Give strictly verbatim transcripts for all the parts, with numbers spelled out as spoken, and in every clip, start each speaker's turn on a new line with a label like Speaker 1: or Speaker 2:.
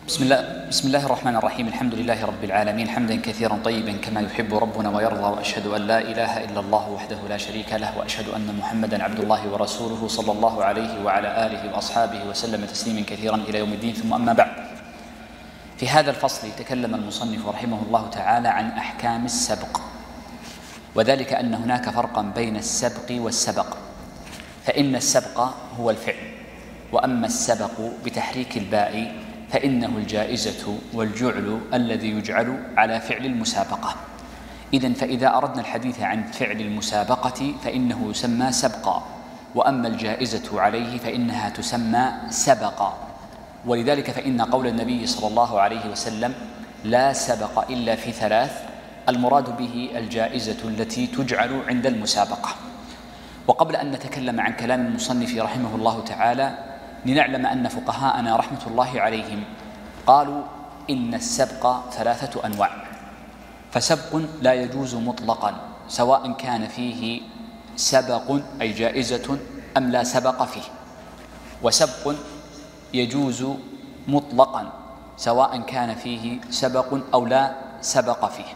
Speaker 1: بسم الله بسم الله الرحمن الرحيم. الحمد لله رب العالمين، حمدا كثيرا طيبا كما يحب ربنا ويرضى، وأشهد أن لا إله إلا الله وحده لا شريك له، وأشهد أن محمدا عبد الله ورسوله صلى الله عليه وعلى آله وأصحابه وسلم تسليما كثيرا إلى يوم الدين. ثم أما بعد، في هذا الفصل تكلم المصنف رحمه الله تعالى عن أحكام السبق، وذلك أن هناك فرقا بين السبق والسبق. فإن السبق هو الفعل، وأما السبق بتحريك الباء فإنه الجائزة والجعل الذي يجعل على فعل المسابقة. إذن فإذا أردنا الحديث عن فعل المسابقة فإنه يسمى سبقا، وأما الجائزة عليه فإنها تسمى سبقا. ولذلك فإن قول النبي صلى الله عليه وسلم لا سبق إلا في ثلاث، المراد به الجائزة التي تجعل عند المسابقة. وقبل أن نتكلم عن كلام المصنف رحمه الله تعالى، لنعلم أن فقهاءنا رحمة الله عليهم قالوا إن السبق ثلاثة أنواع. فسبق لا يجوز مطلقا، سواء كان فيه سبق أي جائزة أم لا سبق فيه. وسبق يجوز مطلقا، سواء كان فيه سبق أو لا سبق فيه.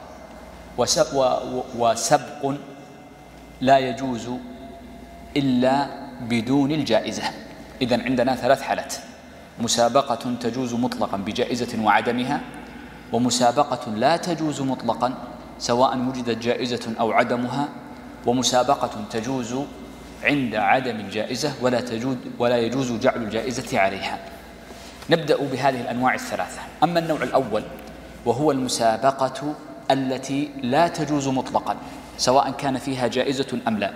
Speaker 1: وسبق لا يجوز إلا بدون الجائزة. إذن عندنا ثلاث حالات: مسابقة تجوز مطلقا بجائزة وعدمها، ومسابقة لا تجوز مطلقا سواء وجدت جائزة أو عدمها، ومسابقة تجوز عند عدم الجائزة ولا تجوز ولا يجوز جعل الجائزة عليها. نبدأ بهذه الأنواع الثلاثة. أما النوع الأول وهو المسابقة التي لا تجوز مطلقا، سواء كان فيها جائزة أم لا،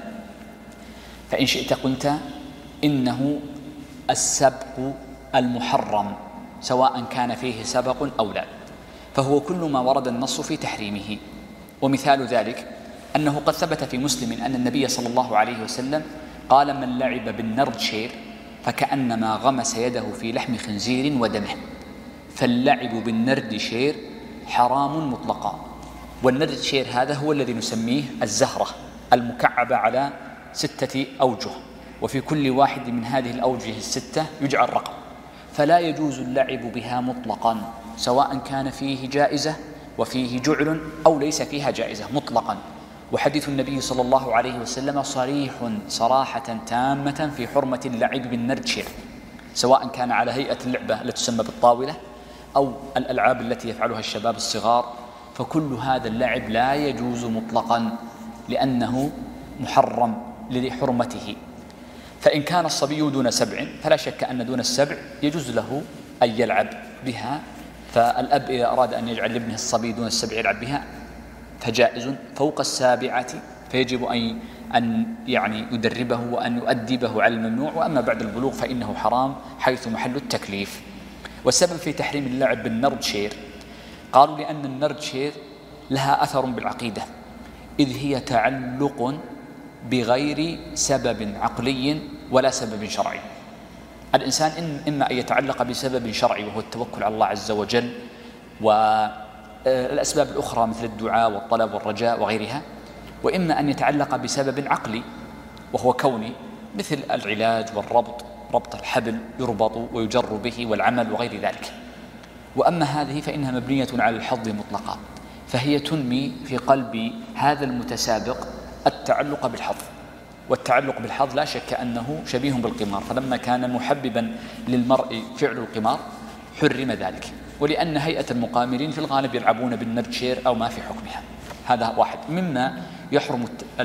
Speaker 1: فإن شئت قلت إنه السبق المحرم، سواء كان فيه سبق أو لا، فهو كل ما ورد النص في تحريمه. ومثال ذلك أنه قد ثبت في مسلم أن النبي صلى الله عليه وسلم قال: من لعب بالنردشير فكأنما غمس يده في لحم خنزير ودمه. فاللعب بالنردشير حرام مطلقا. والنردشير هذا هو الذي نسميه الزهرة المكعبة على ستة أوجه، وفي كل واحد من هذه الأوجه الستة يجعل رقم، فلا يجوز اللعب بها مطلقا، سواء كان فيه جائزة وفيه جعل أو ليس فيها جائزة مطلقا. وحديث النبي صلى الله عليه وسلم صريح صراحة تامة في حرمة اللعب بالنردشير، سواء كان على هيئة اللعبة التي تسمى بالطاولة أو الألعاب التي يفعلها الشباب الصغار، فكل هذا اللعب لا يجوز مطلقا لأنه محرم لحرمته. فإن كان الصبي دون سبع فلا شك أن دون السبع يجوز له أن يلعب بها، فالأب إذا أراد أن يجعل لابنه الصبي دون السبع يلعب بها فجائز. فوق السابعة فيجب أن أن يعني يدربه وأن يؤدبه على الممنوع، وأما بعد البلوغ فإنه حرام حيث محل التكليف. والسبب في تحريم اللعب بالنردشير قالوا لأن النردشير لها أثر بالعقيدة، إذ هي تعلق بغير سبب عقلي ولا سبب شرعي. الإنسان إن إما أن يتعلق بسبب شرعي وهو التوكل على الله عز وجل، والأسباب الأخرى مثل الدعاء والطلب والرجاء وغيرها، وإما أن يتعلق بسبب عقلي وهو كوني مثل العلاج والربط، ربط الحبل يربط ويجر به والعمل وغير ذلك. وأما هذه فإنها مبنية على الحظ مطلقا، فهي تنمي في قلب هذا المتسابق التعلق بالحظ. والتعلق بالحظ لا شك أنه شبيه بالقمار، فلما كان محببا للمرء فعل القمار حرم ذلك. ولأن هيئة المقامرين في الغالب يلعبون بالنردشير أو ما في حكمها. هذا واحد مما يحرم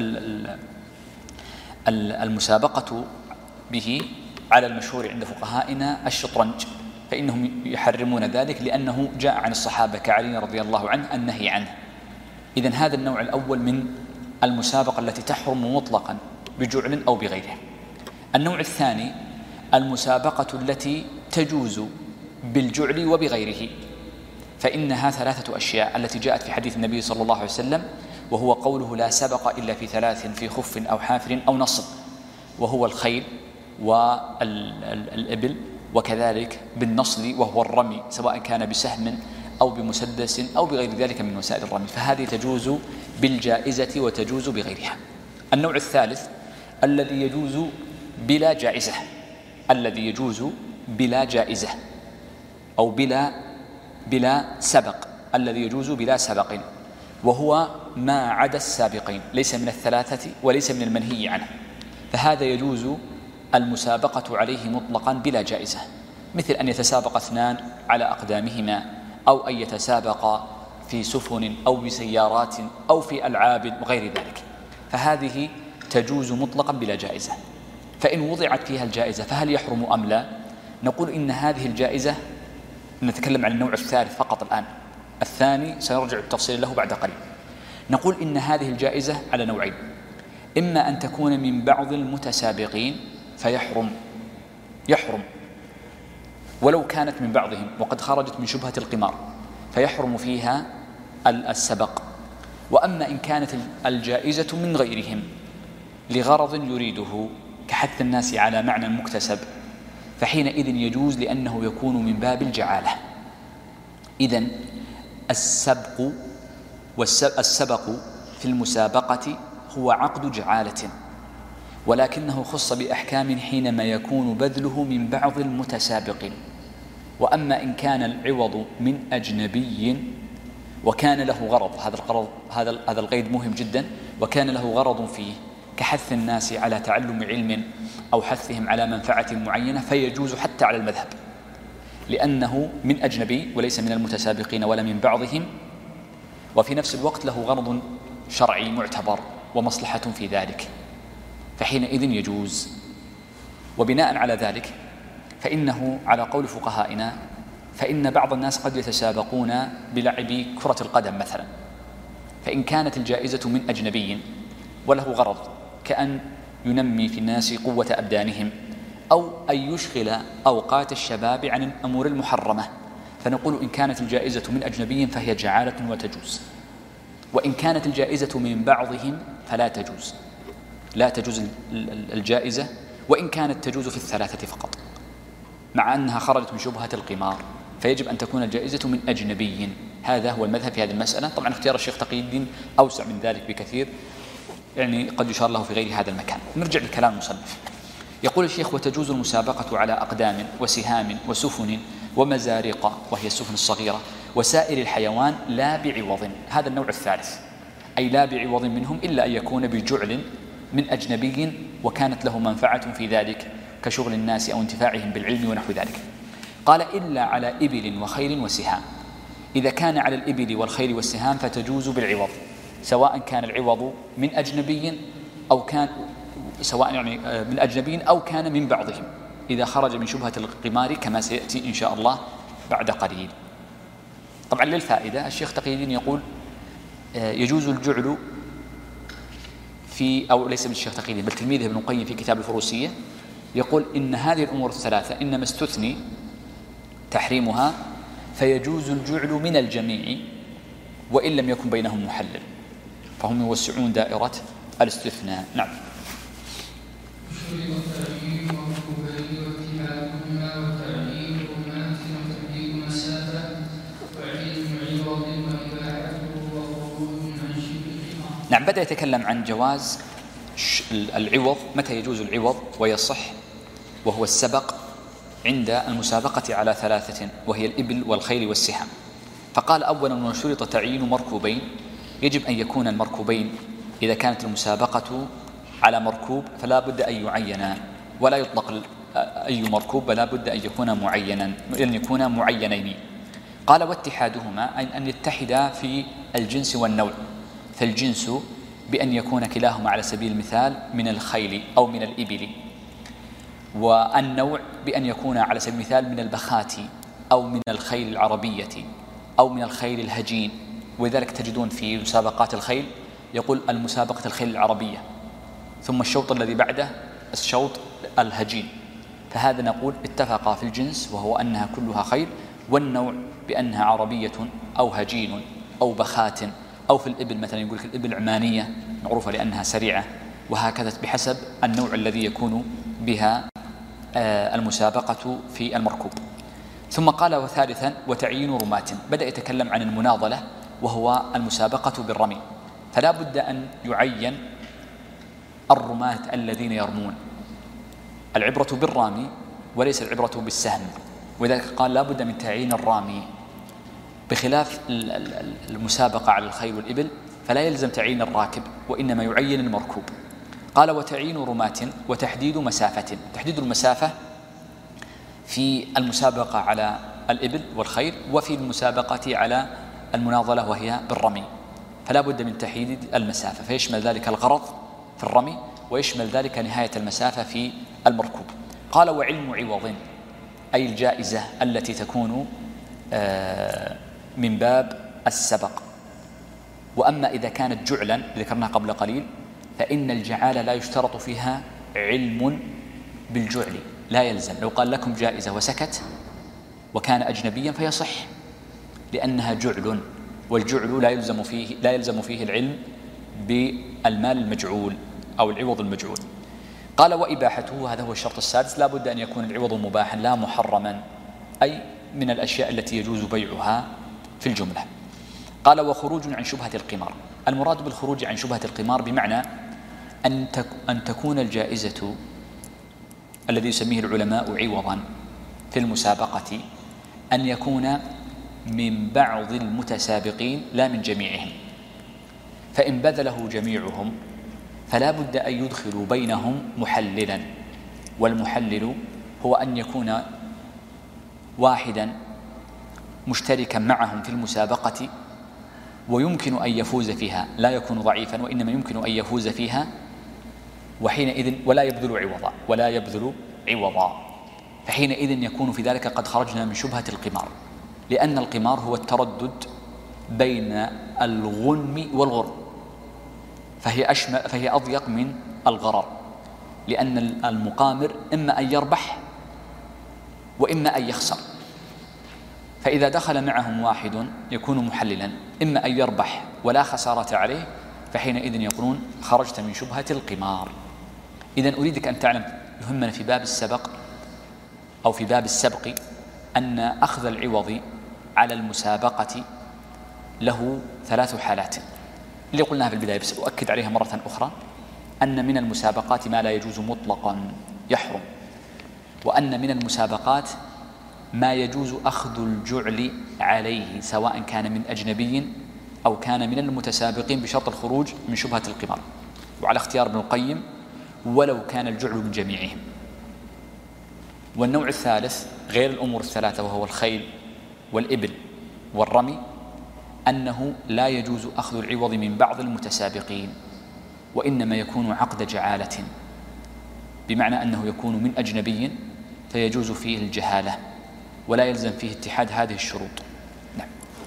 Speaker 1: المسابقة به على المشهور عند فقهائنا الشطرنج، فإنهم يحرمون ذلك لأنه جاء عن الصحابة كعلي رضي الله عنه النهي عنه. إذن هذا النوع الأول من المسابقة التي تحرم مطلقا بجعل أو بغيره. النوع الثاني المسابقة التي تجوز بالجعل وبغيره، فإنها ثلاثة أشياء التي جاءت في حديث النبي صلى الله عليه وسلم، وهو قوله: لا سبق إلا في ثلاث، في خف أو حافر أو نصب، وهو الخيل والإبل، وكذلك بالنصل وهو الرمي، سواء كان بسهم أو بمسدس أو بغير ذلك من وسائل الرمي، فهذه تجوز بالجائزة وتجوز بغيرها. النوع الثالث الذي يجوز بلا جائزة، الذي يجوز بلا جائزة أو بلا بلا سبق، الذي يجوز بلا سبق، وهو ما عدا السابقين، ليس من الثلاثة وليس من المنهي عنه، فهذا يجوز المسابقة عليه مطلقا بلا جائزة، مثل أن يتسابق اثنان على أقدامهما، أو أن يتسابق في سفن أو بسيارات أو في ألعاب وغير ذلك، فهذه تجوز مطلقا بلا جائزة. فإن وضعت فيها الجائزة فهل يحرم أم لا؟ نقول إن هذه الجائزة، نتكلم عن النوع الثالث فقط الآن، الثاني سنرجع التفصيل له بعد قليل. نقول إن هذه الجائزة على نوعين: إما أن تكون من بعض المتسابقين فيحرم يحرم ولو كانت من بعضهم وقد خرجت من شبهة القمار، فيحرم فيها السبق. وأما إن كانت الجائزة من غيرهم لغرض يريده كحث الناس على معنى مكتسب، فحينئذ يجوز، لأنه يكون من باب الجعالة. إذن السبق والسبق في المسابقة هو عقد جعالة، ولكنه خص بأحكام حينما يكون بذله من بعض المتسابقين. وأما إن كان العوض من أجنبي وكان له غرض، هذا الغرض هذا هذا القيد مهم جدا، وكان له غرض فيه كحث الناس على تعلم علم أو حثهم على منفعة معينة، فيجوز حتى على المذهب، لأنه من أجنبي وليس من المتسابقين ولا من بعضهم، وفي نفس الوقت له غرض شرعي معتبر ومصلحة في ذلك، فحينئذ يجوز. وبناء على ذلك فإنه على قول فقهائنا، فإن بعض الناس قد يتسابقون بلعب كرة القدم مثلا، فإن كانت الجائزة من أجنبي وله غرض كأن ينمي في الناس قوة أبدانهم، أو أن يشغل أوقات الشباب عن الأمور المحرمة، فنقول إن كانت الجائزة من أجنبي فهي جعالة وتجوز. وإن كانت الجائزة من بعضهم فلا تجوز، لا تجوز الجائزة، وإن كانت تجوز في الثلاثة فقط، مع أنها خرجت من شبهة القمار، فيجب أن تكون الجائزة من أجنبي. هذا هو المذهب في هذه المسألة. طبعا اختيار الشيخ تقي الدين أوسع من ذلك بكثير، يعني قد يشار له في غير هذا المكان. نرجع لكلام المصنف. يقول الشيخ: وتجوز المسابقة على أقدام وسهام وسفن ومزارق، وهي السفن الصغيرة، وسائر الحيوان لا بعوض. هذا النوع الثالث، أي لا بعوض منهم، إلا أن يكون بجعل من أجنبي وكانت له منفعة في ذلك كشغل الناس أو انتفاعهم بالعلم ونحو ذلك. قال: إلا على إبل وخيل وسهام. إذا كان على الإبل والخيل والسهام فتجوز بالعوض، سواء كان العوض من أجنبي أو كان سواء يعني من أجنبي أو كان من بعضهم، إذا خرج من شبهة القمار كما سيأتي إن شاء الله بعد قليل. طبعا للفائدة الشيخ تقي الدين يقول يجوز الجعل في، أو ليس من الشيخ تقي الدين بل تلميذه ابن القيم في كتاب الفروسية، يقول إن هذه الأمور الثلاثة إنما استثني تحريمها، فيجوز الجعل من الجميع وإن لم يكن بينهم محلل، فهم يوسعون دائرة الاستثناء. نعم. نعم، بدأ يتكلم عن جواز العوض، متى يجوز العوض ويصح، وهو السبق عند المسابقة على ثلاثة، وهي الإبل والخيل والسهام. فقال: أولا وشرط تعيين مركوبين، يجب أن يكون المركوبين إذا كانت المسابقة على مركوب فلا بد أن يعينا، ولا يطلق أي مركوب، بل لا بد أن يكون معينا، أن يكون معينين. قال: واتحادهما أي أن يتحدا في الجنس والنوع، فالجنس بأن يكون كلاهما على سبيل المثال من الخيل أو من الإبل، والنوع بأن يكون على سبيل المثال من البخات أو من الخيل العربية أو من الخيل الهجين. ولذلك تجدون في مسابقات الخيل يقول المسابقة الخيل العربية، ثم الشوط الذي بعده الشوط الهجين، فهذا نقول اتفقا في الجنس وهو أنها كلها خيل، والنوع بأنها عربية أو هجين أو بخات. أو في الإبل مثلا يقول لك الإبل عمانية معروفة لأنها سريعة، وهكذا بحسب النوع الذي يكون بها المسابقة في المركوب. ثم قال: وثالثا وتعيين رماة. بدأ يتكلم عن المناضلة، وهو المسابقة بالرمي، فلا بد أن يعين الرماة الذين يرمون. العبرة بالرامي وليس العبرة بالسهم، ولذلك قال لا بد من تعيين الرامي. بخلاف المسابقة على الخيل والإبل فلا يلزم تعيين الراكب وإنما يعين المركوب. قال وتعيين رماة وتحديد مسافة. تحديد المسافة في المسابقة على الإبل والخيل وفي المسابقة على المناضلة وهي بالرمي، فلا بد من تحديد المسافة، فيشمل ذلك الغرض في الرمي ويشمل ذلك نهاية المسافة في المركوب. قال وعلم عوض أي الجائزة التي تكون من باب السبق. وأما إذا كانت جعلا ذكرناها قبل قليل فإن الجعالة لا يشترط فيها علم بالجعل، لا يلزم. لو قال لكم جائزة وسكت وكان أجنبيا فيصح لأنها جعل، والجعل لا يلزم فيه لا يلزم فيه العلم بالمال المجعول أو العوض المجعول. قال وإباحته، هذا هو الشرط السادس، لا بد أن يكون العوض مباحا لا محرما، أي من الأشياء التي يجوز بيعها في الجملة. قال وخروج عن شبهة القمار. المراد بالخروج عن شبهة القمار بمعنى أن أن تكون الجائزة الذي يسميه العلماء عوضا في المسابقة أن يكون من بعض المتسابقين لا من جميعهم، فإن بذله جميعهم فلا بد أن يدخلوا بينهم محللا، والمحلل هو أن يكون واحدا مشتركا معهم في المسابقة ويمكن أن يفوز فيها، لا يكون ضعيفا وإنما يمكن أن يفوز فيها، وحينئذ ولا يبذل عوضا ولا يبذل عوضا فحينئذ يكون في ذلك قد خرجنا من شبهة القمار، لأن القمار هو التردد بين الغنم والغرم، فهي أشمل فهي أضيق من الغرر، لأن المقامر إما أن يربح وإما أن يخسر، فإذا دخل معهم واحد يكون محللا إما أن يربح ولا خسارة عليه، فحينئذ يقولون خرجت من شبهة القمار. إذن أريدك أن تعلم، يهمنا في باب السبق أو في باب السبق أن أخذ العوض على المسابقة له ثلاث حالات اللي قلناها في البداية، بس أؤكد عليها مرة أخرى، أن من المسابقات ما لا يجوز مطلقا يحرم، وأن من المسابقات ما يجوز أخذ الجعل عليه سواء كان من أجنبي أو كان من المتسابقين بشرط الخروج من شبهة القمار، وعلى اختيار ابن القيم ولو كان الجعل من جميعهم. والنوع الثالث غير الأمور الثلاثة وهو الخيل والإبل والرمي أنه لا يجوز أخذ العوض من بعض المتسابقين، وإنما يكون عقد جعالة، بمعنى أنه يكون من أجنبي فيجوز فيه الجهالة ولا يلزم فيه اتحاد هذه الشروط. نعم.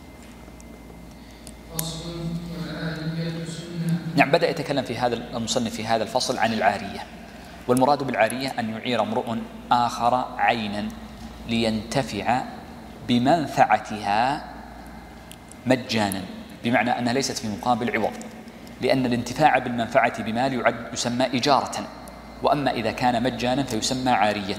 Speaker 1: نعم، بدأ يتكلم في هذا المصنف في هذا الفصل عن العارية، والمراد بالعارية أن يعير امرؤ آخر عينا لينتفع بمنفعتها مجانا، بمعنى أنها ليست في مقابل عوض، لأن الانتفاع بالمنفعة بمال يعد يسمى إجارة، وأما إذا كان مجانا فيسمى عارية.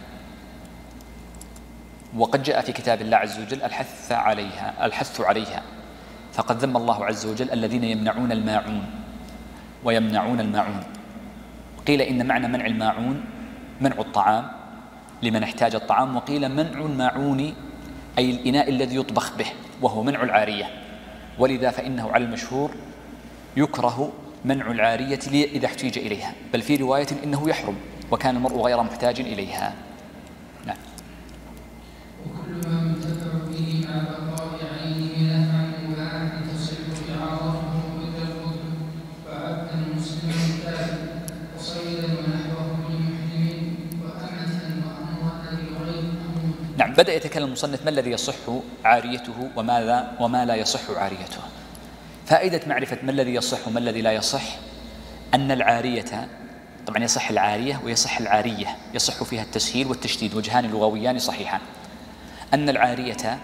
Speaker 1: وقد جاء في كتاب الله عز وجل الحث عليها الحث عليها فقد ذم الله عز وجل الذين يمنعون الماعون ويمنعون الماعون. قيل إن معنى منع الماعون منع الطعام لمن احتاج الطعام، وقيل منع الماعون أي الإناء الذي يطبخ به، وهو منع العارية، ولذا فإنه على المشهور يكره منع العارية إذا احتيج إليها، بل في رواية إنه يحرم وكان المرء غير محتاج إليها. نعم.
Speaker 2: وكل ما ينتفع به مع بقاء عينه نفعا مباحا تصح إعارته بالرفض، وعبدا مسلما كافر وصيدا ونحوه للمحرمين وأمة وأموات لغير أموت.
Speaker 1: نعم، بدأ يتكلم المصنف ما الذي يصح عاريته وماذا وما لا يصح عاريته. فائدة معرفة ما الذي يصح وما الذي لا يصح أن العارية، طبعا يصح العارية ويصح العارية، يصح فيها التسهيل والتشديد، وجهان لغويان صحيحان. أن العارية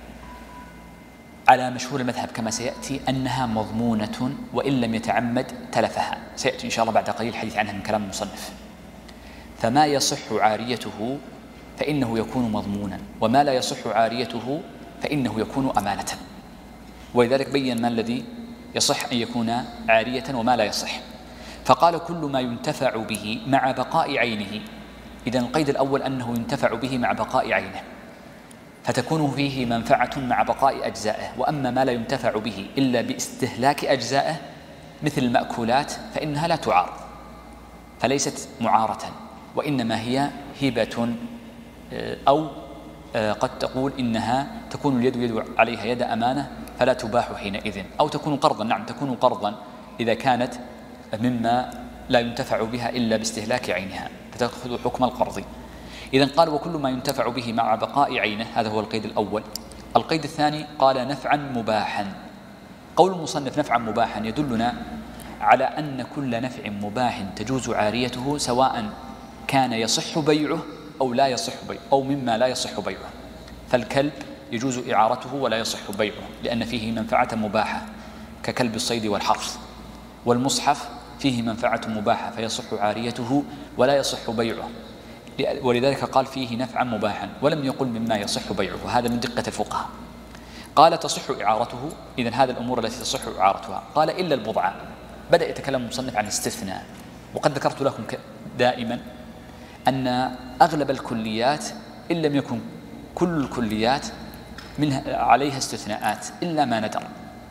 Speaker 1: على مشهور المذهب كما سيأتي أنها مضمونة وإن لم يتعمد تلفها، سيأتي إن شاء الله بعد قليل الحديث عنها من كلام المصنف. فما يصح عاريته فإنه يكون مضمونا، وما لا يصح عاريته فإنه يكون أمانة، ولذلك بين ما الذي يصح أن يكون عارية وما لا يصح. فقال كل ما ينتفع به مع بقاء عينه. إذن القيد الأول أنه ينتفع به مع بقاء عينه، فتكون فيه منفعة مع بقاء أجزائه. وأما ما لا ينتفع به إلا باستهلاك أجزائه مثل المأكولات فإنها لا تعار، فليست معارة، وإنما هي هبة، أو قد تقول إنها تكون اليد يد عليها يد أمانة فلا تباح حينئذ، أو تكون قرضا. نعم تكون قرضا إذا كانت مما لا ينتفع بها إلا باستهلاك عينها فتأخذ حكم القرض. إذن قال وكل ما ينتفع به مع بقاء عينه، هذا هو القيد الأول. القيد الثاني قال نفعا مباحا. قول المصنف نفعا مباحا يدلنا على أن كل نفع مباح تجوز عاريته، سواء كان يصح بيعه أو لا يصح بيعه أو مما لا يصح بيعه. فالكلب يجوز إعارته ولا يصح بيعه لأن فيه منفعة مباحة ككلب الصيد والحرث، والمصحف فيه منفعة مباحة فيصح عاريته ولا يصح بيعه، ولذلك قال فيه نفعا مباحا ولم يقل مما يصح بيعه، وهذا من دقة الفقهاء. قال تصح إعارته، إذن هذه الأمور التي تصح إعارتها. قال إلا البضعة. بدأ يتكلم المصنف عن الاستثناء، وقد ذكرت لكم دائما أن أغلب الكليات إن لم يكن كل الكليات منها عليها استثناءات إلا ما ندر.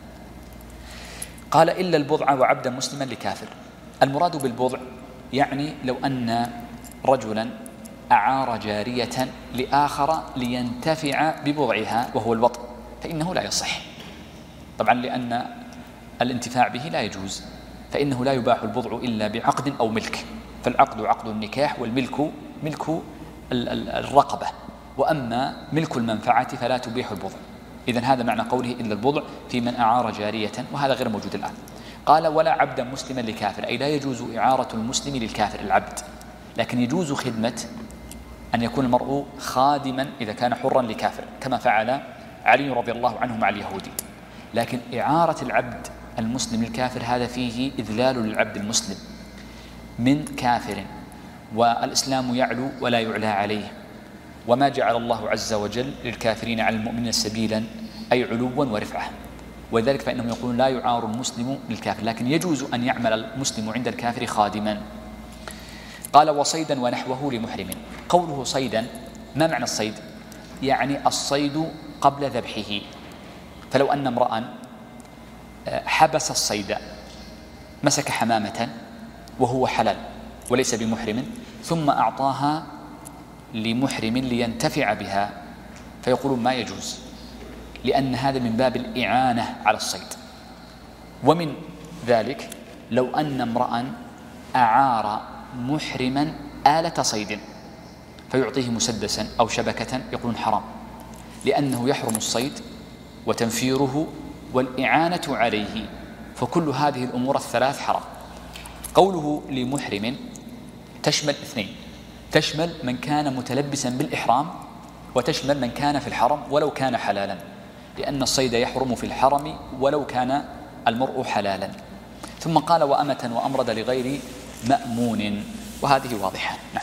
Speaker 1: قال إلا البضع وعبدا مسلما لكافر. المراد بالبضع يعني لو أن رجلا أعار جارية لآخر لينتفع ببضعها وهو الوطء فإنه لا يصح، طبعا لأن الانتفاع به لا يجوز، فإنه لا يباح البضع إلا بعقد أو ملك، فالعقد عقد النكاح والملك ملك الرقبة، وأما ملك المنفعة فلا تبيح البضع. إذن هذا معنى قوله إلا البضع في من أعار جارية، وهذا غير موجود الآن. قال ولا عبدا مسلما لكافر، أي لا يجوز إعارة المسلم للكافر العبد، لكن يجوز خدمة أن يكون المرء خادما إذا كان حرا لكافر كما فعل علي رضي الله عنه مع اليهودي. لكن إعارة العبد المسلم للكافر هذا فيه إذلال للعبد المسلم من كافر، والإسلام يعلو ولا يعلى عليه، وما جعل الله عز وجل للكافرين على المؤمنين سبيلا أي علوا ورفعة، ولذلك فإنهم يقولون لا يعار المسلم للكافر، لكن يجوز أن يعمل المسلم عند الكافر خادما. قال وصيدا ونحوه لمحرم. قوله صيدا ما معنى الصيد؟ يعني الصيد قبل ذبحه، فلو أن امرأ حبس الصيد مسك حمامة وهو حلال وليس بمحرم ثم أعطاها لمحرم لينتفع بها فيقولون ما يجوز، لأن هذا من باب الإعانة على الصيد. ومن ذلك لو أن امرأ أعار محرما آلة صيد فيعطيه مسدسا أو شبكة يقولون حرام، لأنه يحرم الصيد وتنفيره والإعانة عليه، فكل هذه الأمور الثلاث حرام. قوله لمحرم تشمل اثنين، تشمل من كان متلبسا بالإحرام وتشمل من كان في الحرم ولو كان حلالا، لأن الصيد يحرم في الحرم ولو كان المرء حلالا. ثم قال وأمة وأمرد لغير مأمون، وهذه واضحة. نعم.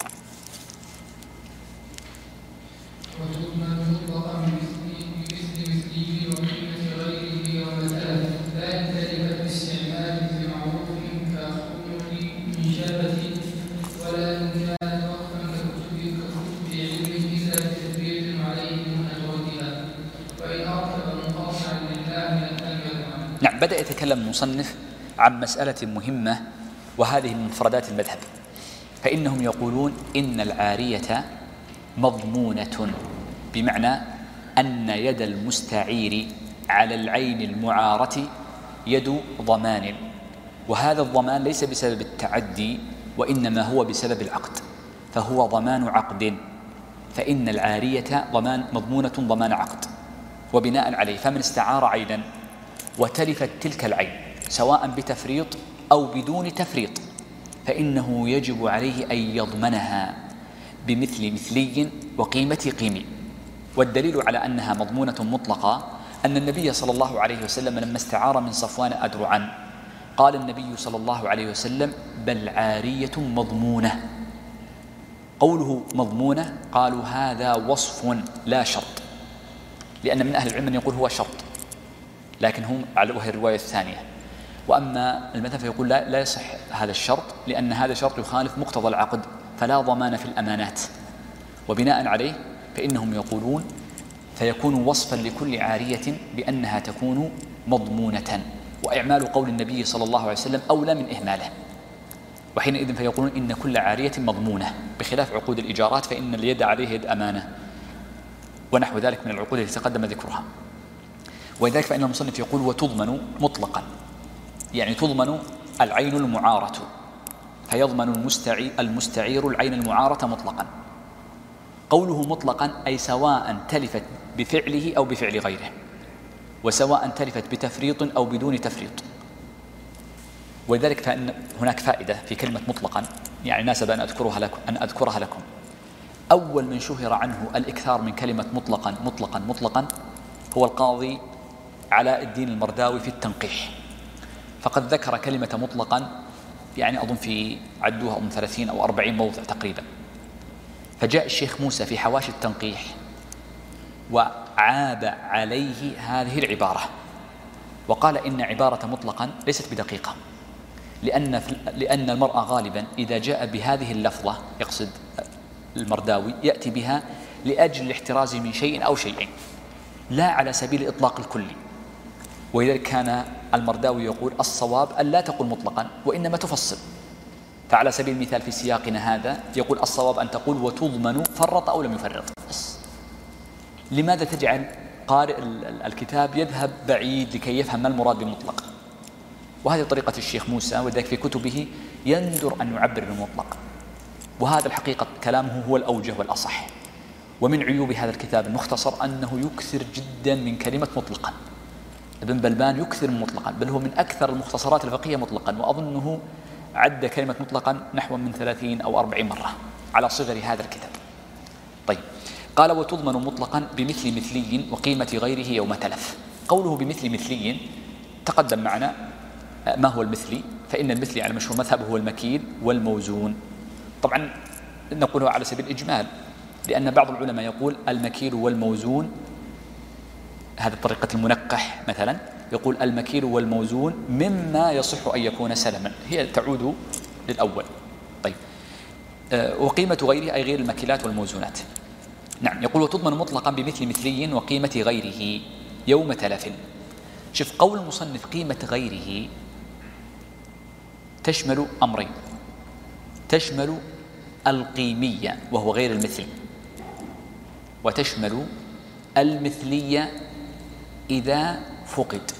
Speaker 2: وتضمن مطلقا بمثل مثله وقيمة غيره ومثله لا ينتهي باستعمال بمعروف كخلق من شبه ولا إن كانت وقفا ككتب ككتب علم إذا تدبير عليه من أجودها وإن أرتب منقطعا لله لم يدعم.
Speaker 1: نعم. بدأ يتكلم المصنف عن مسألة مهمة، وهذه من مفردات المذهب، فإنهم يقولون إن العارية مضمونة، بمعنى أن يد المستعير على العين المعارة يد ضمان، وهذا الضمان ليس بسبب التعدي وإنما هو بسبب العقد، فهو ضمان عقد، فإن العارية ضمان مضمونة ضمان عقد. وبناء عليه فمن استعار عينا وتلفت تلك العين سواء بتفريط أو بدون تفريط فإنه يجب عليه أن يضمنها بمثل مثلي وقيمة قيمي. والدليل على أنها مضمونة مطلقة أن النبي صلى الله عليه وسلم لما استعار من صفوان أدرعا قال النبي صلى الله عليه وسلم بل عارية مضمونة. قوله مضمونة قالوا هذا وصف لا شرط، لأن من أهل العلم من يقول هو شرط لكن هم على وهي الرواية الثانية. وأما المذهب فيقول لا, لا يصح هذا الشرط، لأن هذا شرط يخالف مقتضى العقد فلا ضمان في الأمانات. وبناء عليه فإنهم يقولون فيكون وصفا لكل عارية بأنها تكون مضمونة، وإعمال قول النبي صلى الله عليه وسلم أولى من إهماله، وحينئذ فيقولون إن كل عارية مضمونة، بخلاف عقود الإيجارات فإن اليد عليه يد أمانة ونحو ذلك من العقود التي تقدم ذكرها. ولذلك فإن المصنف يقول وتضمن مطلقا، يعني تضمن العين المعارة، فيضمن المستعير, المستعير العين المعارة مطلقا. قوله مطلقا أي سواء تلفت بفعله أو بفعل غيره، وسواء تلفت بتفريط أو بدون تفريط. ولذلك فإن هناك فائدة في كلمة مطلقا، يعني ناسب أن أذكرها لكم, أن أذكرها لكم. أول من شهر عنه الإكثار من كلمة مطلقا مطلقا مطلقا هو القاضي علاء الدين المرداوي في التنقيح، فقد ذكر كلمة مطلقا يعني أظن في عدوها أظن ثلاثين أو أربعين موضع تقريبا. فجاء الشيخ موسى في حواشي التنقيح وعاب عليه هذه العبارة وقال إن عبارة مطلقا ليست بدقيقة، لأن, لأن المرأة غالبا إذا جاء بهذه اللفظة، يقصد المرداوي، يأتي بها لأجل الاحتراز من شيء أو شيئين، لا على سبيل الإطلاق الكلي. ولذلك كان المرداوي يقول الصواب أن لا تقول مطلقا وإنما تفصل. فعلى سبيل المثال في سياقنا هذا يقول الصواب أن تقول وتضمن فرط أو لم يفرط. لماذا تجعل قارئ الكتاب يذهب بعيد لكي يفهم ما المراد بمطلق؟ وهذه طريقة الشيخ موسى، وذلك في كتبه يندر أن يعبر بالمطلق، وهذا الحقيقة كلامه هو الأوجه والأصح. ومن عيوب هذا الكتاب المختصر أنه يكثر جدا من كلمة مطلقا. ابن بلبان يكثر من مطلقا، بل هو من أكثر المختصرات الفقهية مطلقا، وأظنه عد كلمة مطلقا نحو من ثلاثين أو أربعين مرة على صغر هذا الكتاب. طيب، قال وتضمن مطلقا بمثل مثلي وقيمة غيره يوم تلف. قوله بمثل مثلي تقدم معنا ما هو المثلي، فإن المثلي على مشهور مذهب هو المكيل والموزون. طبعا نقوله على سبيل الإجمال، لأن بعض العلماء يقول المكيل والموزون، هذه طريقة المنقح مثلا، يقول المكيل والموزون مما يصح أن يكون سلما، هي تعود للأول. طيب، وقيمة غيره أي غير المكيلات والموزونات. نعم، يقول وتضمن مطلقا بمثل مثلي وقيمة غيره يوم تلف. شوف قول المصنف قيمة غيره تشمل أمرين، تشمل القيمية وهو غير المثل، وتشمل المثلية إذا فقد.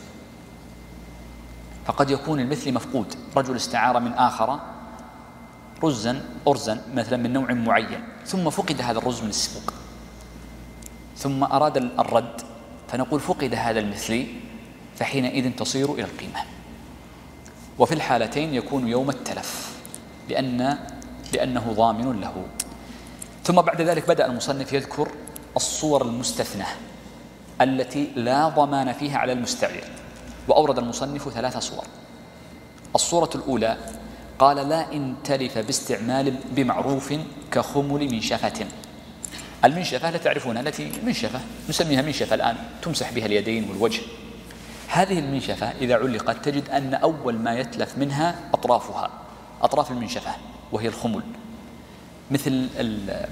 Speaker 1: فقد يكون المثل مفقود، رجل استعار من آخر رزا أرزا مثلا من نوع معين، ثم فقد هذا الرز من السوق، ثم أراد الرد، فنقول فقد هذا المثلي، فحينئذ تصير إلى القيمة. وفي الحالتين يكون يوم التلف، لأن لأنه ضامن له. ثم بعد ذلك بدأ المصنف يذكر الصور المستثنى التي لا ضمان فيها على المستعير، وأورد المصنف ثلاث صور. الصورة الأولى قال لا إن تلف باستعمال بمعروف كخمل منشفة. المنشفة لا تعرفونها، التي منشفة نسميها منشفة الآن، تمسح بها اليدين والوجه. هذه المنشفة إذا علقت تجد أن أول ما يتلف منها أطرافها، أطراف المنشفة، وهي الخمل، مثل ال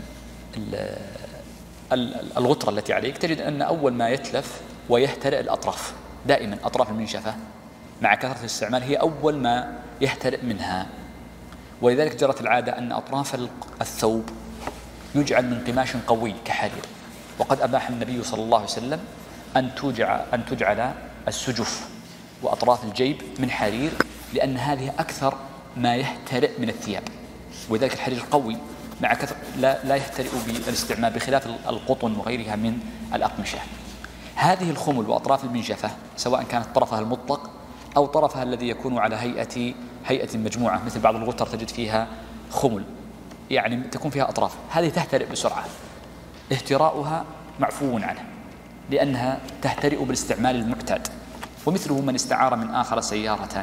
Speaker 1: ال الغطرة التي عليك، تجد أن أول ما يتلف ويهترئ الأطراف، دائما أطراف المنشفة مع كثرة الاستعمال هي أول ما يهترئ منها. ولذلك جرت العادة أن أطراف الثوب يجعل من قماش قوي كحرير، وقد أباح النبي صلى الله عليه وسلم أن تجعل, أن تجعل السجف وأطراف الجيب من حرير، لأن هذه أكثر ما يهترئ من الثياب، وذلك الحرير قوي مع كثر لا, لا يهترئ بالاستعمال، بخلاف القطن وغيرها من الأقمشة. هذه الخمل وأطراف المنشفة سواء كانت طرفها المطلق أو طرفها الذي يكون على هيئة هيئة مجموعة، مثل بعض الغتر تجد فيها خمل، يعني تكون فيها أطراف، هذه تهترئ بسرعة، اهتراؤها معفو عنه لأنها تهترئ بالاستعمال المعتاد. ومثله من استعار من آخر سيارة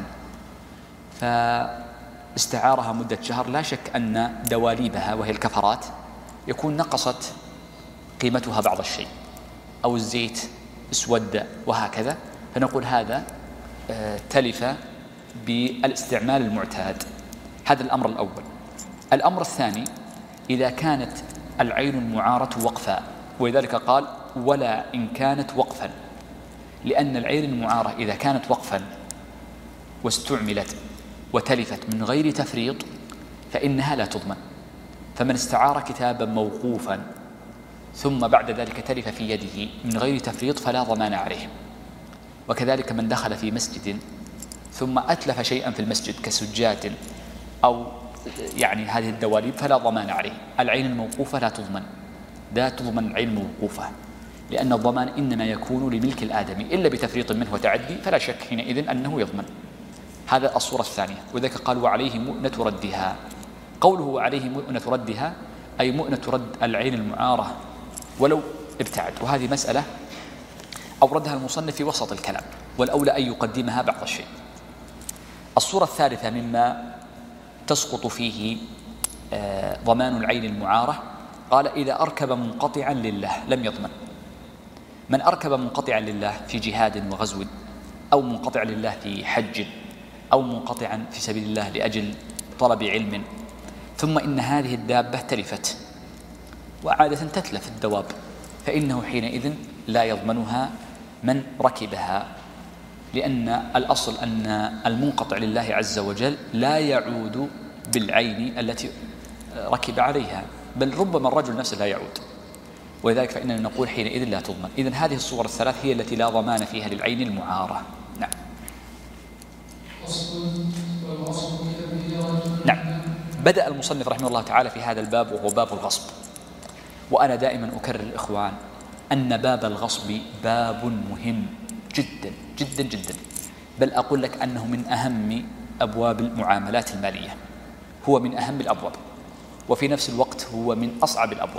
Speaker 1: فاستعارها مدة شهر، لا شك أن دواليبها وهي الكفرات يكون نقصت قيمتها بعض الشيء، أو الزيت اسود وهكذا، فنقول هذا تلف بالاستعمال المعتاد. هذا الأمر الأول. الأمر الثاني إذا كانت العين المعارة وقفا، ولذلك قال ولا إن كانت وقفا، لأن العين المعارة إذا كانت وقفا واستعملت وتلفت من غير تفريط فإنها لا تضمن. فمن استعار كتابا موقوفا ثم بعد ذلك تلف في يده من غير تفريط فلا ضمان عليه. وكذلك من دخل في مسجد ثم أتلف شيئا في المسجد كسجات أو يعني هذه الدواليب فلا ضمان عليه. العين الموقوفة لا تضمن، لا تضمن العين الموقوفة، لأن الضمان إنما يكون لملك الآدمي إلا بتفريط منه وتعدي، فلا شك حينئذ أنه يضمن. هذا الصورة الثانية. وذلك قال وعليه مؤنة ردها. قوله وعليه مؤنة ردها أي مؤنة رد العين المعارة ولو ابتعد. وهذه مسألة أوردها المصنف في وسط الكلام، والأولى أن يقدمها بعض الشيء. الصورة الثالثة مما تسقط فيه ضمان العين المعارة قال إذا أركب منقطعا لله لم يضمن. من أركب منقطعا لله في جهاد وغزو، أو منقطع لله في حج، أو منقطعا في سبيل الله لأجل طلب علم، ثم إن هذه الدابة تلفت، وعادة تتلف الدواب، فإنه حينئذ لا يضمنها من ركبها، لأن الأصل أن المنقطع لله عز وجل لا يعود بالعين التي ركب عليها، بل ربما الرجل نفسه لا يعود، ولذلك فإننا نقول حينئذ لا تضمن. إذن هذه الصور الثلاث هي التي لا ضمان فيها للعين المعارة. نعم. نعم. بدأ المصنف رحمه الله تعالى في هذا الباب وهو باب الغصب. وأنا دائما أكرر الإخوان أن باب الغصب باب مهم جدا جدا جدا، بل أقول لك أنه من أهم أبواب المعاملات المالية، هو من أهم الأبواب، وفي نفس الوقت هو من أصعب الأبواب.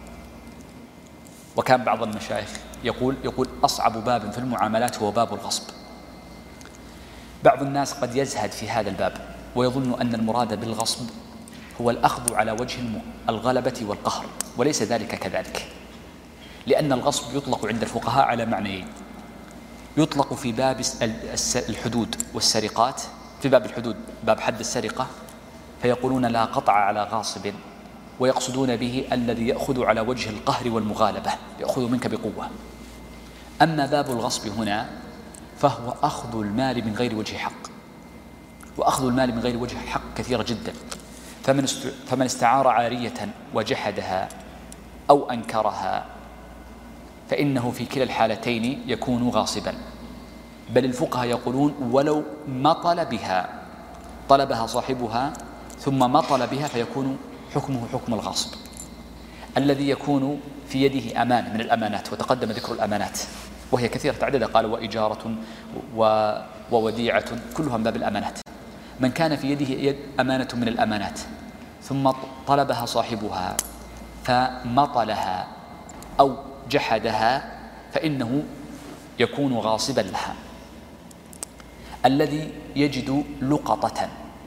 Speaker 1: وكان بعض المشايخ يقول يقول أصعب باب في المعاملات هو باب الغصب. بعض الناس قد يزهد في هذا الباب ويظن أن المراد بالغصب هو الأخذ على وجه الغلبة والقهر، وليس ذلك كذلك، لأن الغصب يطلق عند الفقهاء على معنيين. يطلق في باب الحدود والسرقات، في باب الحدود باب حد السرقة فيقولون لا قطع على غاصب، ويقصدون به الذي يأخذ على وجه القهر والمغالبة، يأخذ منك بقوة. أما باب الغصب هنا فهو أخذ المال من غير وجه حق، وأخذ المال من غير وجه حق كثيرة جدا. فمن فمن استعار عارية وجحدها أو أنكرها فإنه في كلا الحالتين يكون غاصبا، بل الفقهاء يقولون ولو مطل بها، طلبها صاحبها ثم مطل بها فيكون حكمه حكم الغاصب. الذي يكون في يده أمان من الأمانات، وتقدم ذكر الأمانات وهي كثيرة تعدد، قال وإجارة ووديعة كلها من باب الأمانات. من كان في يده يد أمانة من الأمانات ثم طلبها صاحبها فمطلها أو جحدها فإنه يكون غاصبا لها. الذي يجد لقطة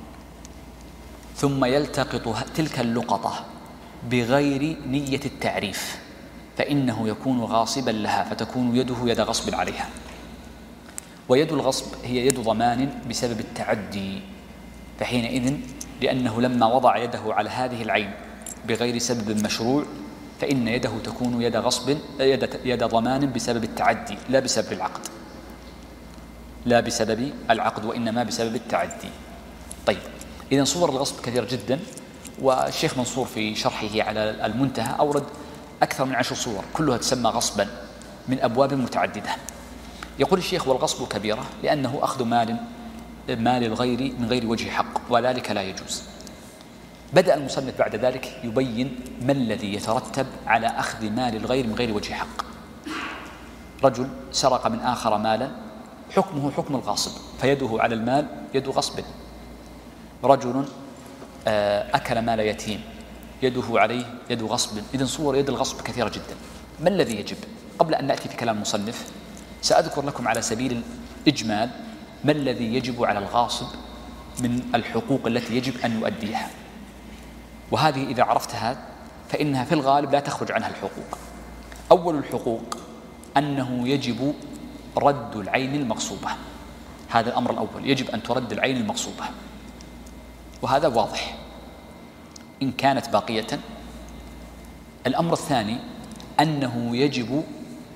Speaker 1: ثم يلتقط تلك اللقطة بغير نية التعريف فإنه يكون غاصبا لها، فتكون يده يد غصب عليها. ويد الغصب هي يد ضمان بسبب التعدي، فحينئذ لأنه لما وضع يده على هذه العين بغير سبب مشروع فإن يده تكون يد غصب يد, يد ضمان بسبب التعدي لا بسبب العقد، لا بسبب العقد وإنما بسبب التعدي. طيب، إذن صور الغصب كثيرة جدا، والشيخ منصور في شرحه على المنتهى أورد أكثر من عشر صور كلها تسمى غصبا من أبواب متعددة. يقول الشيخ والغصب كبيرة لأنه أخذ مال مال الغير من غير وجه حق، وذلك لا يجوز. بدأ المصنف بعد ذلك يبين ما الذي يترتب على أخذ مال الغير من غير وجه حق. رجل سرق من آخر مالا حكمه حكم الغاصب، فيده على المال يد غصب. رجل أكل مال يتيم يده عليه يد غصب. إذن صور يد الغصب كثيرة جدا. ما الذي يجب؟ قبل أن نأتي في كلام المصنف سأذكر لكم على سبيل الإجمال ما الذي يجب على الغاصب من الحقوق التي يجب أن يؤديها، وهذه إذا عرفتها فإنها في الغالب لا تخرج عنها الحقوق. أول الحقوق أنه يجب رد العين المغصوبة، هذا الأمر الأول، يجب أن ترد العين المغصوبة، وهذا واضح إن كانت باقية. الأمر الثاني أنه يجب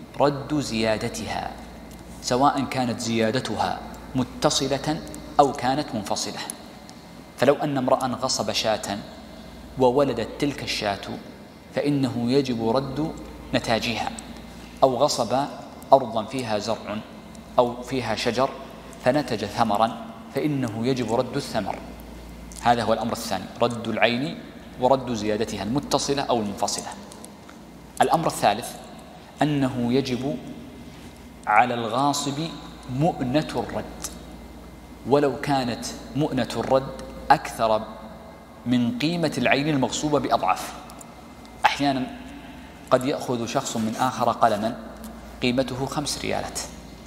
Speaker 1: رد زيادتها، سواء كانت زيادتها متصلة أو كانت منفصلة. فلو أن امرأ غصب شاة وولدت تلك الشاة فإنه يجب رد نتاجها، أو غصب أرضا فيها زرع أو فيها شجر فنتج ثمرا فإنه يجب رد الثمر. هذا هو الأمر الثاني، رد العين ورد زيادتها المتصلة أو المنفصلة. الأمر الثالث أنه يجب على الغاصب مؤنة الرد، ولو كانت مؤنة الرد أكثر من قيمة العين المغصوبة بأضعاف. أحيانا قد يأخذ شخص من آخر قلما قيمته خمس ريالات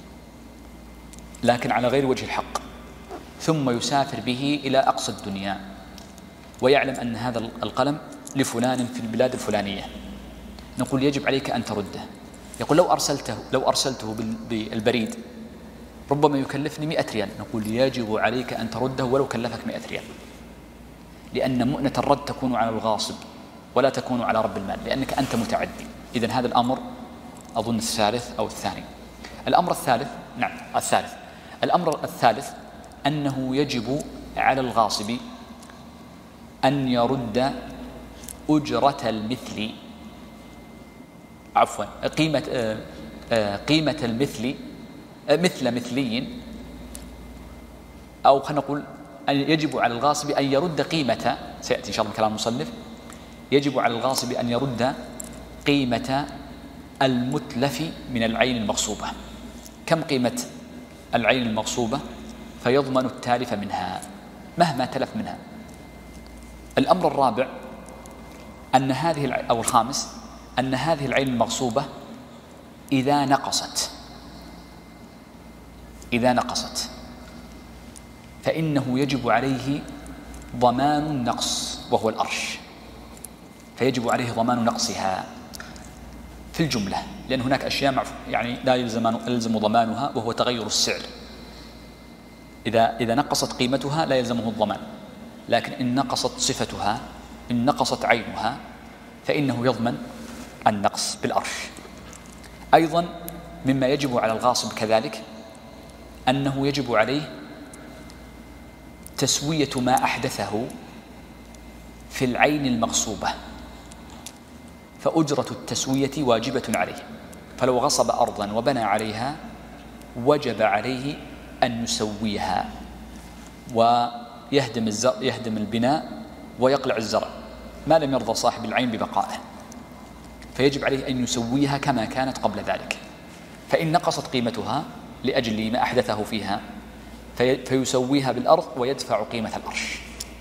Speaker 1: لكن على غير وجه الحق، ثم يسافر به إلى أقصى الدنيا ويعلم أن هذا القلم لفلان في البلاد الفلانية، نقول يجب عليك أن ترده. يقول لو أرسلته لو أرسلته بالبريد ربما يكلفني مئة ريال، نقول يجب عليك أن ترده ولو كلفك مئة ريال، لأن مؤنة الرد تكون على الغاصب ولا تكون على رب المال، لأنك أنت متعدي. إذن هذا الأمر أظن الثالث أو الثاني. الأمر الثالث نعم الثالث الأمر الثالث أنه يجب على الغاصب أن يرد أجرة المثل عفوا قيمة آه آه قيمة المثل آه مثل مثلي، أو خلينا نقول أن يجب على الغاصب أن يرد قيمة، سيأتي إن شاء الله كلام المصنف، يجب على الغاصب أن يرد قيمة المتلف من العين المغصوبة. كم قيمة العين المغصوبة؟ فيضمن التالف منها مهما تلف منها. الأمر الرابع أن هذه أو الخامس أن هذه العين المغصوبة إذا نقصت إذا نقصت فإنه يجب عليه ضمان النقص وهو الأرش، فيجب عليه ضمان نقصها في الجملة، لأن هناك أشياء يعني لا يلزم يلزم ضمانها وهو تغير السعر. إذا إذا نقصت قيمتها لا يلزمه الضمان، لكن إن نقصت صفتها إن نقصت عينها فإنه يضمن النقص بالأرش. أيضا مما يجب على الغاصب كذلك أنه يجب عليه تسوية ما أحدثه في العين المغصوبة، فأجرة التسوية واجبة عليه. فلو غصب أرضا وبنى عليها وجب عليه أن يسويها ويهدم يهدم البناء ويقلع الزرع ما لم يرضى صاحب العين ببقائه، فيجب عليه أن يسويها كما كانت قبل ذلك. فإن نقصت قيمتها لأجل ما أحدثه فيها فيسويها بالأرض ويدفع قيمة الأرش.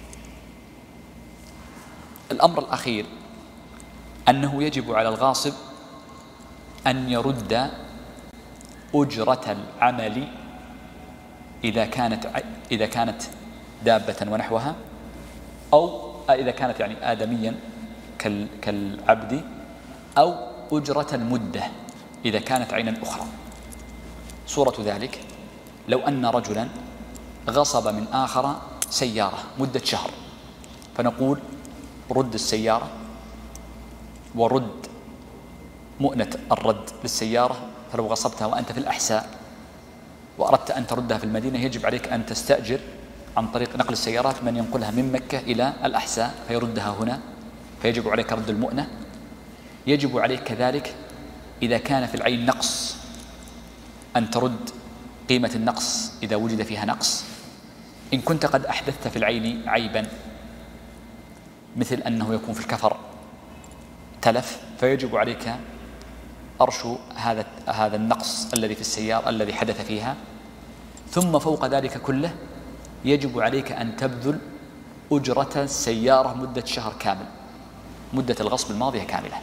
Speaker 1: الأمر الأخير أنه يجب على الغاصب أن يرد أجرة العمل إذا كانت إذا كانت دابة ونحوها، أو إذا كانت يعني آدميا كالعبد، أو أجرة المدة إذا كانت عينا أخرى. صورة ذلك لو أن رجلا غصب من آخر سيارة مدة شهر، فنقول رد السيارة ورد مؤنة الرد للسيارة. فلو غصبتها وأنت في الأحساء وأردت أن تردها في المدينة يجب عليك أن تستأجر عن طريق نقل السيارات من ينقلها من مكة إلى الأحساء فيردها هنا، فيجب عليك رد المؤنة. يجب عليك كذلك إذا كان في العين نقص أن ترد قيمة النقص إذا وجد فيها نقص. إن كنت قد أحدثت في العين عيبا مثل أنه يكون في الكفر تلف فيجب عليك أرش هذا هذا النقص الذي في السيارة الذي حدث فيها. ثم فوق ذلك كله يجب عليك أن تبذل أجرة السيارة مدة شهر كامل، مدة الغصب الماضية كاملة.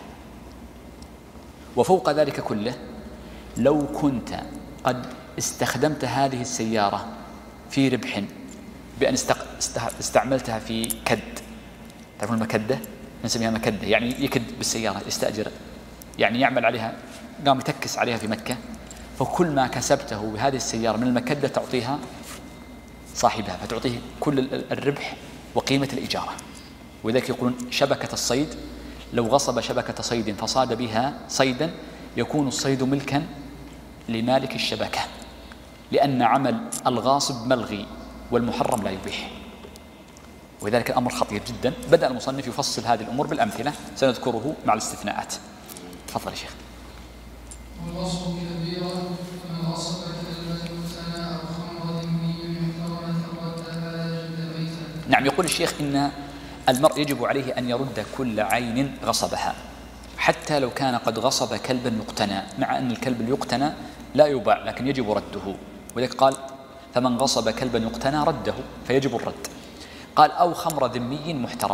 Speaker 1: وفوق ذلك كله لو كنت قد استخدمت هذه السيارة في ربح بأن استعملتها في كد، تعرفون المكدة؟ نسميها مكدة، يعني يكد بالسيارة، يستأجر يعني يعمل عليها، قام يتكس عليها في مكة، فكل ما كسبته بهذه السيارة من المكدة تعطيها صاحبها، فتعطيه كل الربح وقيمة الإجارة. وذلك يقولون شبكة الصيد، لو غصب شبكة صيد فصاد بها صيدا يكون الصيد ملكا لمالك الشبكة، لأن عمل الغاصب ملغي والمحرم لا يبيح، وذلك الأمر خطير جدا. بدأ المصنف يفصل هذه الأمور بالأمثلة سنذكره مع الاستثناءات. تفضل يا شيخ.
Speaker 2: والغصب كبيرة من غصب كلمة سنة أو خمر ذمي محترمة رد فلا جلد ميتا.
Speaker 1: نعم، يقول الشيخ إن المرء يجب عليه أن يرد كل عين غصبها، حتى لو كان قد غصب كلبا يقتنى، مع أن الكلب اليقتنى لا يباع لكن يجب رده، ولذلك قال فمن غصب كلبا يقتنى رده، فيجب الرد. قال أو خمر ذمي محترم،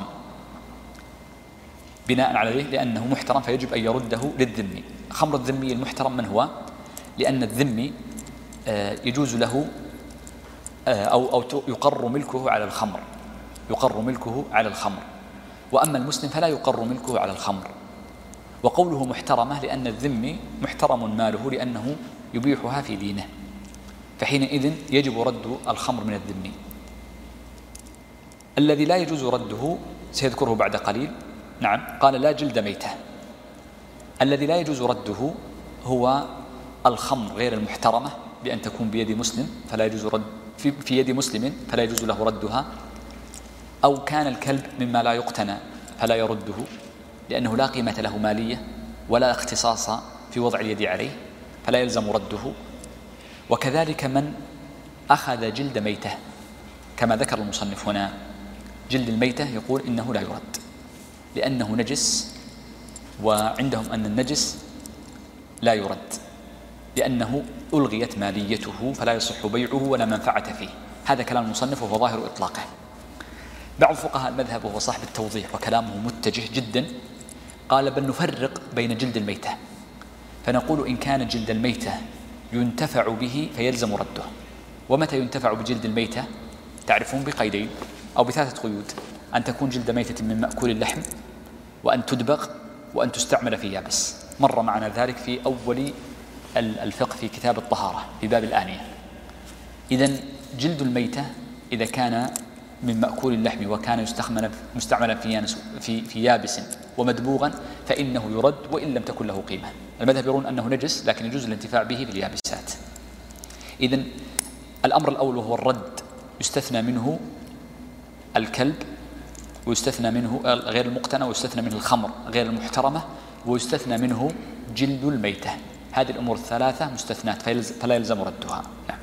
Speaker 1: بناء عليه لأنه محترم فيجب أن يرده للذمي. خمر الذمي المحترم من هو؟ لأن الذمي يجوز له أو أو يقر ملكه على الخمر، يقر ملكه على الخمر، وأما المسلم فلا يقر ملكه على الخمر. وقوله محترمة لأن الذمي محترم ماله لأنه يبيحها في دينه، فحينئذ يجب رد الخمر من الذمي. الذي لا يجوز رده سيذكره بعد قليل. نعم، قال لا جلد ميته. الذي لا يجوز رده هو الخمر غير المحترمة بأن تكون بيد مسلم فلا يجوز رد في, في يد مسلم فلا يجوز له ردها، أو كان الكلب مما لا يقتنى فلا يرده لأنه لا قيمة له مالية ولا اختصاص في وضع اليد عليه فلا يلزم رده. وكذلك من أخذ جلد ميته كما ذكر المصنف هنا، جلد الميتة يقول إنه لا يرد لأنه نجس، وعندهم أن النجس لا يرد لأنه ألغيت ماليته فلا يصح بيعه ولا منفعة فيه. هذا كلام المصنف وهو ظاهر إطلاقه. بعض فقهاء المذهب وهو صاحب التوضيح وكلامه متجه جدا قال بل نفرق بين جلد الميتة، فنقول إن كان جلد الميتة ينتفع به فيلزم رده. ومتى ينتفع بجلد الميتة؟ تعرفون بقيدين أو بثلاثة قيود: أن تكون جلد ميتة من مأكول اللحم، وأن تدبغ، وأن تستعمل في يابس. مر معنا ذلك في أول الفقه في كتاب الطهارة في باب الآنية. إذن جلد الميتة إذا كان من مأكول اللحم وكان يستعمل مستعملا في في في يابس ومدبوغا فإنه يرد وإن لم تكن له قيمة. المذهب يرون أنه نجس لكن يجوز الانتفاع به في اليابسات. إذن الأمر الأول وهو الرد يستثنى منه الكلب، ويستثنى منه غير المقتنى، ويستثنى منه الخمر غير المحترمة، ويستثنى منه جلد الميتة. هذه الأمور الثلاثة مستثنات فلا يلزم ردها. نعم.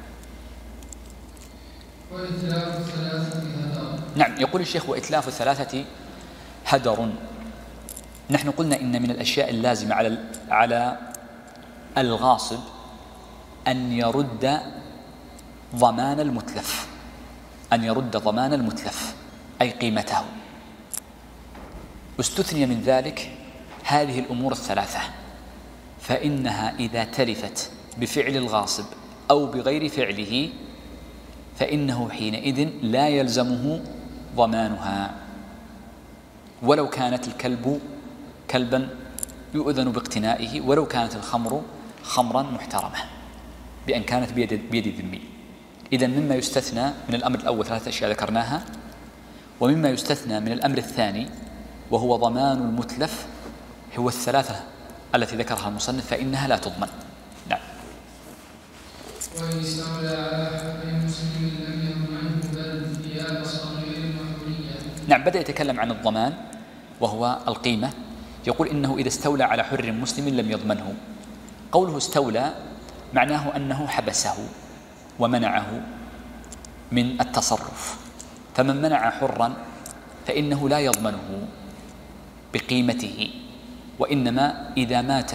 Speaker 2: وإتلاف الثلاثة هدر.
Speaker 1: نعم، يقول الشيخ وإتلاف الثلاثة هدر. نحن قلنا إن من الأشياء اللازمة على على الغاصب أن يرد ضمان المتلف، أن يرد ضمان المتلف أي قيمته. استثني من ذلك هذه الأمور الثلاثة، فإنها إذا تلفت بفعل الغاصب أو بغير فعله فإنه حينئذ لا يلزمه ضمانها، ولو كانت الكلب كلبا يؤذن باقتنائه، ولو كانت الخمر خمرا محترمة بأن كانت بيد, بيد الذمي. إذن مما يستثنى من الأمر الأول ثلاثة أشياء ذكرناها، ومما يستثنى من الأمر الثاني وهو ضمان المتلف هو الثلاثة التي ذكرها المصنف فإنها لا تضمن. نعم.
Speaker 2: وإن استولى على حق مسلم لم يضمنه بل ثياب صغير وحرية.
Speaker 1: نعم، بدأ يتكلم عن الضمان وهو القيمة. يقول إنه إذا استولى على حر مسلم لم يضمنه. قوله استولى معناه أنه حبسه ومنعه من التصرف، فمن منع حرا فإنه لا يضمنه بقيمته، وإنما إذا مات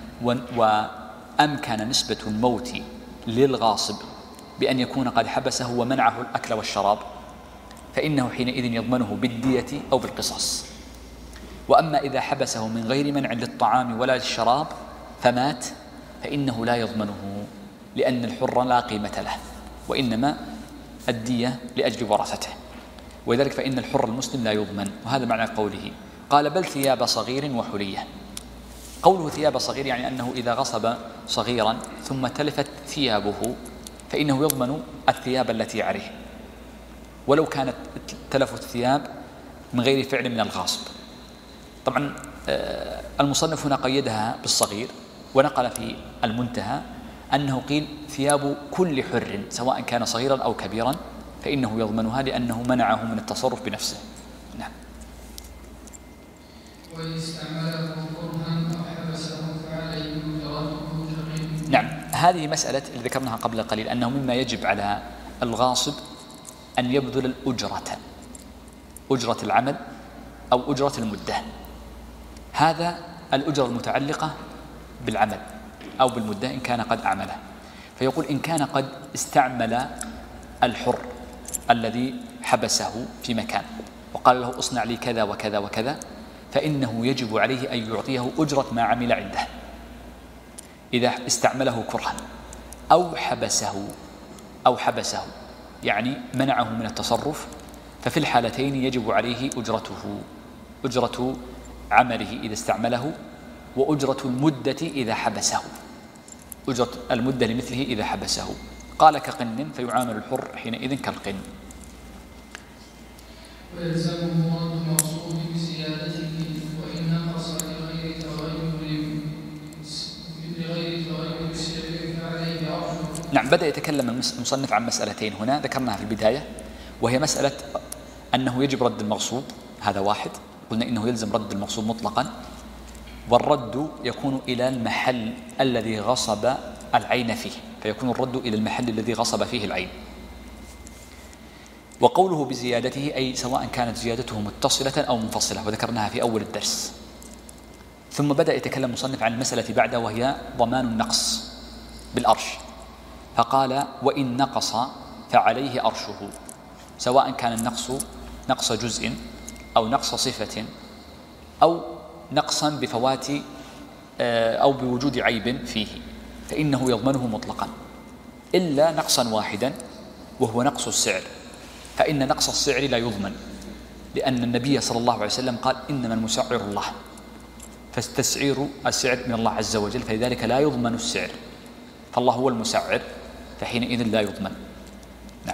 Speaker 1: وأمكن نسبة الموت للغاصب بأن يكون قد حبسه ومنعه الأكل والشراب فإنه حينئذ يضمنه بالدية أو بالقصاص. وأما إذا حبسه من غير منع للطعام ولا للشراب فمات فإنه لا يضمنه، لأن الحر لا قيمة له وإنما الدية لأجل ورثته، ولذلك فإن الحر المسلم لا يضمن. وهذا معنى قوله. قال بل ثياب صغير وحلية. قوله ثياب صغير يعني أنه إذا غصب صغيرا ثم تلفت ثيابه فإنه يضمن الثياب التي عليه، ولو كانت تلف الثياب من غير فعل من الغاصب. طبعا المصنف هنا قيدها بالصغير ونقل في المنتهى أنه قيل ثياب كل حر سواء كان صغيرا أو كبيرا فإنه يضمنها لأنه منعه من التصرف بنفسه. نعم.
Speaker 2: وإن استعمله كرها أو حبسه فعليه إجرته شقيق.
Speaker 1: نعم، هذه مسألة اللي ذكرناها قبل قليل أنه مما يجب على الغاصب أن يبذل الأجرة، أجرة العمل أو أجرة المدة. هذا الأجرة المتعلقة بالعمل أو بالمدة إن كان قد أعمله. فيقول إن كان قد استعمل الحر الذي حبسه في مكان وقال له اصنع لي كذا وكذا وكذا فإنه يجب عليه أن يعطيه أجرة ما عمل عنده إذا استعمله كرها أو حبسه أو حبسه يعني منعه من التصرف، ففي الحالتين يجب عليه أجرته، أجرة عمله إذا استعمله وأجرة المدة إذا حبسه، أجرة المدة لمثله إذا حبسه. قال كقن فيعامل الحر حينئذ كالقن.
Speaker 2: ويلزمه رد المغصوب بزيادته وإن نقص لغير تغير لغير تغير السعر فعليه عرشه.
Speaker 1: نعم، بدأ يتكلم المصنف عن مسألتين هنا ذكرناها في البداية، وهي مسألة أنه يجب رد المغصوب، هذا واحد، قلنا إنه يلزم رد المغصوب مطلقا، والرد يكون إلى المحل الذي غصب العين فيه، فيكون الرد إلى المحل الذي غصب فيه العين. وقوله بزيادته أي سواء كانت زيادته متصلة أو منفصلة، وذكرناها في أول الدرس. ثم بدأ يتكلم المصنف عن المسألة بعدها وهي ضمان النقص بالأرش، فقال وإن نقص فعليه أرشه، سواء كان النقص نقص جزء أو نقص صفة أو نقصا بفوات أو بوجود عيب فيه، فإنه يضمنه مطلقا إلا نقصا واحدا وهو نقص السعر، فإن نقص السعر لا يضمن، لأن النبي صلى الله عليه وسلم قال إنما المسعر الله، فالتسعير السعر من الله عز وجل، فلذلك لا يضمن السعر، فالله هو المسعر، فحينئذ لا يضمن. نعم.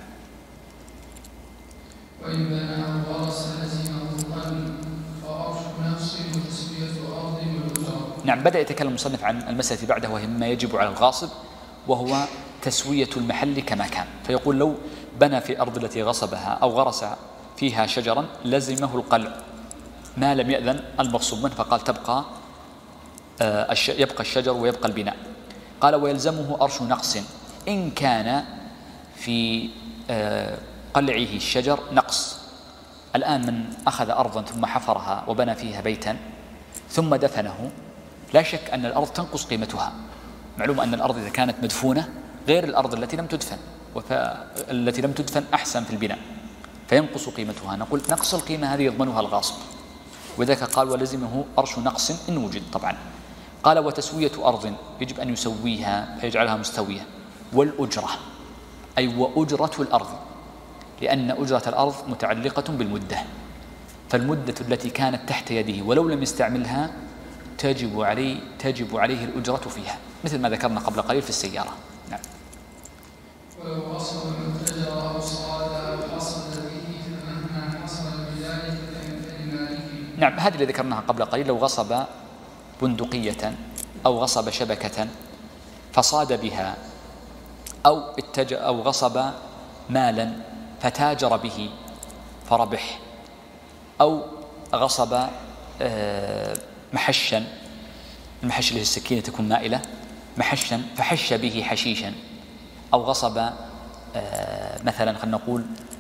Speaker 2: وإن بناه ورث لزمه قلب فأرش نفس وتسوية أرض والأجرة.
Speaker 1: نعم، بدأ يتكلم المصنف عن المسألة بعده وهي مما يجب على الغاصب، وهو تسوية المحل كما كان. فيقول لو بنى في الأرض التي غصبها أو غرس فيها شجرا لزمه القلع ما لم يأذن المغصوب منه، فقال تبقى يبقى الشجر ويبقى البناء. قال ويلزمه أرش نقص إن كان في قلعه الشجر نقص. الآن من أخذ أرضا ثم حفرها وبنى فيها بيتا ثم دفنه، لا شك أن الأرض تنقص قيمتها. معلوم أن الأرض إذا كانت مدفونة غير الأرض التي لم تدفن، والتي لم تدفن أحسن في البناء فينقص قيمتها. نقول نقص القيمة هذه يضمنها الغاصب، وذلك قال ولزمه أرش نقص إن وجد طبعا. قال وتسوية أرض يجب أن يسويها فيجعلها مستوية، والأجرة أي وأجرة الأرض، لأن أجرة الأرض متعلقة بالمدة، فالمدة التي كانت تحت يده ولو لم يستعملها تجب عليه تجب عليه الأجرة فيها، مثل ما ذكرنا قبل قليل في السيارة. نعم.
Speaker 2: ولو أصل المتجر أو صاد أو حصل به فمهما حصل بذلك فلمالكه.
Speaker 1: نعم، هذه اللي ذكرناها قبل قليل. لو غصب بندقية أو غصب شبكة فصاد بها أو اتج أو غصب مالا فتاجر به فربح، أو غصب محشا، المحش اللي السكينة تكون مائلة، محشا فحش به حشيشا، أو غصب مثلا خلينا نقول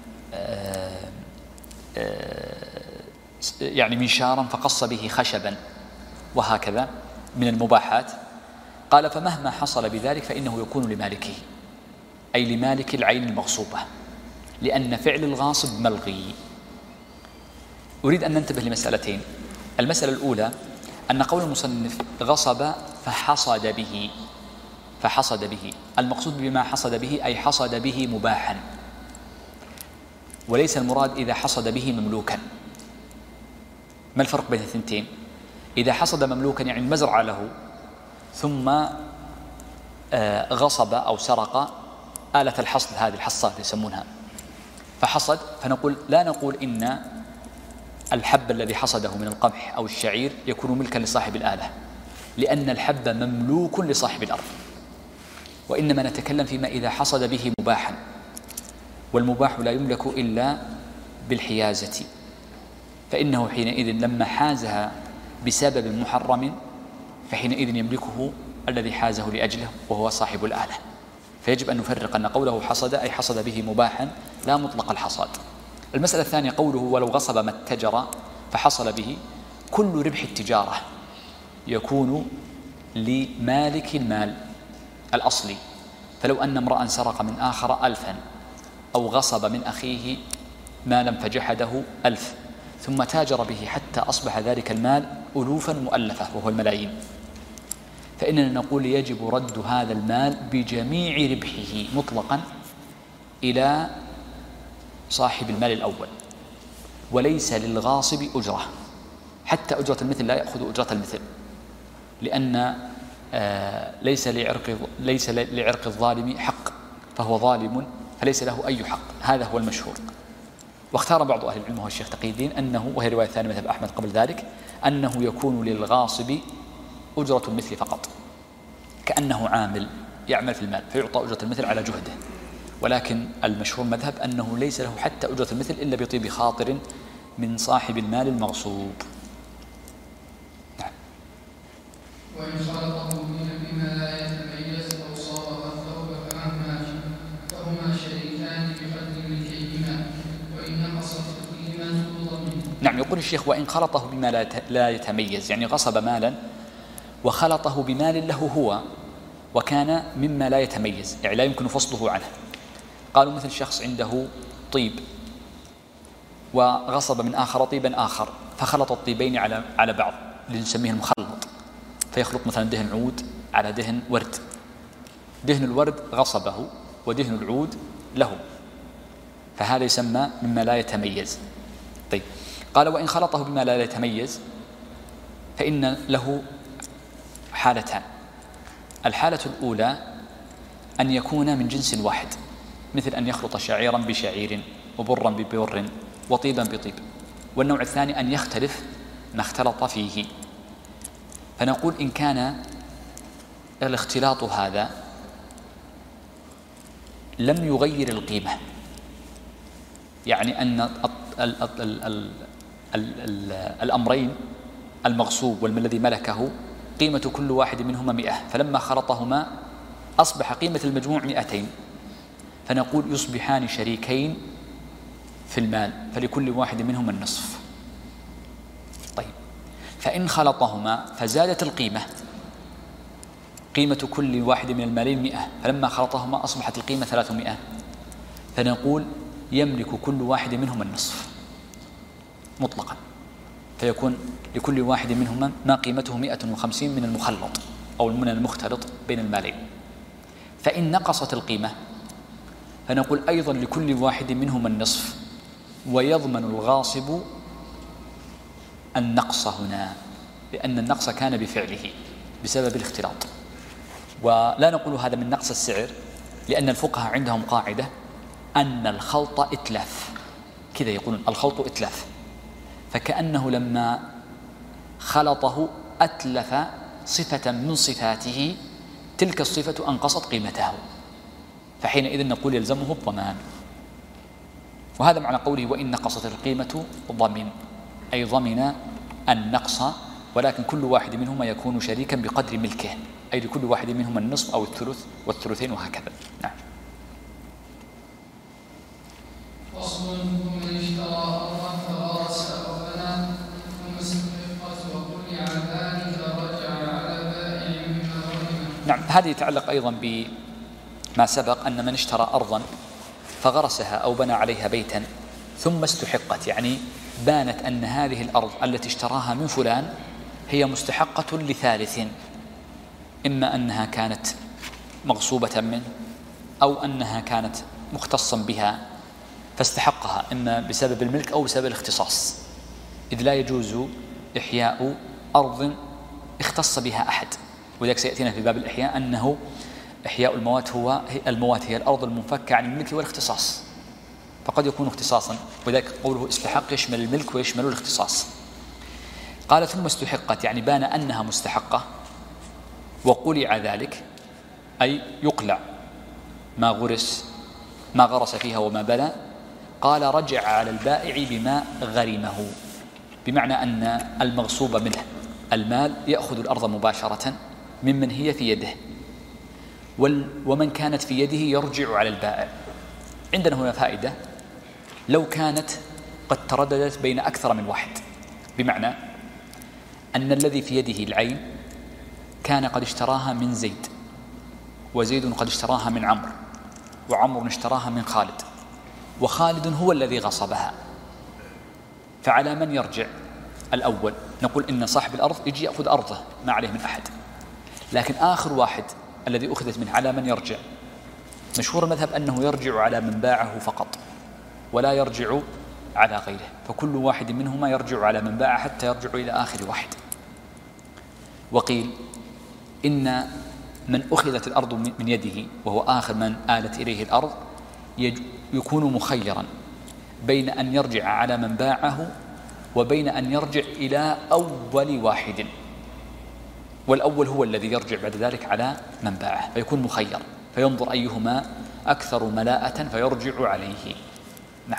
Speaker 1: يعني منشارا فقص به خشبا، وهكذا من المباحات. قال فمهما حصل بذلك فإنه يكون لمالكه، أي لمالك العين المغصوبة، لأن فعل الغاصب ملغي. أريد أن ننتبه لمسألتين. المسألة الأولى أن قول المصنف غصب فحصد به، فحصد به المقصود بما حصد به أي حصد به مباحا، وليس المراد إذا حصد به مملوكا. ما الفرق بين الثنتين؟ إذا حصد مملوكا يعني المزرعة له ثم غصب أو سرق آلة الحصد، هذه الحصات يسمونها، فحصد، فنقول لا نقول إن الحب الذي حصده من القمح أو الشعير يكون ملكا لصاحب الآلة، لأن الحب مملوك لصاحب الأرض، وإنما نتكلم فيما إذا حصد به مباحا، والمباح لا يملك إلا بالحيازة، فإنه حينئذ لما حازها بسبب محرم فحينئذ يملكه الذي حازه لأجله وهو صاحب الآلة. فيجب أن نفرق أن قوله حصد أي حصد به مباحا لا مطلق الحصاد. المسألة الثانية قوله ولو غصب ما اتجر فحصل به، كل ربح التجارة يكون لمالك المال الأصلي، فلو أن امرأ سرق من آخر ألفا أو غصب من أخيه مالا فجحده ألف ثم تاجر به حتى أصبح ذلك المال ألوفا مؤلفة وهو الملايين، فإننا نقول يجب رد هذا المال بجميع ربحه مطلقا إلى صاحب المال الأول، وليس للغاصب أجرة، حتى أجرة المثل لا يأخذ أجرة المثل، لأن آه ليس لعرق ليس لعرق الظالم حق، فهو ظالم فليس له أي حق. هذا هو المشهور. واختار بعض أهل العلم وهو الشيخ تقي الدين أنه، وهي رواية ثانية مذهب أحمد قبل ذلك، أنه يكون للغاصب أجرة المثل فقط، كأنه عامل يعمل في المال فيعطى أجرة المثل على جهده، ولكن المشهور مذهب أنه ليس له حتى أجرة المثل إلا بطيب خاطر من صاحب المال المغصوب. نعم.
Speaker 2: وإن خلطه بما لا يتميز أو صار الثوب فهما فهما شريكان بقدر ملكهما، وإن نقصت القيمة ضمن.
Speaker 1: نعم. يقول الشيخ وإن خلطه بما لا يتميز، يعني غصب مالا وخلطه بمال له هو وكان مما لا يتميز، يعني لا يمكن فصله عنه. قالوا مثل شخص عنده طيب وغصب من آخر طيبا آخر فخلط الطيبين على على بعض، لنسميه المخلط، فيخلط مثلا دهن عود على دهن ورد، دهن الورد غصبه ودهن العود له، فهذا يسمى مما لا يتميز. طيب، قال وإن خلطه بما لا يتميز فإن له حالتان. الحالة الأولى أن يكون من جنس واحد، مثل أن يخلط شعيرا بشعير وبرا ببر وطيبا بطيب. والنوع الثاني أن يختلف ما اختلط فيه، فنقول إن كان الاختلاط هذا لم يغير القيمة، يعني أن الأمرين المغصوب والذي ملكه قيمة كل واحد منهما مئة، فلما خلطهما أصبح قيمة المجموع مئتين، فنقول يصبحان شريكين في المال فلكل واحد منهما النصف. طيب، فإن خلطهما فزادت القيمة، قيمة كل واحد من المالين مئة، فلما خلطهما أصبحت القيمة ثلاثمائة، فنقول يملك كل واحد منهما النصف مطلقا، فيكون لكل واحد منهما ما قيمته مئة وخمسين من المخلط أو من المختلط بين المالين. فإن نقصت القيمة فنقول أيضا لكل واحد منهما النصف، ويضمن الغاصب النقص هنا، لأن النقص كان بفعله بسبب الاختلاط. ولا نقول هذا من نقص السعر، لأن الفقهاء عندهم قاعدة أن الخلط إتلاف، كذا يقولون الخلط إتلاف، فكأنه لما خلطه أتلف صفة من صفاته، تلك الصفة أنقصت قيمته، فحينئذ نقول يلزمه الضمان. وهذا معنى قوله وإن نقصت القيمة ضمن، أي ضمن النقص، ولكن كل واحد منهما يكون شريكا بقدر ملكه، أي لكل واحد منهما النصف أو الثلث والثلثين وهكذا. نعم.
Speaker 2: فصل من اشترى أرضا فغرس أو بنى ثم استحقت وقلع ذلك رجع على بائع مما غنم.
Speaker 1: نعم. هذه يتعلق أيضا بما سبق أن من اشترى أرضا فغرسها أو بنى عليها بيتا ثم استحقت، يعني بانت أن هذه الأرض التي اشتراها من فلان هي مستحقة لثالث، إما أنها كانت مغصوبة منه أو أنها كانت مختصا بها فاستحقها، إما بسبب الملك أو بسبب الاختصاص، إذ لا يجوز إحياء أرض اختص بها أحد. وذلك سيأتينا في باب الإحياء أنه إحياء الموات هو الموات هي الأرض المنفكة عن الملك والاختصاص، فقد يكون اختصاصا، وذلك قوله استحق يشمل الملك ويشمل الاختصاص. قال ثم استحقت، يعني بان أنها مستحقة وقلع ذلك أي يقلع ما غرس ما غرس فيها وما بنى، قال رجع على البائع بما غرمه، بمعنى أن المغصوب منه المال يأخذ الأرض مباشرة ممن هي في يده، ومن كانت في يده يرجع على البائع. عندنا هنا فائدة، لو كانت قد ترددت بين أكثر من واحد، بمعنى أن الذي في يده العين كان قد اشتراها من زيد، وزيد قد اشتراها من عمرو، وعمرو اشتراها من خالد، وخالد هو الذي غصبها، فعلى من يرجع؟ الأول. نقول إن صاحب الأرض يجي يأخذ أرضه ما عليه من أحد، لكن آخر واحد الذي أخذت منه على من يرجع؟ مشهور المذهب أنه يرجع على من باعه فقط ولا يرجع على غيره، فكل واحد منهما يرجع على من باع حتى يرجع إلى آخر واحد. وقيل إن من أخذت الأرض من يده وهو آخر من آلت إليه الأرض يكون مخيرا بين أن يرجع على من باعه وبين أن يرجع إلى أول واحد، والأول هو الذي يرجع بعد ذلك على من باعه، فيكون مخير، فينظر أيهما أكثر ملاءة فيرجع عليه. نعم.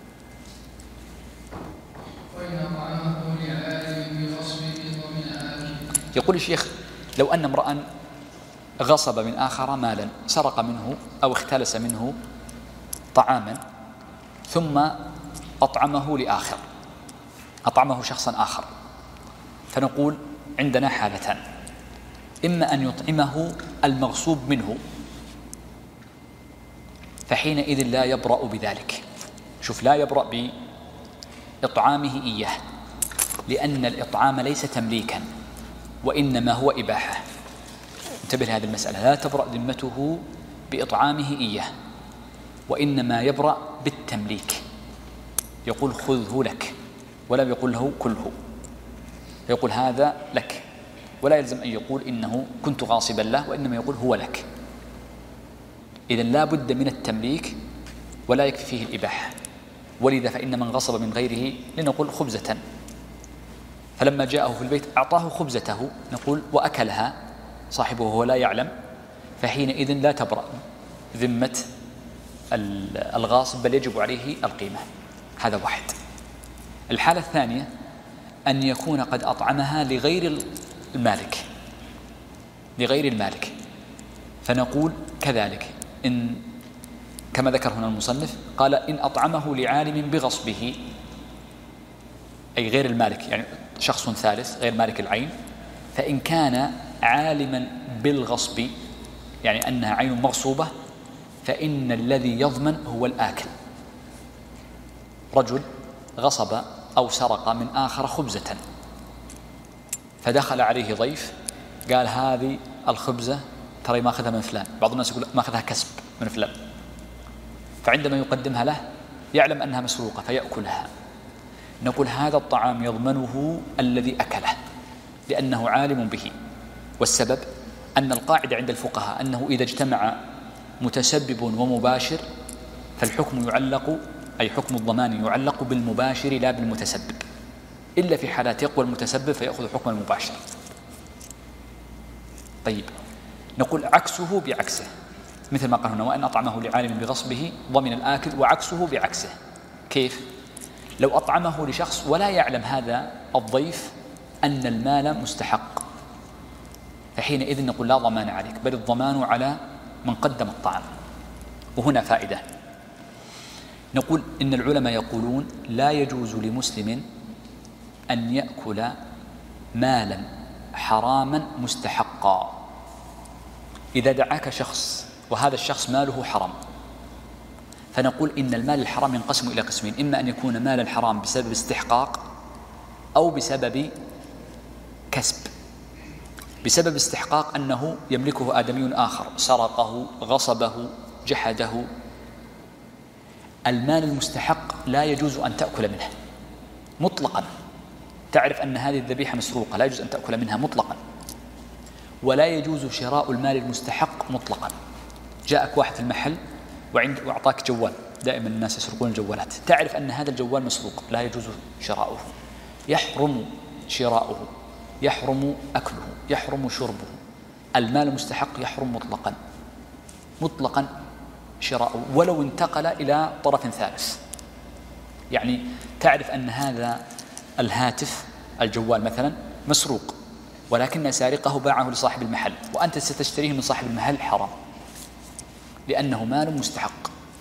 Speaker 1: يقول الشيخ لو أن امرأ غصب من آخر مالا، سرق منه أو اختلس منه طعاما ثم أطعمه لآخر، أطعمه شخصا آخر، فنقول عندنا حالتان: إما أن يطعمه المغصوب منه فحينئذ لا يبرأ بذلك. شوف، لا يبرأ بإطعامه إياه، لأن الإطعام ليس تمليكا وإنما هو إباحة. انتبه لهذه المسألة، لا تبرأ ذمته بإطعامه إياه، وإنما يبرأ بالتمليك. يقول خذه لك، ولا يقول له كله، يقول هذا لك، ولا يلزم أن يقول إنه كنت غاصبا له، وإنما يقول هو لك. إذن لا بد من التمليك ولا يكفي فيه الإباحة. ولذا فإن من غصب من غيره لنقول خبزة، فلما جاءه في البيت أعطاه خبزته، نقول وأكلها صاحبه وهو لا يعلم، فحينئذ لا تبرأ ذمة الغاصب، بل يجب عليه القيمة. هذا واحد. الحالة الثانية أن يكون قد أطعمها لغير المالك لغير المالك فنقول كذلك إن كما ذكر هنا المصنف، قال إن أطعمه لعالم بغصبه، أي غير المالك، يعني شخص ثالث غير مالك العين، فإن كان عالما بالغصب، يعني أنها عين مغصوبة، فإن الذي يضمن هو الآكل. رجل غصب أو سرق من آخر خبزة، فدخل عليه ضيف قال هذه الخبزة ترى ما أخذها من فلان، بعض الناس يقول ما أخذها كسب من فلان، فعندما يقدمها له يعلم أنها مسروقة فيأكلها، نقول هذا الطعام يضمنه الذي أكله لأنه عالم به. والسبب أن القاعدة عند الفقهاء أنه إذا اجتمع متسبب ومباشر فالحكم يعلق، أي حكم الضمان يعلق بالمباشر لا بالمتسبب، إلا في حالات يقوى المتسبب فيأخذ حكم المباشر. طيب، نقول عكسه بعكسه، مثل ما قال هنا وأن أطعمه لعالم بغصبه ضمن الآكل، وعكسه بعكسه. كيف؟ لو أطعمه لشخص ولا يعلم هذا الضيف أن المال مستحق، فحينئذ نقول لا ضمان عليك، بل الضمان على من قدم الطعام. وهنا فائدة، نقول إن العلماء يقولون لا يجوز لمسلم أن يأكل مالا حراما مستحقا. إذا دعاك شخص وهذا الشخص ماله حرام، فنقول إن المال الحرام ينقسم إلى قسمين: إما أن يكون مالا حرام بسبب استحقاق أو بسبب كسب. بسبب استحقاق أنه يملكه آدمي آخر، سرقه، غصبه، جحده. المال المستحق لا يجوز أن تأكل منه مطلقا، تعرف أن هذه الذبيحة مسروقة لا يجوز أن تأكل منها مطلقا. ولا يجوز شراء المال المستحق مطلقا. جاءك واحد في المحل وعند وأعطاك جوال، دائما الناس يسرقون الجوالات، تعرف أن هذا الجوال مسروق، لا يجوز شراؤه، يحرم شراؤه، يحرم أكله، يحرم شربه، المال المستحق يحرم مطلقا مطلقا شراءه ولو انتقل إلى طرف ثالث. يعني تعرف أن هذا الهاتف الجوال مثلا مسروق، ولكن سارقه باعه لصاحب المحل وأنت ستشتريه من صاحب المحل، حرام لأنه مال مستحق.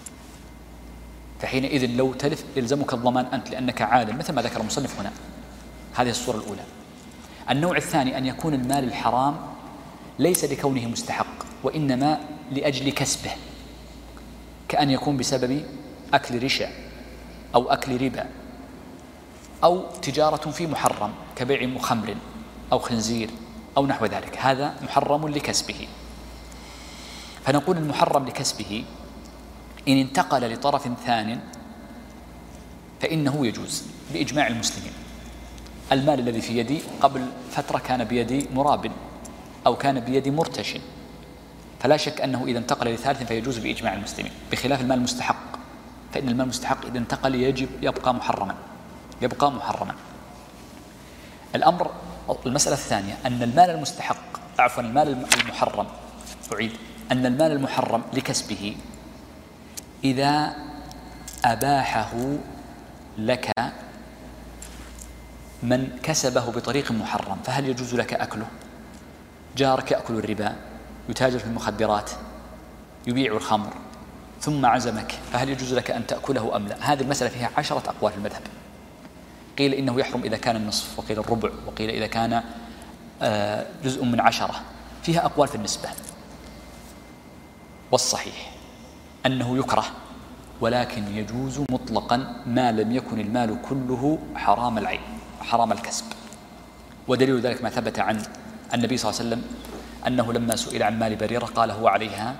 Speaker 1: فحينئذ لو تلف يلزمك الضمان أنت لأنك عادل مثل ما ذكر المصنف هنا. هذه الصورة الأولى. النوع الثاني أن يكون المال الحرام ليس لكونه مستحق وإنما لأجل كسبه، كأن يكون بسبب أكل رشا أو أكل ربا أو تجارة في محرم كبيع خمر أو خنزير أو نحو ذلك، هذا محرم لكسبه. فنقول المحرم لكسبه إن انتقل لطرف ثان فإنه يجوز بإجماع المسلمين. المال الذي في يدي قبل فترة كان بيدي مراب أو كان بيدي مرتش، فلا شك أنه إذا انتقل لثالث فيجوز بإجماع المسلمين، بخلاف المال المستحق فإن المال المستحق إذا انتقل يجب يبقى محرما يبقى محرما. الأمر المسألة الثانية أن المال المستحق عفوا المال المحرم أعيد أن المال المحرم لكسبه إذا أباحه لك من كسبه بطريق محرم فهل يجوز لك أكله؟ جارك يأكل الربا، يتاجر في المخدرات، يبيع الخمر، ثم عزمك، فهل يجوز لك أن تأكله أم لا؟ هذه المسألة فيها عشرة أقوال في المذهب. قيل إنه يحرم إذا كان النصف، وقيل الربع، وقيل إذا كان جزء من عشرة، فيها أقوال في النسبة. والصحيح أنه يكره ولكن يجوز مطلقا ما لم يكن المال كله حرام العين حرام الكسب. ودليل ذلك ما ثبت عن النبي صلى الله عليه وسلم أنه لما سئل عن مال بريرة قال هو عليها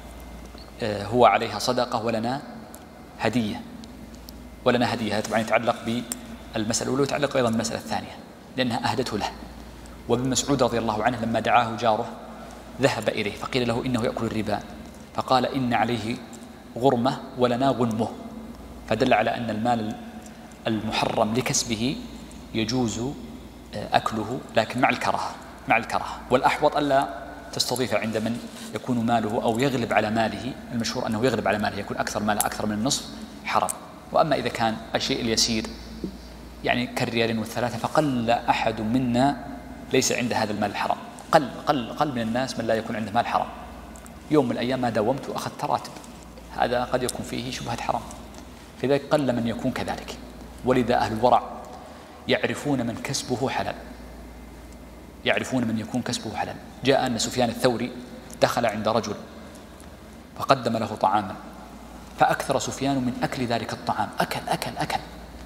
Speaker 1: هو عليها صدقة ولنا هدية ولنا هدية. طبعا يتعلق بالمسألة الأولى ويتعلق أيضا بالمسألة الثانية لأنها أهدته له. وابن مسعود رضي الله عنه لما دعاه جاره ذهب إليه فقيل له إنه يأكل الربا فقال إن عليه غرمة ولنا غنمه، فدل على أن المال المحرم لكسبه يجوز أكله لكن مع الكراهة مع الكراهة. والأحوط ألا تستضيف عند من يكون ماله أو يغلب على ماله، المشهور أنه يغلب على ماله يكون أكثر ماله أكثر من النصف حرام. وأما إذا كان الشيء اليسير يعني كالريال والثلاثة فقل أحد منا ليس عنده هذا المال الحرام، قل قل قل من الناس من لا يكون عنده مال حرام. يوم من الأيام ما داومت وأخذت راتب، هذا قد يكون فيه شبهة حرام، فذلك قل من يكون كذلك. ولذا أهل الورع يعرفون من كسبه حلال، يعرفون من يكون كسبه حلال. جاء أن سفيان الثوري دخل عند رجل فقدم له طعاما فأكثر سفيان من أكل ذلك الطعام، أكل أكل أكل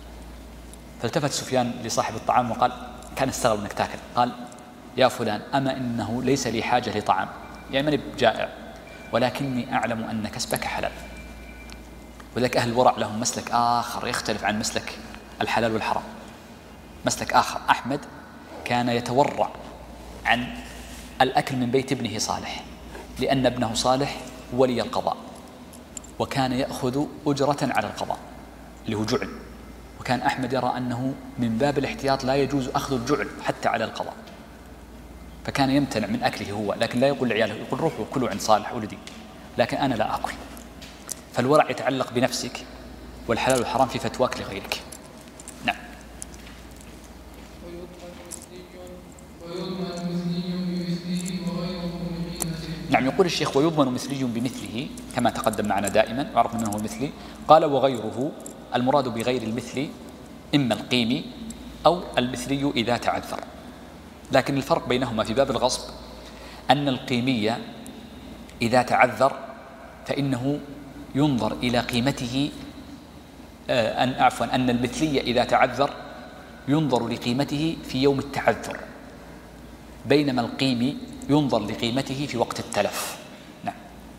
Speaker 1: فالتفت سفيان لصاحب الطعام وقال كان استغرب أنك تاكل، قال يا فلان أما إنه ليس لي حاجة لطعام، يعني من جائع، ولكني أعلم أن كسبك حلال. وذلك أهل الورع لهم مسلك آخر يختلف عن مسلك الحلال والحرام، مسلك آخر. أحمد كان يتورع عن الأكل من بيت ابنه صالح لأن ابنه صالح ولي القضاء، وكان يأخذ أجرة على القضاء اللي هو جعل، وكان أحمد يرى أنه من باب الاحتياط لا يجوز أخذ الجعل حتى على القضاء، فكان يمتنع من أكله هو، لكن لا يقول لعياله، يقول روحوا كلوا عند صالح ولدي، لكن أنا لا أكل. فالورع يتعلق بنفسك والحلال والحرام في فتواك لغيرك. نعم. نعم يقول الشيخ ويضمن مثلي بمثله كما تقدم معنا دائما وعرفنا منه المثلي. قال وغيره، المراد بغير المثل إما القيمي أو المثلي إذا تعذر، لكن الفرق بينهما في باب الغصب أن القيمية إذا تعذر فإنه ينظر إلى قيمته، أن عفوا أن المثلية إذا تعذر ينظر لقيمته في يوم التعذر، بينما القيمي ينظر لقيمته في وقت التلف. نعم.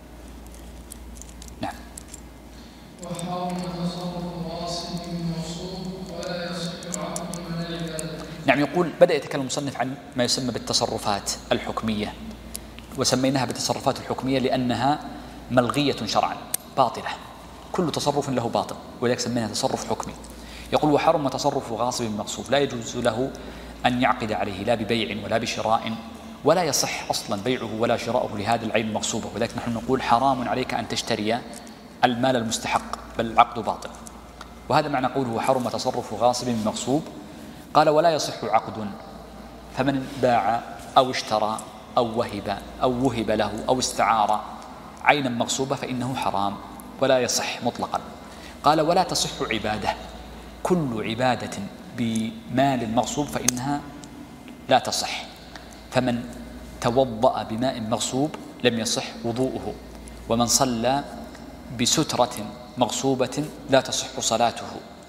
Speaker 1: نعم.
Speaker 2: وحرم تصرف الغاصب الموصوف ولا يصح عقد من العبادة.
Speaker 1: نعم. يقول بدأ يتكلم المصنف عن ما يسمى بالتصرفات الحكمية، وسميناها بالتصرفات الحكمية لأنها ملغية شرعا باطلة، كل تصرف له باطل ولذلك سميناها تصرف حكمي. يقول وحرم تصرف غاصب مغصوب، لا يجوز له أن يعقد عليه لا ببيع ولا بشراء ولا يصح أصلا بيعه ولا شراؤه لهذا العين المغصوبة، ولكن نحن نقول حرام عليك أن تشتري المال المستحق، بل العقد باطل. وهذا معنى قوله حرم تصرف غاصب مغصوب. قال ولا يصح عقد، فمن باع أو اشترى أو وهب أو وهب له أو استعار عينا مغصوبة فإنه حرام ولا يصح مطلقا. قال ولا تصح عبادة، كل عبادة بمال مغصوب فإنها لا تصح. فمن توضأ بماء مغصوب لم يصح وضوءه، ومن صلى بسترة مغصوبة لا تصح صلاته.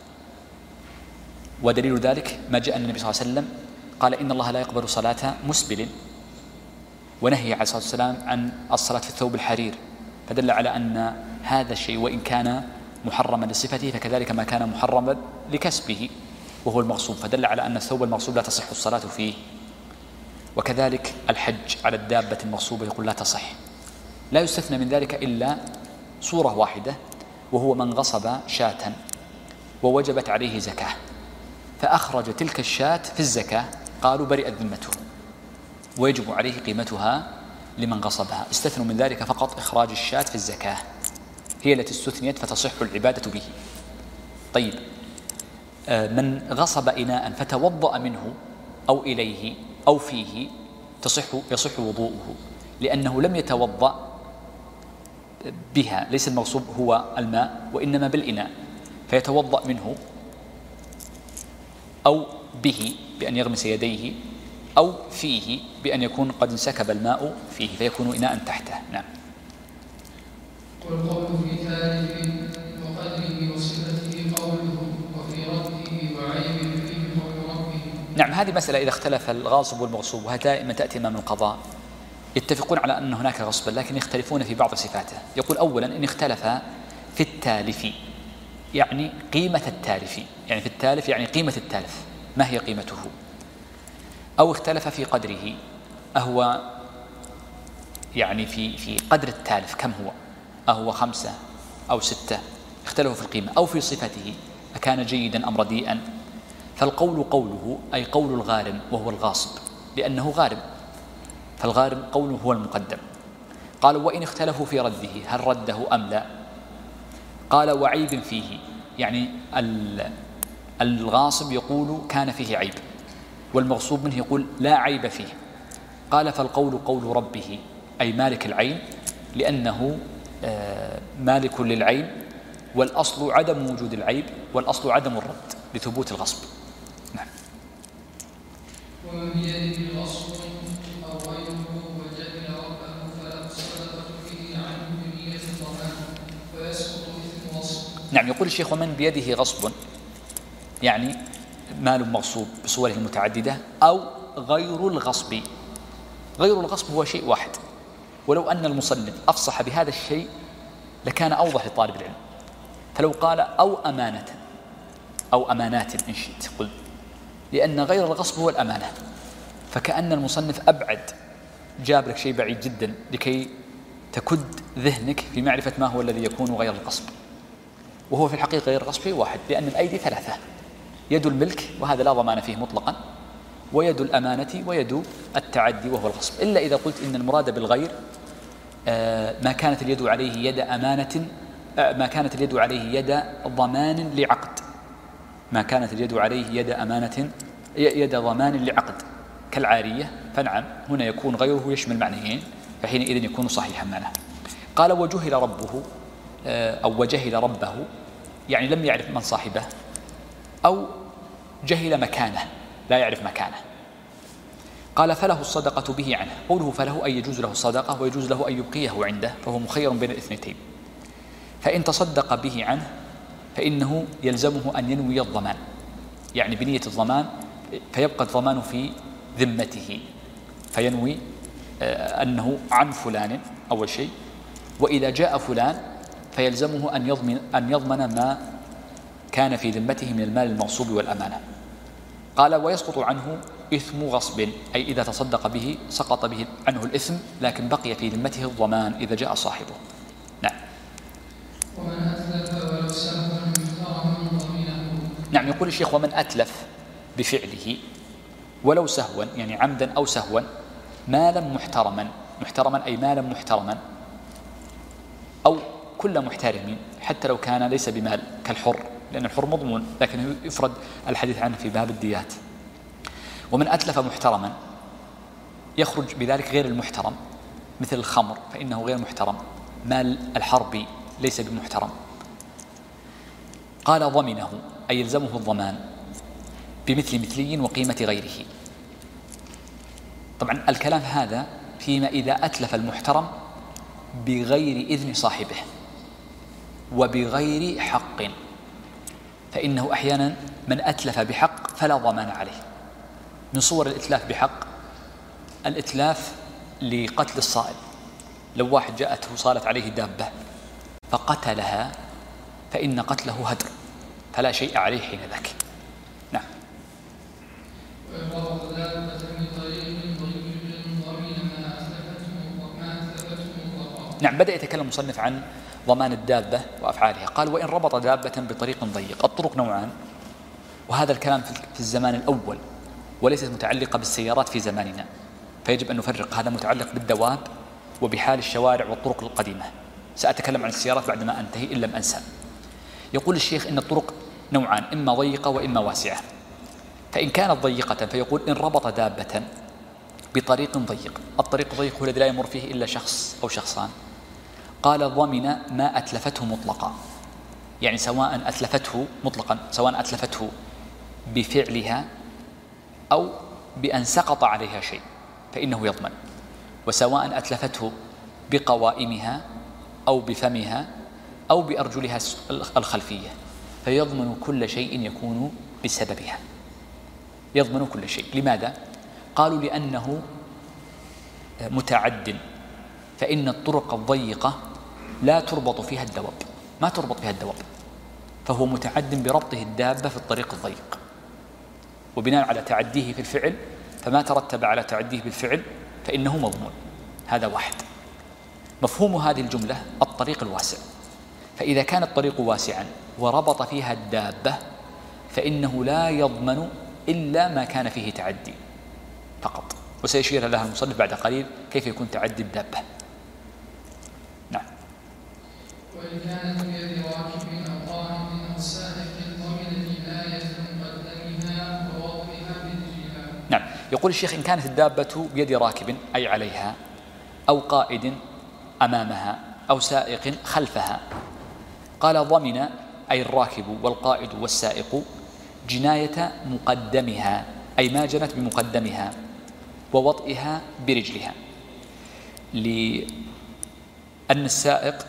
Speaker 1: ودليل ذلك ما جاء النبي صلى الله عليه وسلم قال إن الله لا يقبل صلاة مسبل، ونهي عليه الصلاة والسلام عن الصلاة في الثوب الحرير، فدل على أن هذا الشيء وإن كان محرما لصفته فكذلك ما كان محرما لكسبه وهو المغصوب، فدل على أن الثوب المغصوب لا تصح الصلاة فيه. وكذلك الحج على الدابة المغصوبة يقول لا تصح. لا يستثنى من ذلك إلا صورة واحدة، وهو من غصب شاة ووجبت عليه زكاة فأخرج تلك الشاة في الزكاة، قالوا برئت ذمته ويجب عليه قيمتها لمن غصبها. استثنوا من ذلك فقط إخراج الشاة في الزكاة، هي التي استثنيت فتصح العبادة به. طيب، من غصب إناء فتوضأ منه أو إليه أو فيه تصح يصح وضوءه، لأنه لم يتوضأ بها، ليس المغصوب هو الماء وإنما بالإناء، فيتوضأ منه أو به بأن يغمس يديه أو فيه بأن يكون قد انسكب الماء فيه فيكون إناء تحته. نعم.
Speaker 2: والقول في تارك وقدره وصفته قوله، وفي رده وعيب فيه قول ربه.
Speaker 1: نعم، هذه مسألة إذا اختلف الغاصب والمغصوب، وهذا دائما تأتي أمام القضاء، يتفقون على أن هناك غصبا لكن يختلفون في بعض صفاته. يقول أولا إن اختلف في التالف، يعني قيمة التالف، يعني في التالف يعني قيمة التالف ما هي قيمته، أو اختلف في قدره، أهو يعني في في قدر التالف كم هو، أهو خمسة أو ستة، اختلفوا في القيمة، أو في صفته أكان جيدا أم رديئا. فالقول قوله أي قول الغارم وهو الغاصب، لأنه غارم، فالغارم قوله هو المقدم. قال وإن اختلفوا في رده، هل رده أم لا؟ قال وعيب فيه، يعني الغاصب يقول كان فيه عيب، والمغصوب منه يقول لا عيب فيه. قال فالقول قول ربه أي مالك العين، لأنه مالك للعين، والأصل عدم وجود العيب، والأصل عدم الرد لثبوت الغصب. نعم.
Speaker 2: ومن بيده غصب أو غيره وجهل ربه فلا الصدقة فيه عنه بنية الضمان ويسقط إثم غصب.
Speaker 1: نعم. يقول الشيخ ومن بيده غصب يعني مال مغصوب بصوره المتعددة أو غير الغصب. غير الغصب هو شيء واحد، ولو أن المصنف أفصح بهذا الشيء لكان أوضح لطالب العلم، فلو قال أو أمانة أو أمانات إن شئت قل، لأن غير الغصب هو الأمانة، فكأن المصنف أبعد، جاب لك شيء بعيد جدا لكي تكد ذهنك في معرفة ما هو الذي يكون غير الغصب، وهو في الحقيقة غير الغصب واحد، لأن الأيدي ثلاثة: يد الملك وهذا لا ضمان فيه مطلقا، ويد الأمانة، ويد التعدي وهو الغصب، إلا إذا قلت إن المراد بالغير ما كانت اليد عليه يد أمانة، ما كانت اليد عليه يد ضمان لعقد، ما كانت اليد عليه يد أمانة يد ضمان لعقد كالعارية، فنعم هنا يكون غيره يشمل معنيين، فحينئذ يكون صحيحا معناه. قال وجهل ربه أو وجهل ربه، يعني لم يعرف من صاحبه، أو جهل مكانه لا يعرف مكانه. قال فله الصدقة به عنه. قوله فله أي يجوز له الصدقة ويجوز له أن يبقيه عنده، فهو مخير بين الاثنتين. فإن تصدق به عنه فإنه يلزمه أن ينوي الضمان، يعني بنية الضمان، فيبقى الضمان في ذمته، فينوي أنه عن فلان أول شيء، وإذا جاء فلان فيلزمه أن يضمن, أن يضمن ما كان في ذمته من المال المغصوب والأمانة. قال ويسقط عنه إثم غصب، أي إذا تصدق به سقط به عنه الإثم، لكن بقي في ذمته الضمان إذا جاء صاحبه. نعم.
Speaker 2: ومن أتلف ولو سهوا محترما ضمنه.
Speaker 1: نعم. يقول الشيخ ومن أتلف بفعله ولو سهوا، يعني عمدا أو سهوا، مالا محترما، محترما أي مالا محترما، أو كل محترم حتى لو كان ليس بمال كالحر، لأن الحر مضمون لكن يفرد الحديث عنه في باب الديات. ومن أتلف محترما يخرج بذلك غير المحترم، مثل الخمر فإنه غير محترم، مال الحرب ليس بمحترم. قال ضمنه أي يلزمه الضمان بمثل مثلي وقيمة غيره. طبعا الكلام هذا فيما إذا أتلف المحترم بغير إذن صاحبه وبغير حق، فإنه أحيانا من أتلف بحق فلا ضمان عليه. من صور الإتلاف بحق الإتلاف لقتل الصائل، لو واحد جاءته صالت عليه دابة فقتلها فإن قتله هدر فلا شيء عليه حين ذاك. نعم. نعم. بدأ يتكلم المصنف عن ضمان الدابة وأفعالها. قال وإن ربط دابة بطريق ضيق. الطرق نوعان، وهذا الكلام في الزمان الأول وليست متعلقة بالسيارات في زماننا، فيجب أن نفرق، هذا متعلق بالدواب وبحال الشوارع والطرق القديمة. سأتكلم عن السيارات بعدما أنتهي إن لم أنسى. يقول الشيخ إن الطرق نوعان، إما ضيقة وإما واسعة. فإن كانت ضيقة فيقول إن ربط دابة بطريق ضيق، الطريق الضيق هو الذي لا يمر فيه إلا شخص أو شخصان، قال ضمن ما أتلفته مطلقا، يعني سواء أتلفته مطلقا، سواء أتلفته بفعلها أو بأن سقط عليها شيء فإنه يضمن، وسواء أتلفته بقوائمها أو بفمها أو بأرجلها الخلفية فيضمن كل شيء يكون بسببها، يضمن كل شيء. لماذا؟ قالوا لأنه متعد، فإن الطرق الضيقة لا تربط فيها الدواب، ما تربط فيها الدواب، فهو متعد بربطه الدابة في الطريق الضيق، وبناء على تعديه في الفعل فما ترتب على تعديه بالفعل فإنه مضمون. هذا واحد. مفهوم هذه الجملة الطريق الواسع، فإذا كان الطريق واسعا وربط فيها الدابة فإنه لا يضمن إلا ما كان فيه تعدي فقط، وسيشير لها المصنف بعد قليل كيف يكون تعدي الدابة. نعم.
Speaker 2: وإن كانت بيد راكب أو قائد أو سائق ضمن جناية مقدمها ووضعها برجلها.
Speaker 1: نعم. يقول الشيخ إن كانت الدابة بيد راكب أي عليها، أو قائد أمامها، أو سائق خلفها، قال ضمن أي الراكب والقائد والسائق جناية مقدمها أي ما جنت بمقدمها ووطئها برجلها، لأن السائق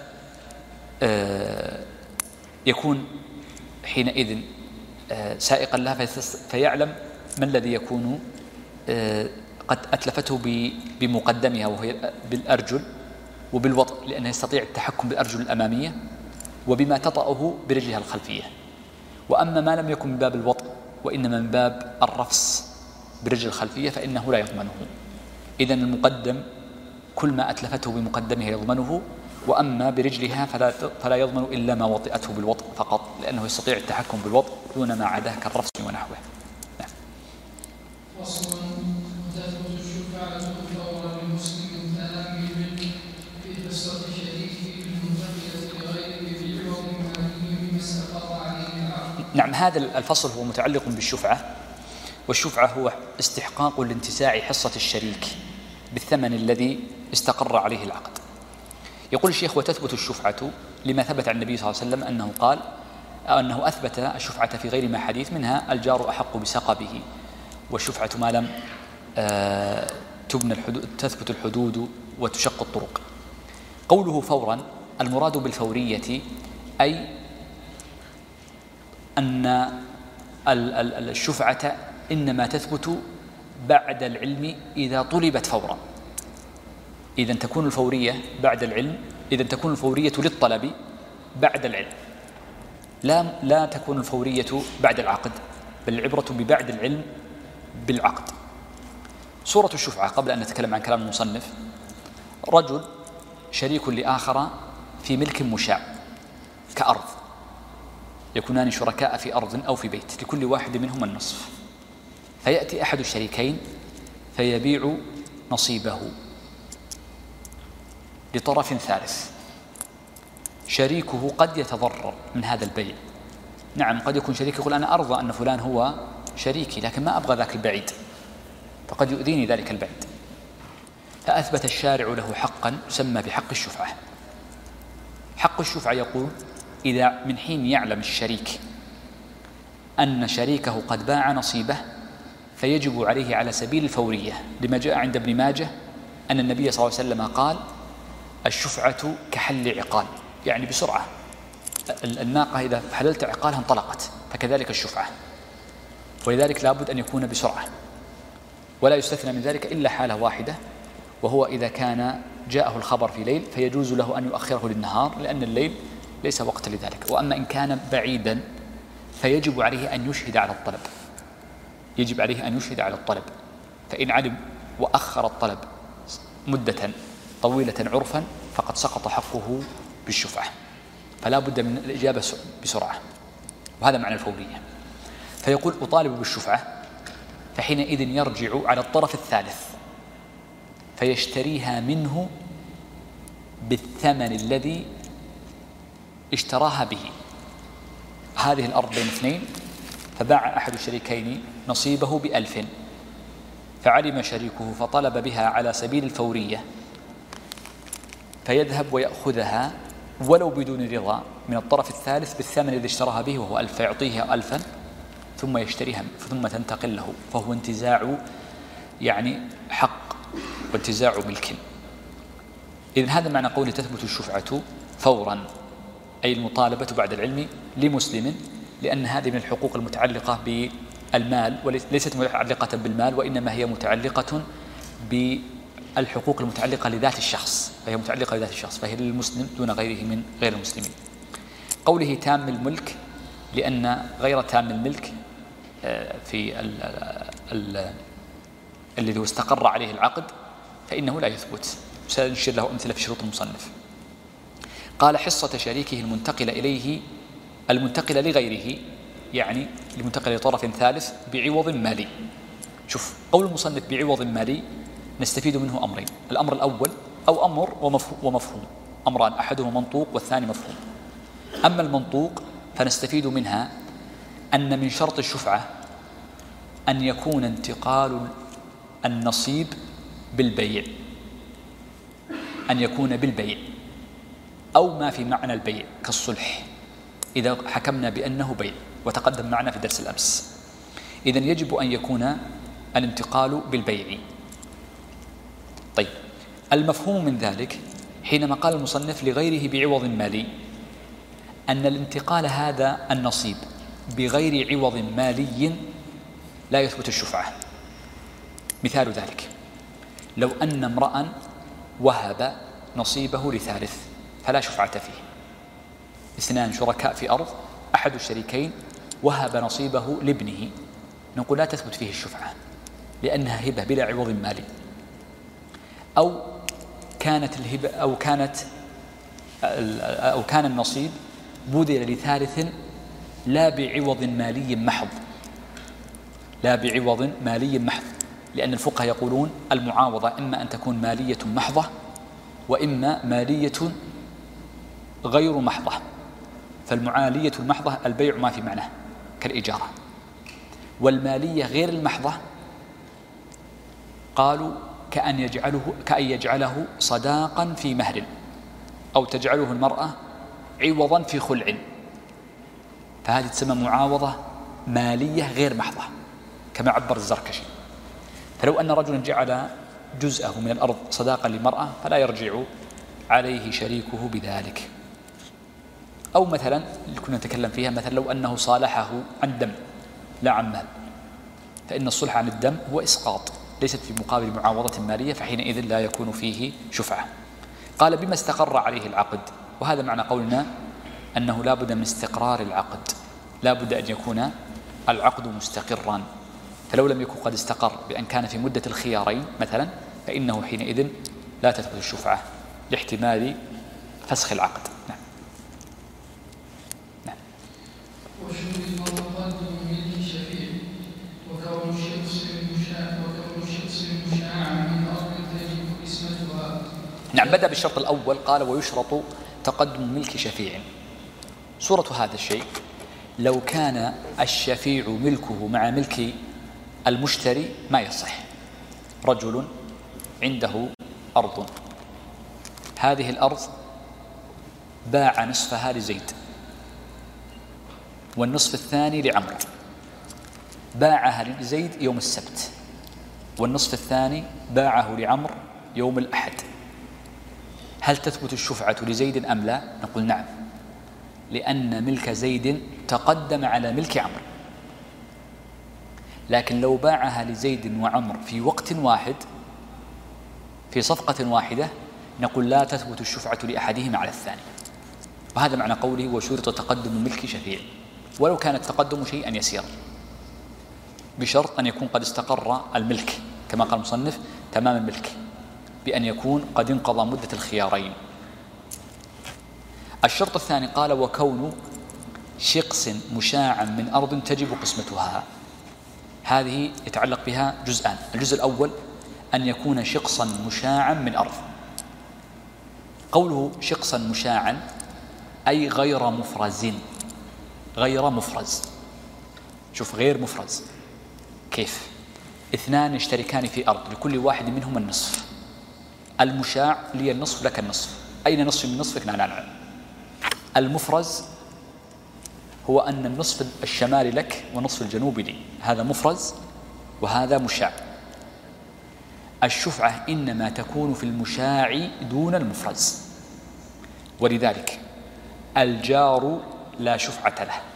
Speaker 1: يكون حينئذ سائقا لها فيعلم ما الذي يكون قد أتلفته بمقدمها وهي بالأرجل وبالوطء، لأنه يستطيع التحكم بالأرجل الأمامية وبما تطأه برجلها الخلفية. وأما ما لم يكن من باب الوطء وإنما من باب الرفس برجل الخلفية فإنه لا يضمنه. إذن المقدم كل ما أتلفته بمقدمها يضمنه، وأما برجلها فلا فلا يضمن إلا ما وطئته بالوطء فقط، لأنه يستطيع التحكم بالوطء دون ما عداه كالرفس ونحوه. نعم.
Speaker 2: فصل تثبت الشفاعة فورا لمسلم تامل في قصة شريكه بالمنتقلة لغيره في حكم مالي بما سقط عليه العقد.
Speaker 1: نعم. هذا الفصل هو متعلق بالشفعة، والشفعة هو استحقاق لانتزاع حصة الشريك بالثمن الذي استقر عليه العقد. يقول الشيخ وتثبت الشفعة لما ثبت عن النبي صلى الله عليه وسلم أنه قال أنه أثبت الشفعة في غير ما حديث، منها الجار أحق بسقبه، والشفعة ما لم تبنى الحدود تثبت الحدود وتشق الطرق. قوله فورا المراد بالفورية أي أن الشفعة إنما تثبت بعد العلم إذا طلبت فورا. إذن تكون الفورية بعد العلم، إذن تكون الفورية للطلب بعد العلم، لا لا تكون الفورية بعد العقد، بل العبرة ببعد العلم بالعقد. صورة الشفعة قبل أن نتكلم عن كلام المصنف: رجل شريك لآخر في ملك مشاع كأرض، يكونان شركاء في أرض أو في بيت، لكل واحد منهما النصف، فيأتي أحد الشريكين فيبيع نصيبه لطرف ثالث، شريكه قد يتضرر من هذا البيع. نعم، قد يكون شريك يقول أنا أرضى أن فلان هو شريكي لكن ما أبغى ذاك البعيد، فقد يؤذيني ذلك البعيد، فأثبت الشارع له حقا يسمى بحق الشفعة. حق الشفعة يقول إذا من حين يعلم الشريك أن شريكه قد باع نصيبه فيجب عليه على سبيل الفورية، لما جاء عند ابن ماجه أن النبي صلى الله عليه وسلم قال الشفعة كحل عقال، يعني بسرعة، الناقة إذا حللت عقالها انطلقت، فكذلك الشفعة، ولذلك لابد أن يكون بسرعة، ولا يستثنى من ذلك إلا حالة واحدة، وهو إذا كان جاءه الخبر في ليل فيجوز له أن يؤخره للنهار لأن الليل ليس وقت لذلك. وأما إن كان بعيدا فيجب عليه أن يشهد على الطلب، يجب عليه أن يشهد على الطلب، فإن علم وأخر الطلب مدة طويلة عرفا فقد سقط حقه بالشفعة، فلا بد من الإجابة بسرعة، وهذا معنى الفورية. فيقول أطالب بالشفعة، فحينئذ يرجع على الطرف الثالث فيشتريها منه بالثمن الذي اشتراها به. هذه الأرض بين اثنين، فباع أحد الشريكين نصيبه بألف، فعلم شريكه فطلب بها على سبيل الفورية، فيذهب ويأخذها ولو بدون رضا من الطرف الثالث بالثمن الذي اشتراها به وهو ألف، فيعطيها ألفا ثم يشتريها ثم تنتقل له، فهو انتزاع يعني حق وانتزاع ملك. إذن هذا معنى قوله تثبت الشفعة فورا، أي المطالبة بعد العلم لمسلم، لأن هذه من الحقوق المتعلقة بالمال، وليست متعلقة بالمال، وإنما هي متعلقة بالحقوق المتعلقة لذات الشخص، فهي متعلقة لذات الشخص، فهي للمسلم دون غيره من غير المسلمين. قوله تام الملك، لأن غير تام الملك في الذي استقر عليه العقد فإنه لا يثبت، سنشير له أمثلة في شروط المصنف. قال حصة شريكه المنتقل إليه المنتقل لغيره، يعني المنتقل لطرف ثالث بعوض مالي. شوف قول المصنف بعوض مالي نستفيد منه أمرين، الأمر الأول أو أمر ومفهوم، أمران أحدهما منطوق والثاني مفهوم. أما المنطوق فنستفيد منها أن من شرط الشفعة أن يكون انتقال النصيب بالبيع، أن يكون بالبيع أو ما في معنى البيع كالصلح إذا حكمنا بأنه بيع، وتقدم معنا في درس الأمس. إذن يجب أن يكون الانتقال بالبيع. طيب، المفهوم من ذلك حينما قال المصنف لغيره بعوض مالي أن الانتقال هذا النصيب بغير عوض مالي لا يثبت الشفعة. مثال ذلك لو أن امرأ وهب نصيبه لثالث فلا شفعة فيه. اثنان شركاء في أرض، أحد الشريكين وهب نصيبه لابنه، نقول لا تثبت فيه الشفعة لأنها هبة بلا عوض مالي. أو كانت الهبة أو كانت أو كان النصيب بذل لثالث لا بعوض مالي محض، لا بعوض مالي محض، لأن الفقهاء يقولون المعاوضة إما أن تكون مالية محضة وإما مالية غير محضة. فالمعالية المحضة البيع ما في معناه كالإجارة، والمالية غير المحضة قالوا كأن يجعله كأن يجعله صداقا في مهر، أو تجعله المرأة عوضا في خلع، فهذه تسمى معاوضة مالية غير محضة كما عبر الزركشي. فلو أن رجلا جعل جزءه من الأرض صداقا للمرأة فلا يرجع عليه شريكه بذلك. أو مثلا اللي كنا نتكلم فيها، مثلا لو أنه صالحه عن دم لا عن مال، فإن الصلح عن الدم هو إسقاط، ليست في مقابل معاوضة مالية، فحينئذ لا يكون فيه شفعة. قال بما استقر عليه العقد، وهذا معنى قولنا أنه لا بد من استقرار العقد، لا بد أن يكون العقد مستقرا، فلو لم يكن قد استقر بأن كان في مدة الخيارين مثلا فإنه حينئذ لا تثبت الشفعة لاحتمال فسخ العقد. نعم. نعم.
Speaker 2: وشرط تقدم ملك شفيع وكون الشخص المشاع وكون الشخص المشاع من أرض
Speaker 1: نعم، بدأ بالشرط الأول، قال ويشرط تقدم ملك شفيع. صورة هذا الشيء لو كان الشفيع ملكه مع ملك المشتري ما يصح. رجل عنده أرض، هذه الأرض باع نصفها لزيد والنصف الثاني لعمرو، باعها لزيد يوم السبت والنصف الثاني باعه لعمرو يوم الأحد، هل تثبت الشفعة لزيد أم لا؟ نقول نعم، لأن ملك زيد تقدم على ملك عمرو. لكن لو باعها لزيد وعمرو في وقت واحد في صفقة واحدة نقول لا تثبت الشفعة لأحدهما على الثاني. وهذا معنى قوله وشرط تقدم ملك شفيع، ولو كان التقدم شيئا يسيرا، بشرط أن يكون قد استقر الملك كما قال المصنف تمام الملك، بأن يكون قد انقضى مدة الخيارين. الشرط الثاني قال وكون شقص مشاعا من أرض تجب قسمتها. هذه يتعلق بها جزءان. الجزء الأول أن يكون شقصا مشاعا من أرض. قوله شقصا مشاعا أي غير مفرز، غير مفرز. شوف غير مفرز كيف؟ اثنان يشتركان في أرض لكل واحد منهم النصف، المشاع لي النصف لك النصف، أين نصف من نصفك؟ لا لا لا. المفرز هو أن النصف الشمالي لك ونصف الجنوبي لي، هذا مفرز وهذا مشاع. الشفعة إنما تكون في المشاع دون المفرز، ولذلك الجار لا شفعة له،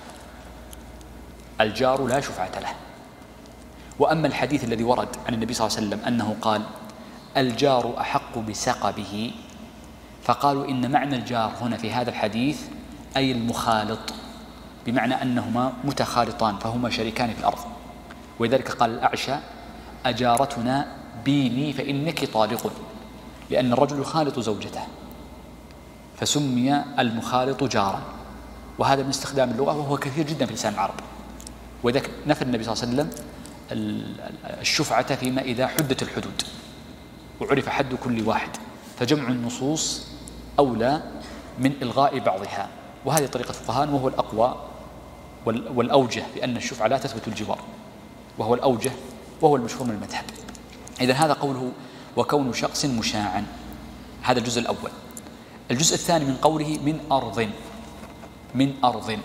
Speaker 1: الجار لا شفعة له. وأما الحديث الذي ورد عن النبي صلى الله عليه وسلم أنه قال الجار أحق بسقبه، فقالوا إن معنى الجار هنا في هذا الحديث أي المخالط، بمعنى أنهما متخالطان فهما شريكان في الأرض. ولذلك قال الأعشى أجارتنا بيني فإنك طالق، لأن الرجل يخالط زوجته فسمي المخالط جارا، وهذا من استخدام اللغة وهو كثير جدا في لسان العرب. وذلك نفى النبي صلى الله عليه وسلم الشفعة فيما إذا حدت الحدود وعرف حد كل واحد، فجمع النصوص أولى من إلغاء بعضها. وهذه طريقة الفقهاء وهو الأقوى والأوجه، لأن الشفعة لا تثبت الجوار، وهو الأوجه وهو المشهور من المذهب. إذن هذا قوله وكون شخص مشاعا، هذا الجزء الأول. الجزء الثاني من قوله من أرض، من أرض.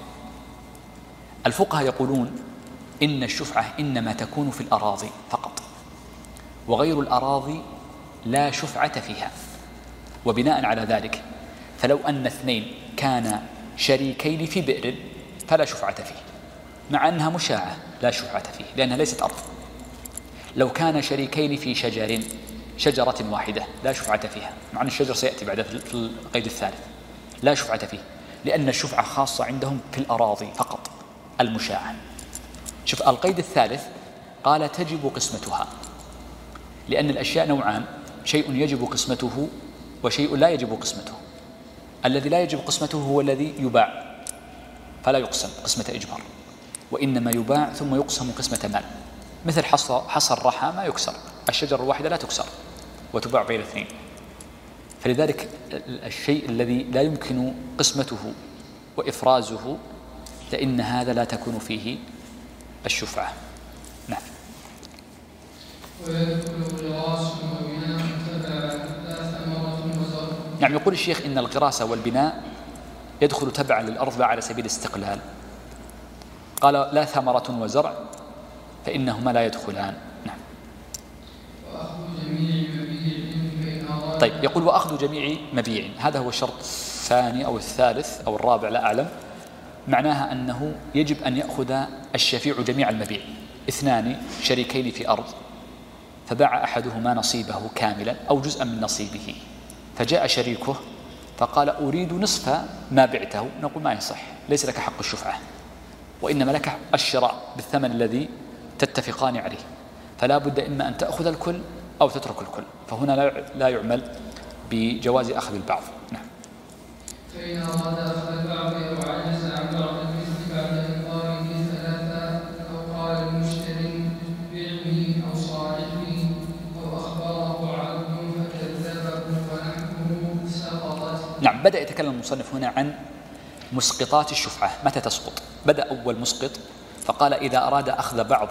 Speaker 1: الفقهاء يقولون إن الشفعة إنما تكون في الأراضي فقط، وغير الأراضي لا شفعة فيها. وبناء على ذلك فلو أن اثنين كان شريكين في بئر فلا شفعة فيه، مع أنها مشاعة لا شفعة فيه لأنها ليست أرض. لو كان شريكين في شجر، شجرة واحدة، لا شفعة فيها، مع أن الشجر سيأتي بعد في القيد الثالث، لا شفعة فيه لأن الشفعة خاصة عندهم في الأراضي فقط المشاعة. شوف القيد الثالث قال تجب قسمتها، لأن الأشياء نوعان، شيء يجب قسمته وشيء لا يجب قسمته. الذي لا يجب قسمته هو الذي يباع فلا يقسم قسمة إجبار، وإنما يباع ثم يقسم قسمة مال، مثل حصى حصى الرحى ما يكسر، الشجرة الواحدة لا تكسر وتباع بين اثنين. فلذلك الشيء الذي لا يمكن قسمته وإفرازه فإن هذا لا تكون فيه الشفعة. نعم. نعم. يقول الشيخ إن الغراسة والبناء يدخل تبعا للأرض على سبيل الاستقلال. قال لا ثمرة وزرع فإنهما لا يدخلان. نعم. طيب يقول وأخذ جميع مبيع، هذا هو الشرط الثاني أو الثالث أو الرابع لا أعلم. معناها أنه يجب أن يأخذ الشفيع جميع المبيع. اثنان شريكين في أرض فباع أحدهما نصيبه كاملا أو جزءا من نصيبه، فجاء شريكه فقال أريد نصف ما بعته، نقول ما يصح، ليس لك حق الشفعة، وإنما لك الشراء بالثمن الذي تتفقان عليه، فلا بد إما أن تأخذ الكل أو تترك الكل، فهنا لا يعمل بجواز أخذ البعض. نعم.
Speaker 2: فإن أراد أخذ البعض أو عجز عن بعض المثل بعد إنقاذه ثلاثة، أو قال المشتري بعه أو صالحه، أو أخبره عبد فكذبه ونحوه
Speaker 1: نعم. بدأ يتكلم المصنف هنا عن مسقطات الشفعة، متى تسقط. بدأ أول مسقط فقال إذا أراد أخذ بعض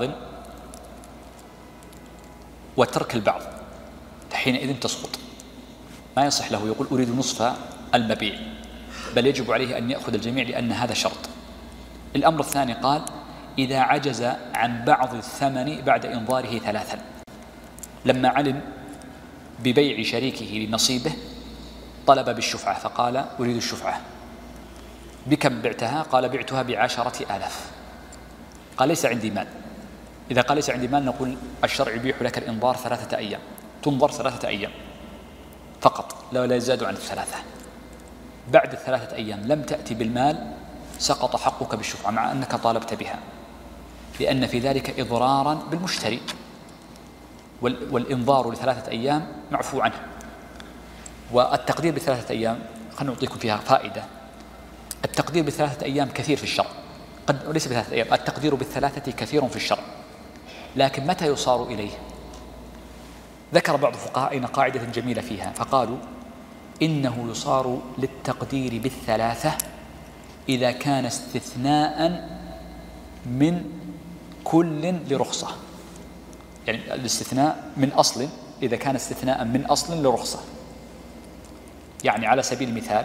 Speaker 1: وترك البعض فحينئذ تسقط، ما يصح له يقول أريد نصف المبيع، بل يجب عليه أن يأخذ الجميع لأن هذا شرط. الأمر الثاني قال إذا عجز عن بعض الثمن بعد إنظاره ثلاثا، لما علم ببيع شريكه لنصيبه طلب بالشفعة فقال أريد الشفعة، بكم بعتها؟ قال بعتها بعشرة آلاف. قال ليس عندي مال. إذا قال ليس عندي مال نقول الشرع يبيح لك الإنظار ثلاثة أيام، تنظر ثلاثة أيام فقط لا لا يزاد عن الثلاثة. بعد الثلاثة أيام لم تأتي بالمال سقط حقك بالشفعة مع أنك طالبت بها، لأن في ذلك إضرارا بالمشتري، والإنظار لثلاثة أيام معفو عنه. والتقدير بثلاثة أيام خلنا نعطيكم فيها فائدة. التقدير بثلاثة أيام كثير في الشرع، قد ليس بثلاثة أيام، التقدير بالثلاثة كثير في الشرع، لكن متى يصار إليه؟ ذكر بعض فقهائنا قاعدة جميلة فيها فقالوا إنه يصار للتقدير بالثلاثة إذا كان استثناء من كل لرخصة، يعني الاستثناء من أصل، إذا كان استثناء من أصل لرخصة. يعني على سبيل المثال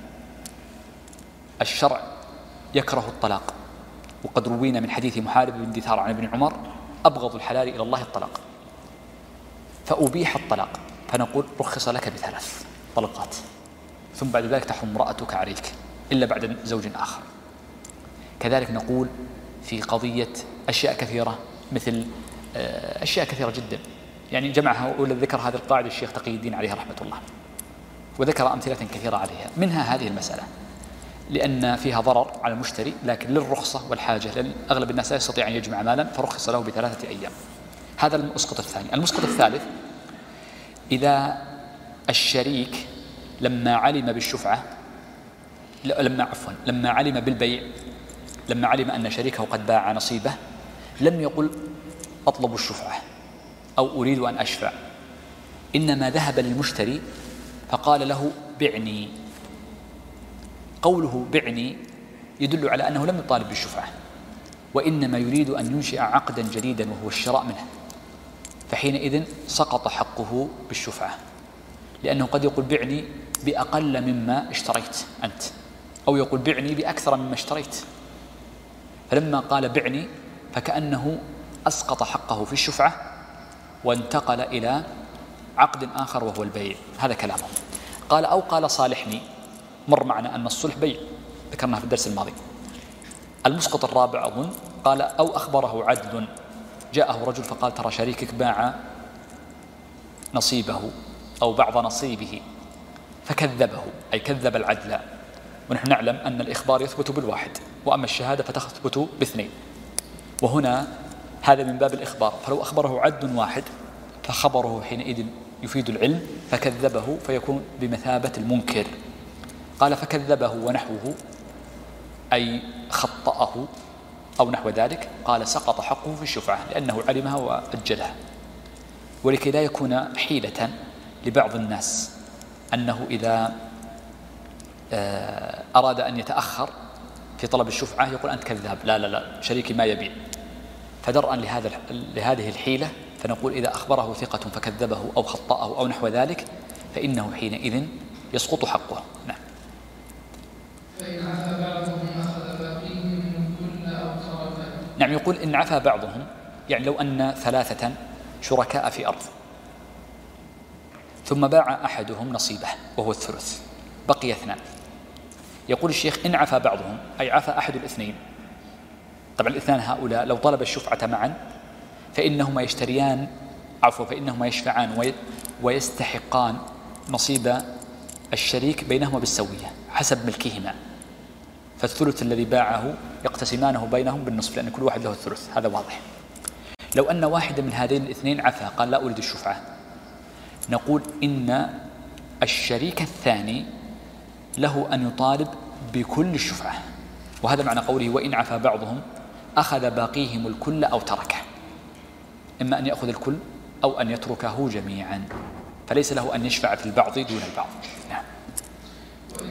Speaker 1: الشرع يكره الطلاق، وقد روينا من حديث محارب بن دثار عن ابن عمر أبغض الحلال إلى الله الطلاق، فأبيح الطلاق فنقول رخص لك بثلاث طلقات، ثم بعد ذلك تحرم امرأتك عليك إلا بعد زوج آخر. كذلك نقول في قضية أشياء كثيرة مثل أشياء كثيرة جدا، يعني جمعها أولى ذكر هذه القاعدة الشيخ تقي الدين عليه رحمة الله، وذكر أمثلة كثيرة عليها، منها هذه المسألة لأن فيها ضرر على المشتري لكن للرخصة والحاجة، لأن أغلب الناس لا يستطيع أن يجمع مالا فرخص له بثلاثة أيام. هذا المسقط الثاني. المسقط الثالث إذا الشريك لما علم بالشفعة لما عفوا لما علم بالبيع لما علم أن شريكه قد باع نصيبه لم يقل أطلب الشفعة أو أريد أن أشفع، إنما ذهب للمشتري فقال له بعني. قوله بعني يدل على أنه لم يطالب بالشفعة، وإنما يريد أن ينشئ عقدا جديدا وهو الشراء منه، فحينئذ سقط حقه بالشفعة، لأنه قد يقول بعني بأقل مما اشتريت أنت، أو يقول بعني بأكثر مما اشتريت، فلما قال بعني فكأنه أسقط حقه في الشفعة وانتقل إلى عقد آخر وهو البيع. هذا كلامه. قال أو قال صالحني، مر معنا أن الصلح بيع، ذكرناها في الدرس الماضي. المسقط الرابع أظن قال أو أخبره عدل، جاءه رجل فقال ترى شريكك باع نصيبه أو بعض نصيبه فكذبه، أي كذب العدل، ونحن نعلم أن الإخبار يثبت بالواحد وأما الشهادة فتثبت باثنين، وهنا هذا من باب الإخبار، فلو أخبره عدل واحد فخبره حينئذ يفيد العلم، فكذبه فيكون بمثابة المنكر. قال فكذبه ونحوه أي خطأه أو نحو ذلك، قال سقط حقه في الشفعة لأنه علمها وأجلها. ولكي لا يكون حيلة لبعض الناس أنه إذا أراد أن يتأخر في طلب الشفعة يقول أنت كذاب، لا لا لا شريكي ما يبيع، فدرءا لهذا لهذه الحيلة فنقول إذا أخبره ثقة فكذبه أو خطأه أو نحو ذلك فإنه حينئذ يسقط حقه. نعم.
Speaker 2: فإن عفى بعضهم أخذ باقيهم كل أو ترك.
Speaker 1: نعم. يقول إن عفى بعضهم، يعني لو أن ثلاثة شركاء في أرض ثم باع أحدهم نصيبه وهو الثلث، بقي اثنان، يقول الشيخ إن عفى بعضهم أي عفى أحد الاثنين. طبعا الاثنان هؤلاء لو طلب الشفعة معا فإنهما يشتريان عفوا فإنهما يشفعان ويستحقان نصيب الشريك بينهما بالسوية حسب ملكهما، فالثلث الذي باعه يقتسمانه بينهم بالنصف لأن كل واحد له الثلث، هذا واضح. لو أن واحدا من هذين الاثنين عفى قال لا أريد الشفعة، نقول إن الشريك الثاني له أن يطالب بكل الشفعة، وهذا معنى قوله وإن عفى بعضهم أخذ باقيهم الكل أو تركه، إما أن يأخذ الكل أو أن يتركه جميعا، فليس له أن يشفع في البعض دون البعض. نعم.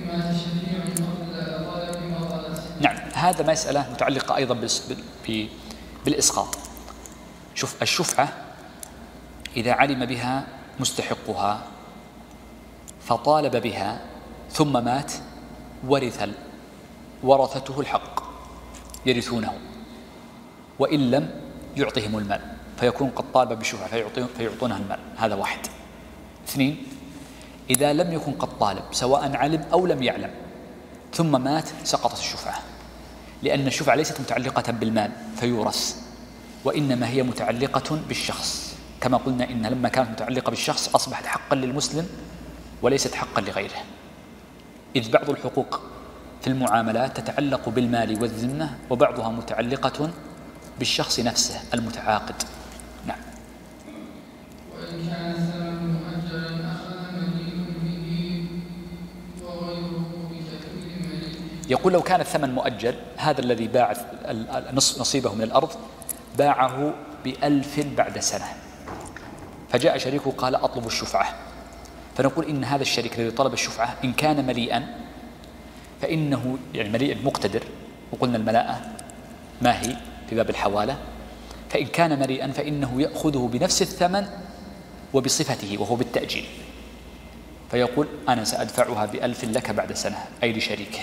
Speaker 2: مات شفيع قبل طلب مضالته.
Speaker 1: نعم، هذا مسألة متعلقة أيضا بالإسقاط. شوف، الشفعة إذا علم بها مستحقها فطالب بها ثم مات، ورث ورثته الحق يرثونه، وإن لم يعطهم المال فيكون قد طالب بالشفعة فيعطونها المال. هذا واحد. اثنين، إذا لم يكن قد طالب سواء علم أو لم يعلم ثم مات، سقطت الشفعة، لأن الشفعة ليست متعلقة بالمال فيورث، وإنما هي متعلقة بالشخص، كما قلنا إن لما كانت متعلقة بالشخص أصبحت حقا للمسلم وليست حقا لغيره، إذ بعض الحقوق في المعاملات تتعلق بالمال والذمة، وبعضها متعلقة بالشخص نفسه المتعاقد. نعم.
Speaker 2: وإن كان الثمن مؤجلا أخذ مليء به وغيره بكفيل مليء.
Speaker 1: يقول لو كان الثمن مؤجل، هذا الذي باع نصيبه من الأرض باعه بألف بعد سنة، فجاء شريكه قال أطلب الشفعة، فنقول إن هذا الشريك الذي طلب الشفعة إن كان مليئا فإنه يعني مليء مقتدر، وقلنا الملاءة ما هي في باب الحوالة، فإن كان مليئا فإنه يأخذه بنفس الثمن وبصفته وهو بالتأجيل، فيقول أنا سأدفعها بألف لك بعد سنة، أي لشريكه.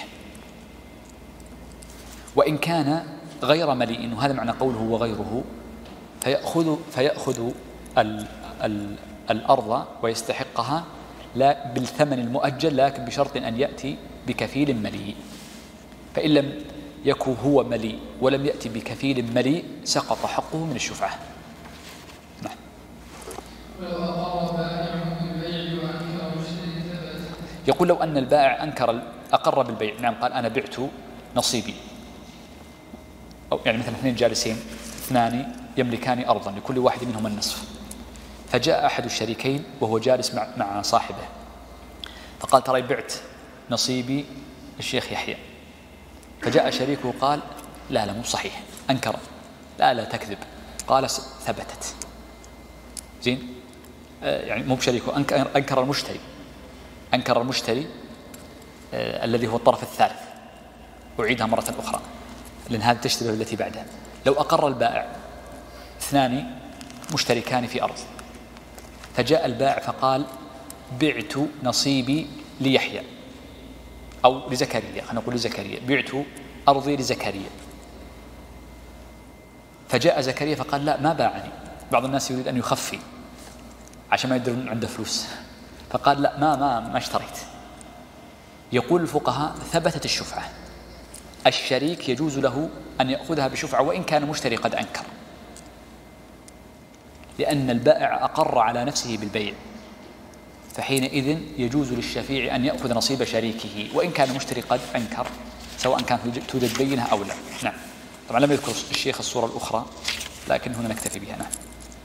Speaker 1: وإن كان غير مليء، وهذا معنى قوله وغيره، فيأخذ, فيأخذ ال ال الأرض ويستحقها لا بالثمن المؤجل، لكن بشرط أن يأتي بكفيل مليء، فإن لم يكن هو مليء ولم يأتي بكفيل مليء سقط حقه من الشفعة. نعم. يقول لو أن البائع أنكر أقر بالبيع، نعم قال أنا بعت نصيبي، أو يعني مثلا اثنين جالسين، اثنان يملكان أرضا لكل واحد منهم النصف، فجاء أحد الشريكين وهو جالس مع, مع صاحبه فقال ترى بعت نصيبي الشيخ يحيى، فجاء شريكه قال لا لا مو صحيح، أنكر، لا لا تكذب، قال ثبتت. زين، آه يعني مو بشريكه، أنكر, أنكر المشتري، أنكر المشتري آه الذي هو الطرف الثالث، أعيدها مرة أخرى لأن هذه تشتبه التي بعدها. لو أقر البائع، اثنان مشتركان في أرض، فجاء البائع فقال بعت نصيبي ليحيى أو لزكريا، خلينا نقول لزكريا، بعت أرضي لزكريا، فجاء زكريا فقال لا ما باعني، بعض الناس يريد أن يخفي عشان ما يدرون عنده فلوس، فقال لا ما ما ما اشتريت. يقول الفقهاء ثبتت الشفعة، الشريك يجوز له أن يأخذها بشفعة وإن كان المشتري قد أنكر، لأن البائع أقر على نفسه بالبيع، فحينئذ يجوز للشفيع أن يأخذ نصيب شريكه وإن كان المشتري قد أنكر، سواء كانت توجد بينة أو لا. نعم. طبعا لم يذكر الشيخ الصورة الأخرى، لكن هنا نكتفي بها. نعم.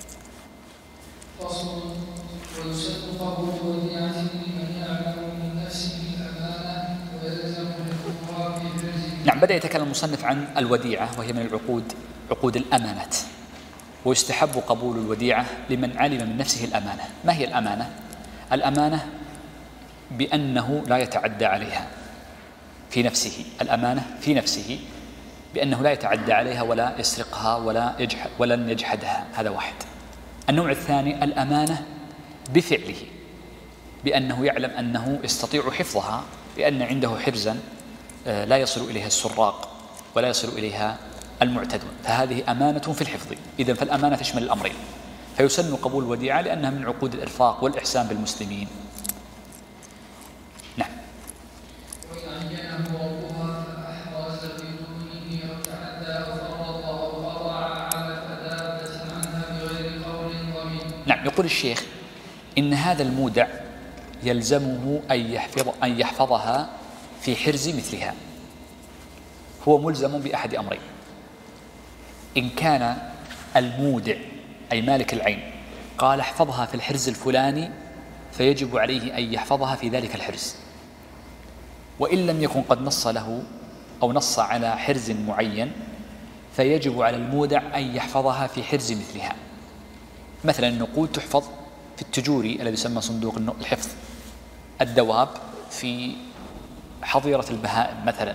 Speaker 2: فصل. ويسد قبول وديعة لمن يعلم من نفسه الأمانة ويلزم الحكم في فرزه.
Speaker 1: نعم. بدأ يتكلم المصنف عن الوديعة، وهي من العقود، عقود الأمانات، ويستحب قبول الوديعة لمن علم من نفسه الأمانة. ما هي الأمانة؟ الأمانة بأنه لا يتعدى عليها في نفسه، الأمانة في نفسه بأنه لا يتعدى عليها ولا يسرقها ولا يجحد ولن يجحدها، هذا واحد. النوع الثاني الأمانة بفعله، بأنه يعلم أنه يستطيع حفظها، لأن عنده حرزا لا يصل إليها السراق ولا يصل إليها المعتدون، فهذه أمانة في الحفظ. إذن فالأمانة تشمل الأمرين، فيسن قبول الوديعة لأنها من عقود الإرفاق والإحسان بالمسلمين. نعم.
Speaker 2: وإن عينه ربها فأحرز بدونه أو تعدى أو فرط أو قطع على فدابة عنها بغير قول ضمين.
Speaker 1: نعم. يقول الشيخ إن هذا المودع يلزمه أن يحفظ أن يحفظها في حرز مثلها، هو ملزم بأحد أمرين: إن كان المودع أي مالك العين قال احفظها في الحرز الفلاني فيجب عليه أن يحفظها في ذلك الحرز، وإن لم يكن قد نص له أو نص على حرز معين فيجب على المودع أن يحفظها في حرز مثلها. مثلا النقود تحفظ في التجوري الذي يسمى صندوق الحفظ، الدواب في حظيرة البهائم مثلا،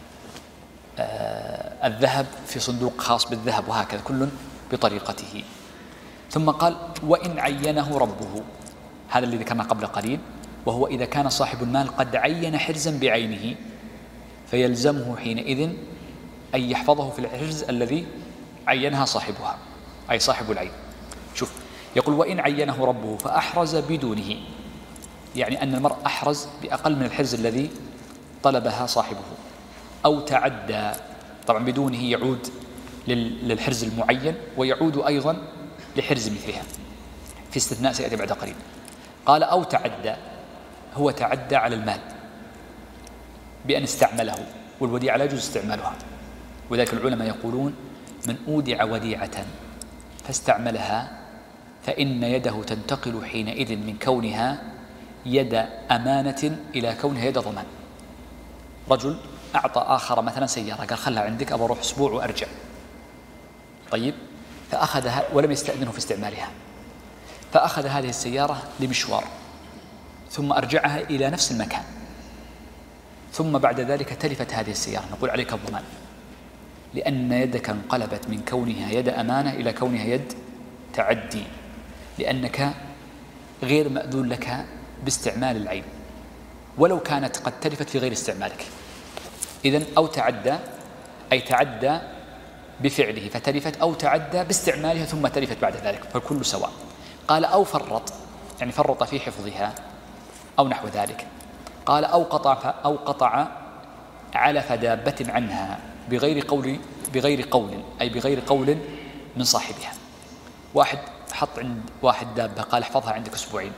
Speaker 1: آه الذهب في صندوق خاص بالذهب، وهكذا كل بطريقته. ثم قال وإن عينه ربه، هذا الذي ذكرنا قبل قليل، وهو إذا كان صاحب المال قد عين حرزا بعينه فيلزمه حينئذ أن يحفظه في الحرز الذي عينها صاحبها، أي صاحب العين. شوف، يقول وإن عينه ربه فأحرز بدونه، يعني أن المرء أحرز بأقل من الحرز الذي طلبها صاحبه، أو تعدى، طبعا بدونه يعود للحرز المعين ويعود أيضا لحرز مثلها، في استثناء سيأتي بعد قليل. قال أو تعدى، هو تعدى على المال بأن استعمله، والوديعة لا يجوز استعمالها، وذلك العلماء يقولون من أودع وديعة فاستعملها فإن يده تنتقل حينئذ من كونها يد أمانة إلى كونها يد ضمان. رجل أعطى آخر مثلا سيارة، قال خلها عندك أبى أروح أسبوع وأرجع، طيب، فأخذها ولم يستأذنه في استعمالها، فأخذ هذه السيارة لمشوار ثم أرجعها إلى نفس المكان، ثم بعد ذلك تلفت هذه السيارة، نقول عليك الضمان، لأن يدك انقلبت من كونها يد أمانة إلى كونها يد تعدي، لأنك غير مأذون لك باستعمال العين ولو كانت قد تلفت في غير استعمالك. إذن أو تعدى أي تعدى بفعله فتلفت، أو تعدى باستعمالها ثم تلفت بعد ذلك، فالكل سواء. قال أو فرط، يعني فرط في حفظها أو نحو ذلك. قال أو قطع أو قطع علف دابة عنها بغير قول بغير قول أي بغير قول من صاحبها. واحد حط عند واحد دابة قال احفظها عندك أسبوعين،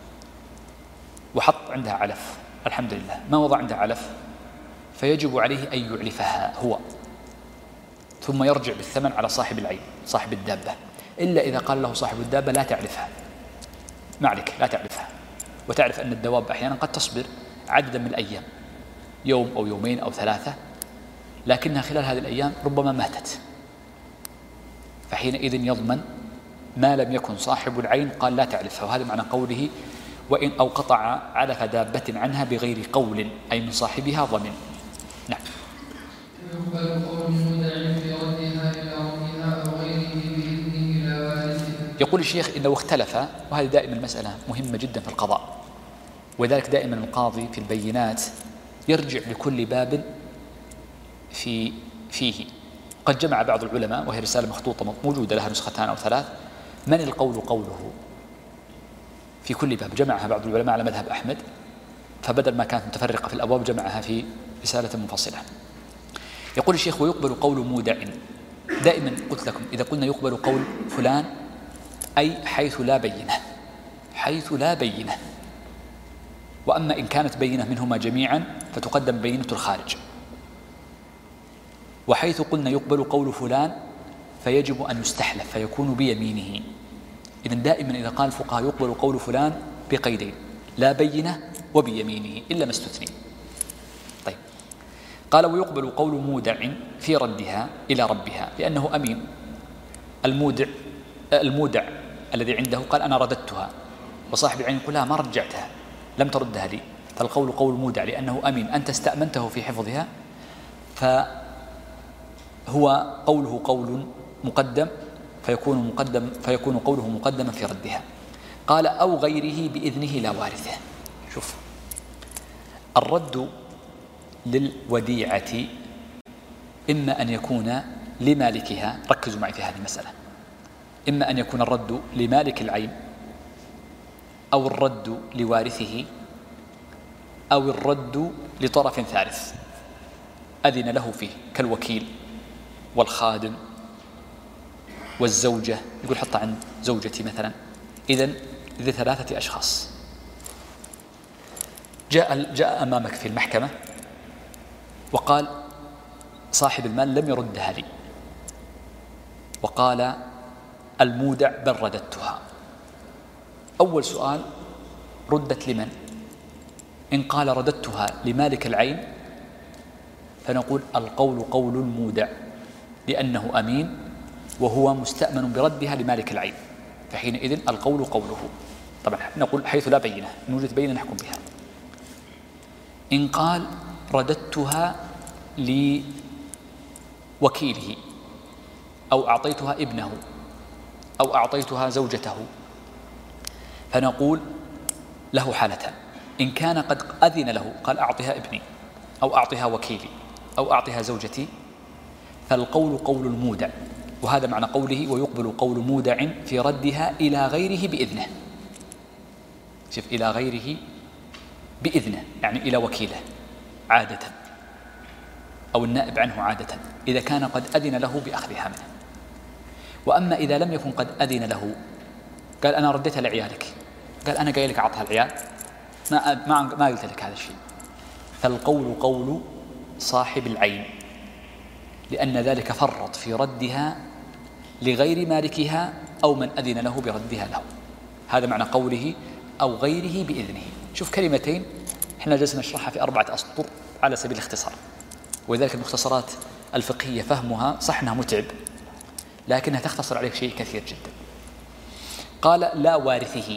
Speaker 1: وحط عندها علف، الحمد لله ما وضع عندها علف، فيجب عليه أن يعلفها هو، ثم يرجع بالثمن على صاحب العين صاحب الدابة، إلا إذا قال له صاحب الدابة لا تعلفها، ما عليك لا تعلفها. وتعرف أن الدواب أحيانا قد تصبر عددا من الأيام، يوم أو يومين أو ثلاثة، لكنها خلال هذه الأيام ربما ماتت، فحينئذ يضمن ما لم يكن صاحب العين قال لا تعلفها. وهذا معنى قوله وإن أو قطع علف دابة عنها بغير قول أي من صاحبها ضمن. نعم. يقول الشيخ إنه اختلف، وهذه دائما المسألة مهمة جدا في القضاء، وذلك دائما القاضي في البينات يرجع لكل باب في فيه. قد جمع بعض العلماء، وهي رسالة مخطوطة موجودة لها نسختان أو ثلاث، من القول قوله في كل باب، جمعها بعض العلماء على مذهب أحمد، فبدل ما كانت متفرقة في الأبواب جمعها في رسالة منفصلة. يقول الشيخ ويقبل قول مودع. دائما قلت لكم إذا قلنا يقبل قول فلان أي حيث لا بينة، حيث لا بينة. وأما إن كانت بينة منهما جميعا فتقدم بينة الخارج. وحيث قلنا يقبل قول فلان فيجب أن يستحلف فيكون بيمينه. إذن دائما إذا قال الفقهاء يقبل قول فلان بقيدين، لا بينة وبيمينه إلا ما استثني. طيب، قال ويقبل قول مودع في ردها إلى ربها لأنه أمين. المودع المودع الذي عنده قال أنا رددتها، وصاحب العين يقول لا ما رجعتها لم تردها لي، فالقول قول مودع لأنه أمين، أنت استأمنته في حفظها، فهو قوله قول مقدم فيكون مقدم فيكون قوله مقدما في ردها. قال أو غيره بإذنه لا وارثه. شوف، الرد للوديعة إما أن يكون لمالكها، ركزوا معي في هذه المسألة، إما أن يكون الرد لمالك العين أو الرد لوارثه أو الرد لطرف ثالث أذن له فيه كالوكيل والخادم والزوجة، يقول حط عن زوجتي مثلا. إذن ذي ثلاثة أشخاص جاء, جاء أمامك في المحكمة وقال صاحب المال لم يردها لي، وقال المودع بل رددتها. أول سؤال ردت لمن؟ إن قال رددتها لمالك العين فنقول القول قول المودع لأنه أمين وهو مستأمن بردها لمالك العين، فحينئذ القول قوله. طبعا نقول حيث لا بينة، إن وجدت بينة نحكم بها. إن قال رددتها لوكيله أو أعطيتها ابنه أو أعطيتها زوجته، فنقول له حالتان: إن كان قد أذن له قال أعطها ابني أو أعطها وكيلي أو أعطها زوجتي، فالقول قول المودع، وهذا معنى قوله ويقبل قول مودع في ردها إلى غيره بإذنه. شوف، إلى غيره بإذنه يعني إلى وكيله عادة أو النائب عنه عادة، إذا كان قد أذن له بأخذها منه. وأما إذا لم يكن قد أذن له، قال أنا رديتها لعيالك، قال أنا قايل لك أعطها العيال، ما ما ما قلت لك هذا الشيء، فالقول قول صاحب العين، لأن ذلك فرط في ردها لغير مالكها أو من أذن له بردها له. هذا معنى قوله أو غيره بإذنه. شوف كلمتين احنا جلسنا نشرحها في أربعة أسطر على سبيل الاختصار، ولذلك المختصرات الفقهية فهمها صح أنها متعب، لكنها تختصر عليك شيء كثير جدا. قال لا وارثه،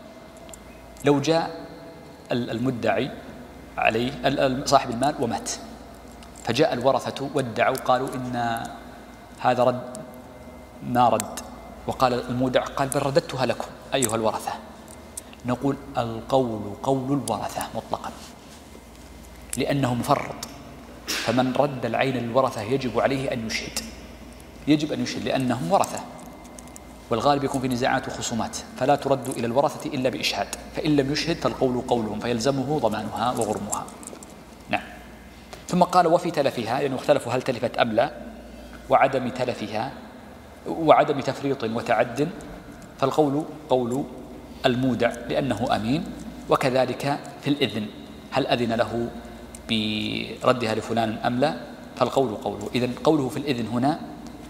Speaker 1: لو جاء المدعي عليه صاحب المال ومات، فجاء الورثة وادعوا قالوا إن هذا رد ما رد، وقال المودع قال بل رددتها لكم أيها الورثة، نقول القول قول الورثة مطلقا، لأنه مفرط، فمن رد العين للورثة يجب عليه أن يشهد، يجب أن يشهد لأنهم ورثة، والغالب يكون في نزاعات وخصومات، فلا ترد إلى الورثة إلا بإشهاد، فإن لم يشهد فالقول قولهم فيلزمه ضمانها وغرمها. نعم. ثم قال وفي تلفها، يعني اختلفوا هل تلفت أم لا، وعدم تلفها وعدم تفريط وتعد، فالقول قول المودع لأنه أمين. وكذلك في الإذن، هل أذن له بردها لفلان أم لا، فالقول قوله. إذن قوله في الإذن هنا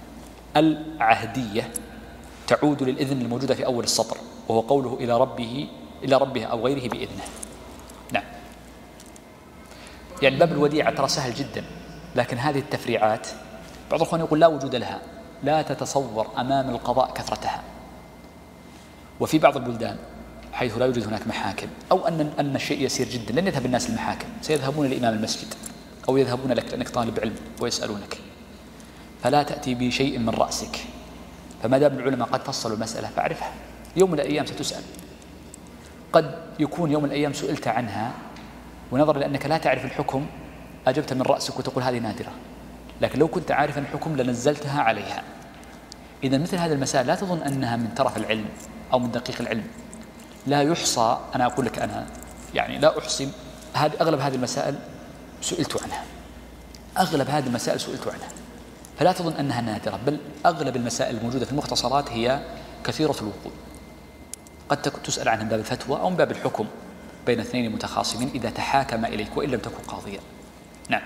Speaker 1: العهدية تعود للإذن الموجودة في أول السطر، وهو قوله إلى ربه إلى ربها أو غيره بإذنه. نعم. يعني باب الوديعة ترى سهل جدا، لكن هذه التفريعات بعض الأخوان يقول لا وجود لها، لا تتصور أمام القضاء كثرتها. وفي بعض البلدان حيث لا يوجد هناك محاكم، أو أن أن الشيء يسير جدا، لن يذهب الناس للمحاكم، سيذهبون لإمام المسجد أو يذهبون لك لأنك طالب علم ويسألونك، فلا تأتي بشيء من رأسك. فما دام العلماء قد فصلوا المسألة فاعرفها، يوم من الأيام ستسأل. قد يكون يوم من الأيام سئلت عنها، ونظرا لأنك لا تعرف الحكم أجبت من رأسك وتقول هذه نادرة، لكن لو كنت عارفا الحكم لنزلتها عليها. إذا مثل هذه المسائل لا تظن أنها من طرف العلم أو من دقيق العلم، لا يحصى. أنا أقول لك أنا يعني لا أحصي، هذه أغلب هذه المسائل سئلت عنها، أغلب هذه المسائل سئلت عنها، فلا تظن أنها نادرة، بل أغلب المسائل الموجودة في المختصرات هي كثيرة الوقوع، قد تسأل عنها من باب الفتوى أو من باب الحكم بين اثنين متخاصمين إذا تحاكم إليك وإن لم تكن قاضيا. نعم.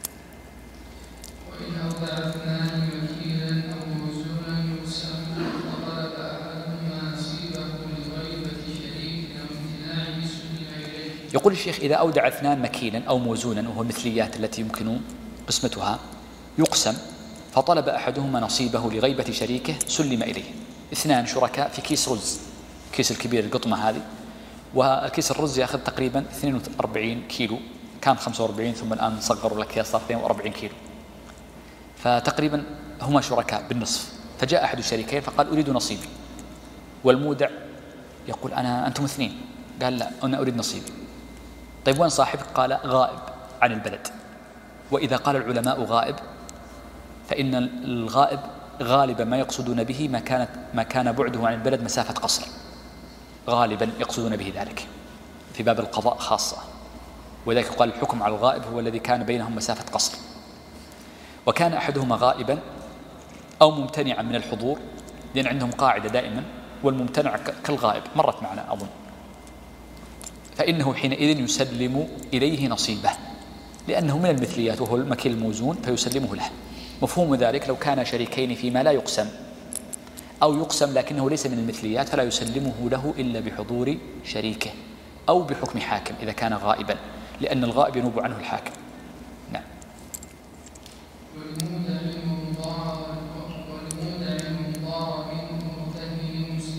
Speaker 2: وإن أوضع اثنان وكيلا أو موزونا يسمى وطلب أحدهما نصيبه لغيبة شريك أو امتناعه سلم إليه.
Speaker 1: يقول الشيخ إذا أودع اثنان مكيلا أو موزونا، وهو المثليات التي يمكن قسمتها، يقسم فطلب أحدهما نصيبه لغيبة شريكه سلم إليه. اثنان شركاء في كيس رز، كيس الكبير القطمة هذه، وكيس الرز يأخذ تقريبا اثنين وأربعين كيلو، كان خمسة وأربعين ثم الآن صغروا الأكياس صار اثنين وأربعين كيلو، فتقريبا هما شركاء بالنصف. فجاء أحد الشريكين فقال أريد نصيبي، والمودع يقول أنا أنتم اثنين، قال لا أنا أريد نصيبي. طيب وين صاحبك؟ قال غائب عن البلد. وإذا قال العلماء غائب فإن الغائب غالبا ما يقصدون به ما كانت ما كان بعده عن البلد مسافة قصر، غالبا يقصدون به ذلك في باب القضاء خاصة، ولذلك قال الحكم على الغائب هو الذي كان بينهم مسافة قصر. وكان أحدهما غائبا أو ممتنعا من الحضور، لأن عندهم قاعدة دائما والممتنع كالغائب، مرت معنا أظن، فإنه حينئذ يسلم إليه نصيبه، لأنه من المثليات وهو المكيل الموزون فيسلمه له. مفهوم ذلك لو كان شريكين فيما لا يقسم، أو يقسم لكنه ليس من المثليات فلا يسلمه له إلا بحضور شريكه أو بحكم حاكم إذا كان غائبا، لأن الغائب ينوب عنه الحاكم. نعم.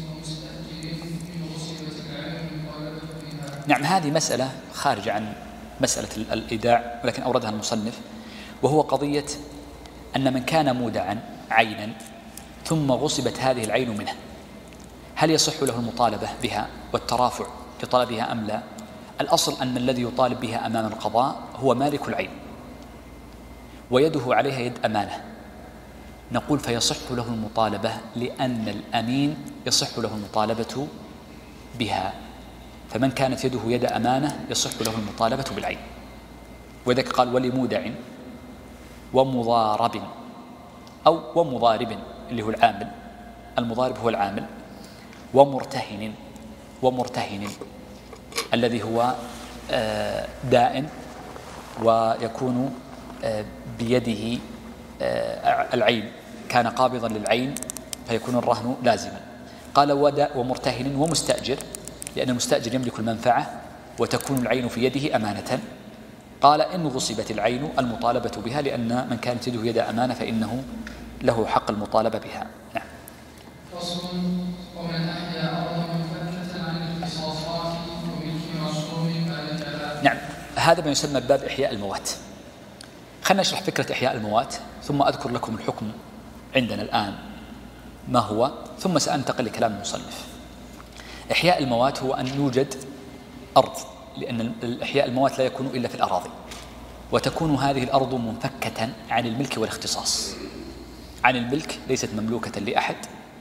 Speaker 1: نعم، هذه مسألة خارجة عن مسألة الإيداع، ولكن أوردها المصنف، وهو قضية أن من كان مودعا عينا ثم غصبت هذه العين منه، هل يصح له المطالبة بها والترافع لطلبها أم لا؟ الأصل أن الذي يطالب بها أمام القضاء هو مالك العين ويده عليها يد أمانة، نقول فيصح له المطالبة لأن الأمين يصح له المطالبة بها، فمن كانت يده يد أمانة يصح له المطالبة بالعين. وذلك قال ولمودع ومضارب أو ومضارب اللي هو العامل، المضارب هو العامل، ومرتهن ومرتهن الذي هو دائن ويكون بيده العين، كان قابضا للعين فيكون الرهن لازما. قال ومرتهن ومستأجر، لأن المستأجر يملك المنفعة وتكون العين في يده أمانة. قال إن غصبت العين المطالبة بها، لأن من كانت يده يد أمانة فإنه له حق المطالبة بها. نعم.
Speaker 2: فصل. ومن أحيا أرضا منفكة عن الاختصاصات وملك مصروم مالكها.
Speaker 1: نعم، هذا ما يسمى باب إحياء الموات. خلنا نشرح فكرة إحياء الموات ثم أذكر لكم الحكم عندنا الآن ما هو، ثم سأنتقل لكلام المصنف. إحياء الموات هو أن يوجد أرض، لأن إحياء الموات لا يكون إلا في الأراضي، وتكون هذه الأرض منفكة عن الملك والاختصاص. عن الملك ليست مملوكة لأحد،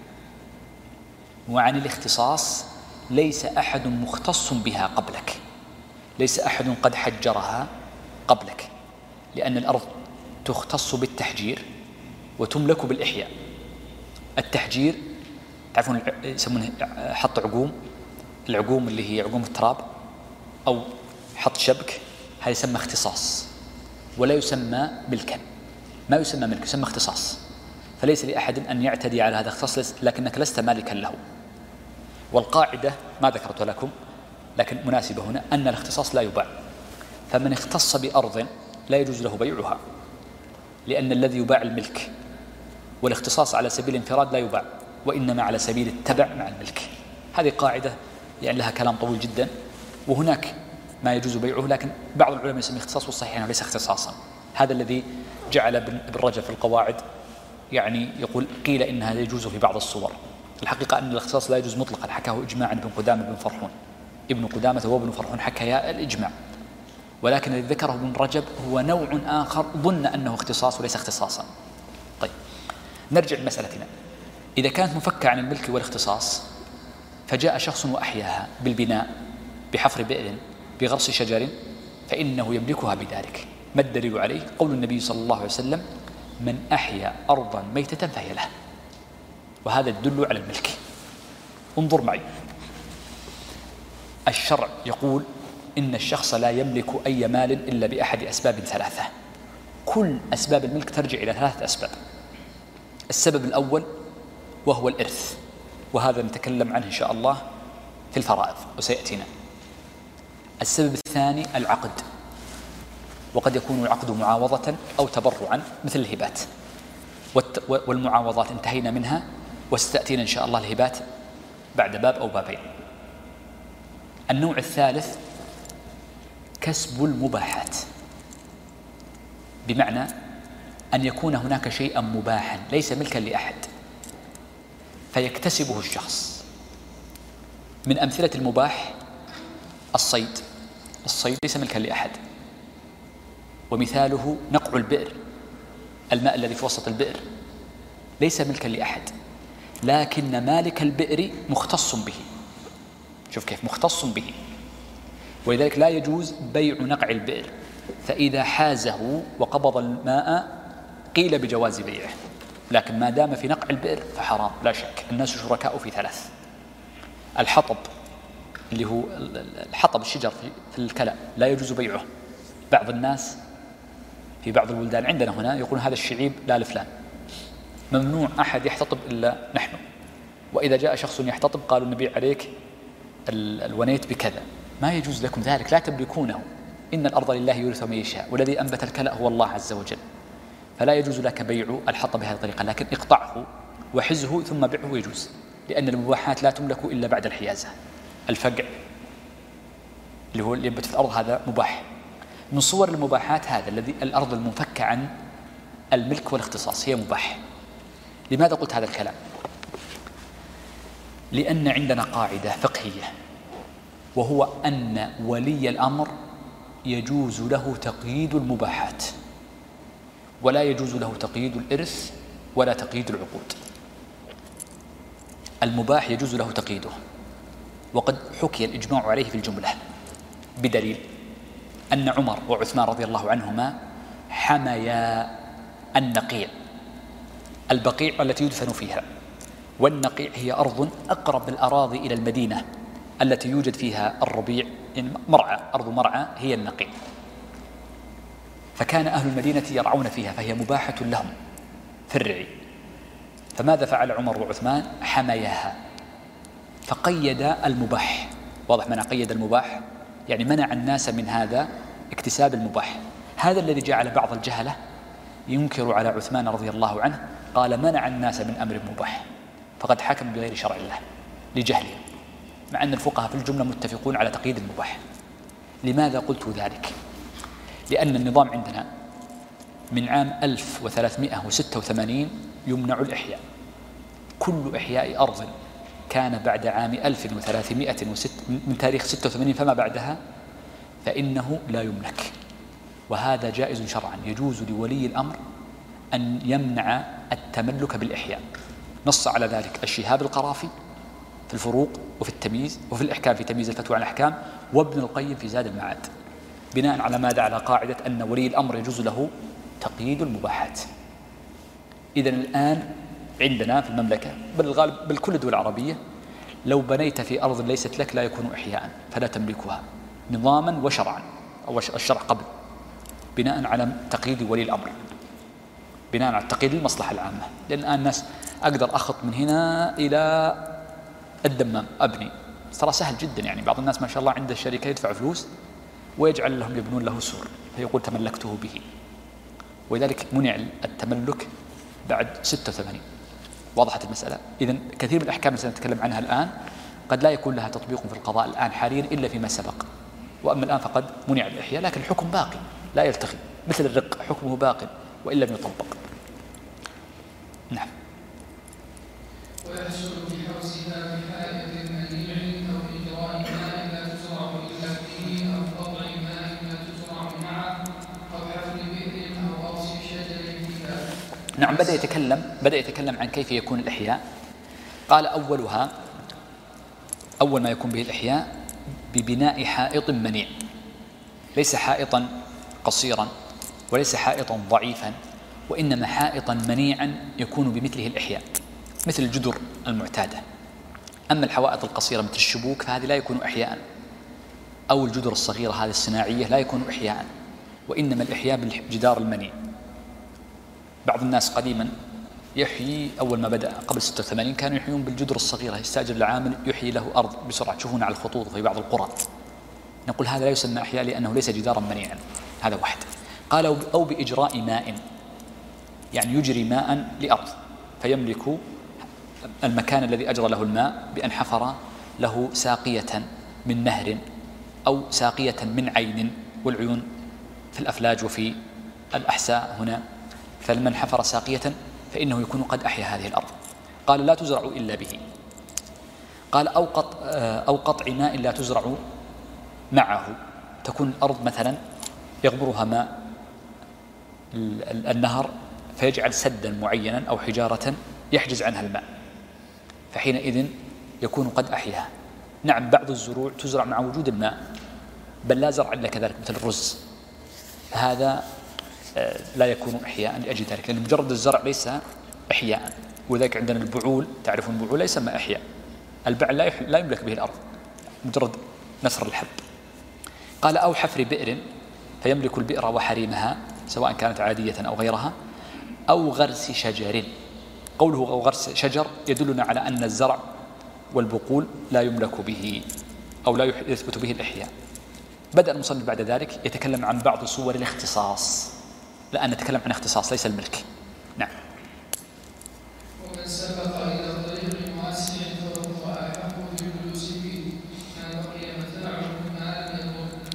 Speaker 1: وعن الاختصاص ليس أحد مختص بها قبلك، ليس أحد قد حجرها قبلك، لأن الأرض تختص بالتحجير وتملك بالإحياء. التحجير تعرفون يسمونه حط عقوم، العقوم اللي هي عقوم التراب أو حط شبك، هذا يسمى اختصاص ولا يسمى ملكا، ما يسمى ملك، يسمى اختصاص. فليس لأحد أن يعتدي على هذا الاختصاص، لكنك لست مالكا له. والقاعدة ما ذكرت لكم لكن مناسبة هنا أن الاختصاص لا يباع، فمن اختص بأرض لا يجوز له بيعها، لأن الذي يباع الملك، والاختصاص على سبيل الانفراد لا يباع، وإنما على سبيل التبع مع الملك. هذه قاعدة يعني لها كلام طويل جدا، وهناك ما يجوز بيعه، لكن بعض العلماء يسميه اختصاص، والصحيح أنه ليس اختصاصا. هذا الذي جعل ابن رجب في القواعد يعني يقول قيل إن هذا يجوز في بعض الصور. الحقيقة أن الاختصاص لا يجوز مطلقا، حكاه إجماعا ابن قدامة بن فرحون، ابن قدامة وابن فرحون حكيا الإجماع، ولكن الذي ذكره ابن رجب هو نوع آخر ظن أنه اختصاص وليس اختصاصا. طيب نرجع لمسألتنا. إذا كانت مفكة عن الملك والاختصاص فجاء شخص وأحياها بالبناء، بحفر بئر، بغرس شجر، فإنه يملكها بذلك. ما الدليل عليه؟ قول النبي صلى الله عليه وسلم من أحيا أرضا ميتة فهي له، وهذا يدل على الملك. انظر معي، الشرع يقول إن الشخص لا يملك أي مال إلا بأحد أسباب ثلاثة. كل أسباب الملك ترجع إلى ثلاثة أسباب. السبب الأول وهو الإرث، وهذا نتكلم عنه إن شاء الله في الفرائض وسيأتينا. السبب الثاني العقد، وقد يكون العقد معاوضة أو تبرعا مثل الهبات، والمعاوضات انتهينا منها وستأتينا إن شاء الله الهبات بعد باب أو بابين. النوع الثالث كسب المباحات، بمعنى أن يكون هناك شيئا مباحا ليس ملكا لأحد فيكتسبه الشخص. من أمثلة المباح الصيد، الصيد ليس ملكا لأحد، ومثاله نقع البئر، الماء الذي في وسط البئر ليس ملكا لأحد، لكن مالك البئر مختص به. شوف كيف مختص به، ولذلك لا يجوز بيع نقع البئر، فإذا حازه وقبض الماء قيل بجواز بيعه، لكن ما دام في نقع البئر فحرام لا شك. الناس شركاء في ثلاث. الحطب اللي هو الحطب الشجر في الكلى لا يجوز بيعه. بعض الناس في بعض البلدان عندنا هنا يقولون هذا الشعيب لا لفلان، ممنوع أحد يحتطب إلا نحن، وإذا جاء شخص يحتطب قالوا نبيع عليك الونيت بكذا. ما يجوز لكم ذلك، لا تملكونه. إن الأرض لله يورثها من يشاء، والذي أنبت الكلى هو الله عز وجل، فلا يجوز لك بيع الحطب بهذه الطريقة، لكن اقطعه وحزه ثم بيعه يجوز، لأن المباحات لا تملك إلا بعد الحيازة. الفقع اللي هو اللي ينبت في الأرض هذا مباح. من صور المباحات هذا الذي الأرض المنفكة عن الملك والاختصاص هي مباح. لماذا قلت هذا الكلام؟ لأن عندنا قاعدة فقهية، وهو أن ولي الأمر يجوز له تقييد المباحات، ولا يجوز له تقييد الإرث ولا تقييد العقود. المباح يجوز له تقييده، وقد حكي الإجماع عليه في الجملة، بدليل أن عمر وعثمان رضي الله عنهما حميا النقيع، البقيع التي يدفن فيها، والنقيع هي أرض أقرب الأراضي إلى المدينة التي يوجد فيها الربيع، يعني مرعى، أرض مرعى هي النقيع، فكان أهل المدينة يرعون فيها، فهي مباحة لهم في الرعي. فماذا فعل عمر وعثمان؟ حمياها، فقيد المباح. واضح معنى قيد المباح؟ يعني منع الناس من هذا اكتساب المباح. هذا الذي جعل بعض الجهلة ينكر على عثمان رضي الله عنه، قال منع الناس من أمر مباح، فقد حكم بغير شرع الله لجهله، مع أن الفقهاء في الجملة متفقون على تقييد المباح. لماذا قلت ذلك؟ لأن النظام عندنا من عام ألف وثلاثمائة وستة وثمانين يمنع الإحياء. كل إحياء أرض كان بعد عام ألف وثلاثمائة وستة من تاريخ ستة وثمانين فما بعدها فإنه لا يملك، وهذا جائز شرعا. يجوز لولي الأمر أن يمنع التملك بالإحياء. نص على ذلك الشهاب القرافي في الفروق وفي التمييز وفي الإحكام في تمييز الفتوى عن الأحكام، وابن القيم في زاد المعاد، بناء على ماذا؟ على قاعدة أن ولي الأمر يجوز له تقييد المباحات. إذن الآن عندنا في المملكة بل الغالب بل كل الدول العربية لو بنيت في أرض ليست لك لا يكون إحياء، فلا تملكها نظاما وشرعا، أو الشرع قبل، بناء على تقييد ولي الأمر، بناء على تقييد المصلحة العامة. لأن الآن الناس أقدر أخط من هنا إلى الدمام أبني، ترى سهل جدا. يعني بعض الناس ما شاء الله عنده الشركة يدفع فلوس ويجعل لهم يبنون له سور، فيقول تملكته به، ولذلك منع التملك بعد ستة وثمانين. وضحت المسألة؟ إذن كثير من الأحكام التي سنتكلم عنها الآن قد لا يكون لها تطبيق في القضاء الآن حاليا إلا فيما سبق، وأما الآن فقد منع الإحياء، لكن الحكم باقي لا يلتغي، مثل الرق حكمه باق وإن لم يطبق. نعم.
Speaker 2: ويحصل بحوزها بحائط منيع أو إجراء ماء لا تزرع إلا فيه، أو قطع ماء لا تزرع معه، أو حفر بئر أو غرس شجر فيها.
Speaker 1: نعم. بدأ يتكلم بدأ يتكلم عن كيف يكون الإحياء. قال أولها، أول ما يكون به الإحياء ببناء حائط منيع، ليس حائطا قصيرا وليس حائطا ضعيفا، وإنما حائطا منيعا يكون بمثله الإحياء، مثل الجدر المعتادة. أما الحوائط القصيرة مثل الشبوك فهذه لا يكون إحياء، أو الجدر الصغيرة هذه الصناعية لا يكون إحياء، وإنما الإحياء بالجدار المنيع. بعض الناس قديما يحيي، أول ما بدأ قبل ستة وثمانين كانوا يحيون بالجدر الصغيرة، يستأجر العامل يحيي له أرض بسرعة، تشوفون على الخطوط في بعض القرى. نقول هذا لا يسمى إحياء لأنه ليس جدارا منيعا. هذا واحد. قال أو بإجراء ماء، يعني يجري ماء لأرض فيملك المكان الذي أجرى له الماء بأن حفر له ساقية من نهر أو ساقية من عين، والعيون في الأفلاج وفي الأحساء هنا، فلمن حفر ساقية فإنه يكون قد أحيا هذه الأرض. قال لا تزرع إلا به. قال أو قطع, أو قطع ماء لا تزرع معه، تكون الأرض مثلا يغمرها ماء النهر فيجعل سدا معينا أو حجارة يحجز عنها الماء، فحينئذ يكون قد أحياها. نعم، بعض الزروع تزرع مع وجود الماء، بل لا زرع إلا كذلك، مثل الرز، هذا لا يكون إحياء لأجل ذلك، لأن مجرد الزرع ليس إحياء. وذلك عندنا البعول، تعرفون البعول لا يسمى إحياء، البعل لا يملك به الأرض، مجرد نثر الحب. قال أو حفر بئر فيملك البئر وحريمها سواء كانت عادية أو غيرها، أو غرس شجر. قوله أو غرس شجر يدلنا على أن الزرع والبقول لا يملك به أو لا يثبت به الإحياء. بدأ المصنف بعد ذلك يتكلم عن بعض صور الاختصاص، لأن نتكلم عن اختصاص ليس الملك. نعم.
Speaker 2: ومن سبق إلى طريق واسع فهو أحق بالجلوس فيه، ما بقي متاعه ما لم يضر.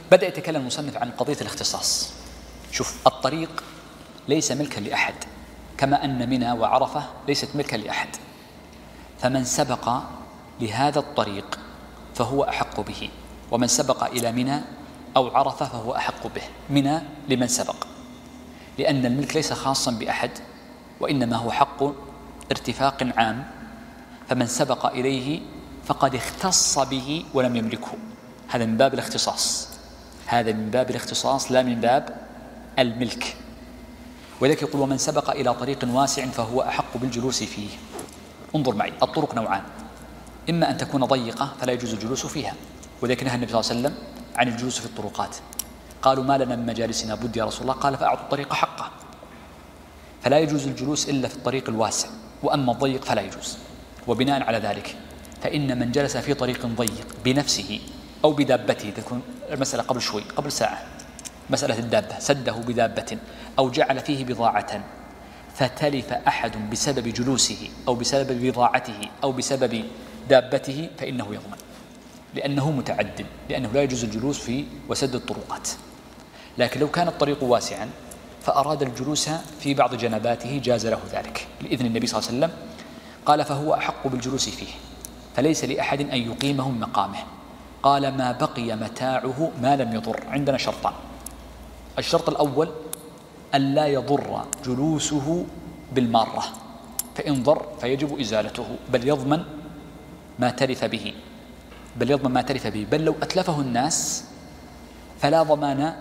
Speaker 1: بدأ يتكلم المصنف عن قضية الاختصاص. شوف، الطريق ليس ملكا لأحد، كما أن منى وعرفة ليست ملكا لأحد، فمن سبق لهذا الطريق فهو أحق به، ومن سبق إلى منى أو عرفة فهو أحق به. منى لمن سبق، لأن الملك ليس خاصا بأحد، وإنما هو حق ارتفاق عام، فمن سبق إليه فقد اختص به ولم يملكه. هذا من باب الاختصاص، هذا من باب الاختصاص لا من باب الملك. ولذلك يقول: ومن سبق إلى طريق واسع فهو أحق بالجلوس فيه. انظر معي، الطرق نوعان: إما أن تكون ضيقة فلا يجوز الجلوس فيها، ولذلك نهى النبي صلى الله عليه وسلم عن الجلوس في الطرقات. قالوا: ما لنا من مجالسنا بد يا رسول الله؟ قال: فأعطوا الطريق حقه. فلا يجوز الجلوس إلا في الطريق الواسع، وأما الضيق فلا يجوز. وبناء على ذلك فإن من جلس في طريق ضيق بنفسه أو بدابته، تكون المسألة قبل شوي قبل ساعة، مسألة الدابة، سده بدابة أو جعل فيه بضاعة فتلف أحد بسبب جلوسه أو بسبب بضاعته أو بسبب دابته فإنه يضمن، لأنه متعد، لأنه لا يجوز الجلوس في وسد الطرقات. لكن لو كان الطريق واسعا فأراد الجلوس في بعض جنباته جاز له ذلك لإذن النبي صلى الله عليه وسلم. قال: فهو أحق بالجلوس فيه، فليس لأحد أن يقيمه من مقامه. قال: ما بقي متاعه ما لم يضر. عندنا شرطان: الشرط الأول أن لا يضر جلوسه بالمارة، فإن ضر فيجب إزالته، بل يضمن ما تلف به بل يضمن ما تلف به بل لو أتلفه الناس فلا ضمان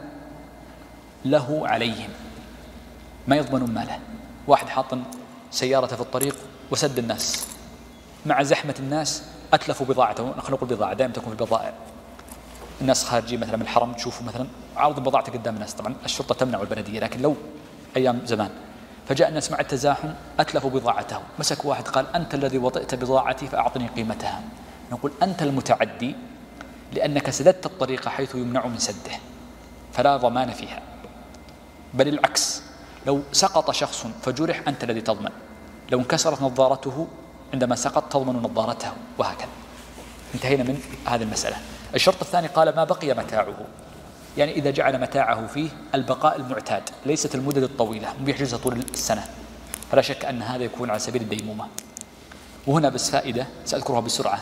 Speaker 1: له عليهم، ما يضمن ماله. واحد حاط سيارة في الطريق وسد الناس، مع زحمة الناس أتلفوا بضاعته. نحن نقول بضاعة دائما تكون في البضائع، الناس خارجين مثلا من الحرم تشوفوا مثلا عارض بضاعته قدام الناس، طبعا الشرطة تمنع البلدية، لكن لو أيام زمان فجاء الناس مع التزاحم أتلفوا بضاعته، مسك واحد قال: أنت الذي وطئت بضاعتي فأعطني قيمتها. نقول: أنت المتعدي، لأنك سددت الطريق حيث يمنع من سده، فلا ضمان فيها. بل العكس، لو سقط شخص فجرح أنت الذي تضمن، لو انكسرت نظارته عندما سقط تضمن نظارته، وهكذا. انتهينا من هذه المسألة. الشرط الثاني قال: ما بقي متاعه، يعني إذا جعل متاعه فيه البقاء المعتاد، ليست المدد الطويلة بيحجزها طول السنة، فلا شك أن هذا يكون على سبيل الديمومة. وهنا بس فائدة سأذكرها بسرعة: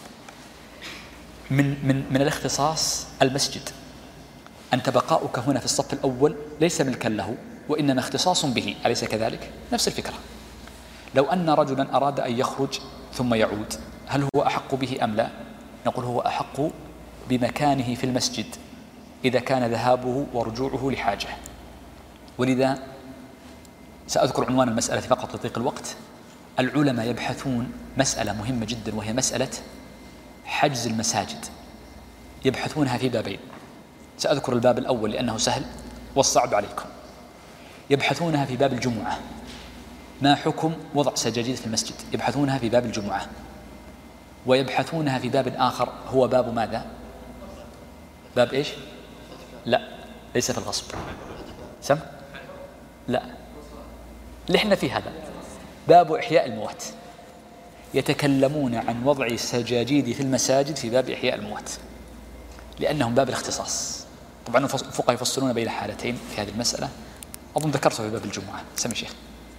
Speaker 1: من, من, من الاختصاص المسجد، أنت بقاؤك هنا في الصف الأول ليس ملكا له، وإنما اختصاص به، أليس كذلك؟ نفس الفكرة. لو أن رجلا أراد أن يخرج ثم يعود، هل هو أحق به أم لا؟ نقول: هو أحق بمكانه في المسجد إذا كان ذهابه ورجوعه لحاجة. ولذا سأذكر عنوان المسألة فقط لضيق الوقت. العلماء يبحثون مسألة مهمة جدا، وهي مسألة حجز المساجد، يبحثونها في بابين. سأذكر الباب الأول لأنه سهل والصعب عليكم. يبحثونها في باب الجمعة، ما حكم وضع سجاجيد في المسجد؟ يبحثونها في باب الجمعة. ويبحثونها في باب آخر، هو باب ماذا؟ باب إيش؟ لا، ليس في الغصب. سم؟ لا، اللي احنا في هذا باب إحياء الموات. يتكلمون عن وضع السجاجيد في المساجد في باب إحياء الموات، لأنهم باب الاختصاص. طبعا الفقهاء يفصلون بين حالتين في هذه المسألة، أظن ذكرته في باب الجمعة. سمي شيخ.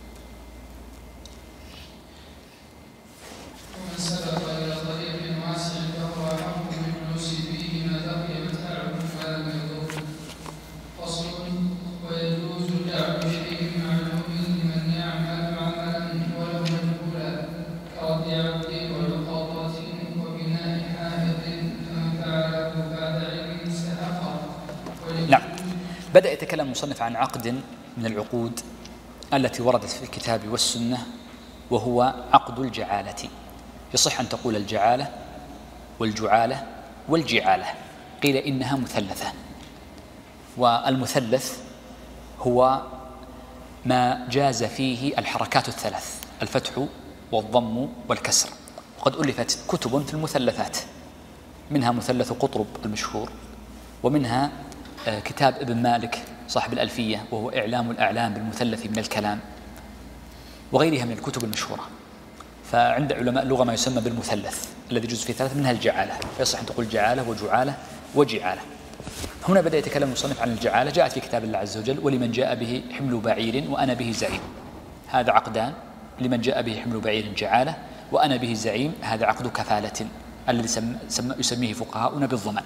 Speaker 2: ومن سبق إلى طريق واسع فهو أحق بالجلوس فيه ما بقي متاعه ما لم يضر. فصل: ويجوز جعل شيء معلوم لمن يعمل عملا ولو مجهولا كرد عبد ولقاطة وبناء حائط، فمن فعله بعد علم سأخر.
Speaker 1: نعم. بدأ يتكلم المصنف عن عقد من العقود التي وردت في الكتاب والسنة، وهو عقد الجعالة. يصح أن تقول الجعالة والجعالة والجعالة، قيل إنها مثلثة. والمثلث هو ما جاز فيه الحركات الثلاث: الفتح والضم والكسر. وقد ألفت كتب في المثلثات، منها مثلث قطرب المشهور، ومنها كتاب ابن مالك صاحب الألفية وهو إعلام الأعلام بالمثلث من الكلام، وغيرها من الكتب المشهورة. فعند علماء اللغة ما يسمى بالمثلث الذي يجوز فيه ثلاث، منها الجعالة، فيصح أن تقول جعالة وجعالة وجعالة. هنا بدأ يتكلم المصنف عن الجعالة. جاءت في كتاب الله عز وجل: ولمن جاء به حمل بعير وأنا به زعيم. هذا عقدان: لمن جاء به حمل بعير جعالة، وأنا به زعيم هذا عقد كفالة الذي يسميه فقهاؤنا بالضمان.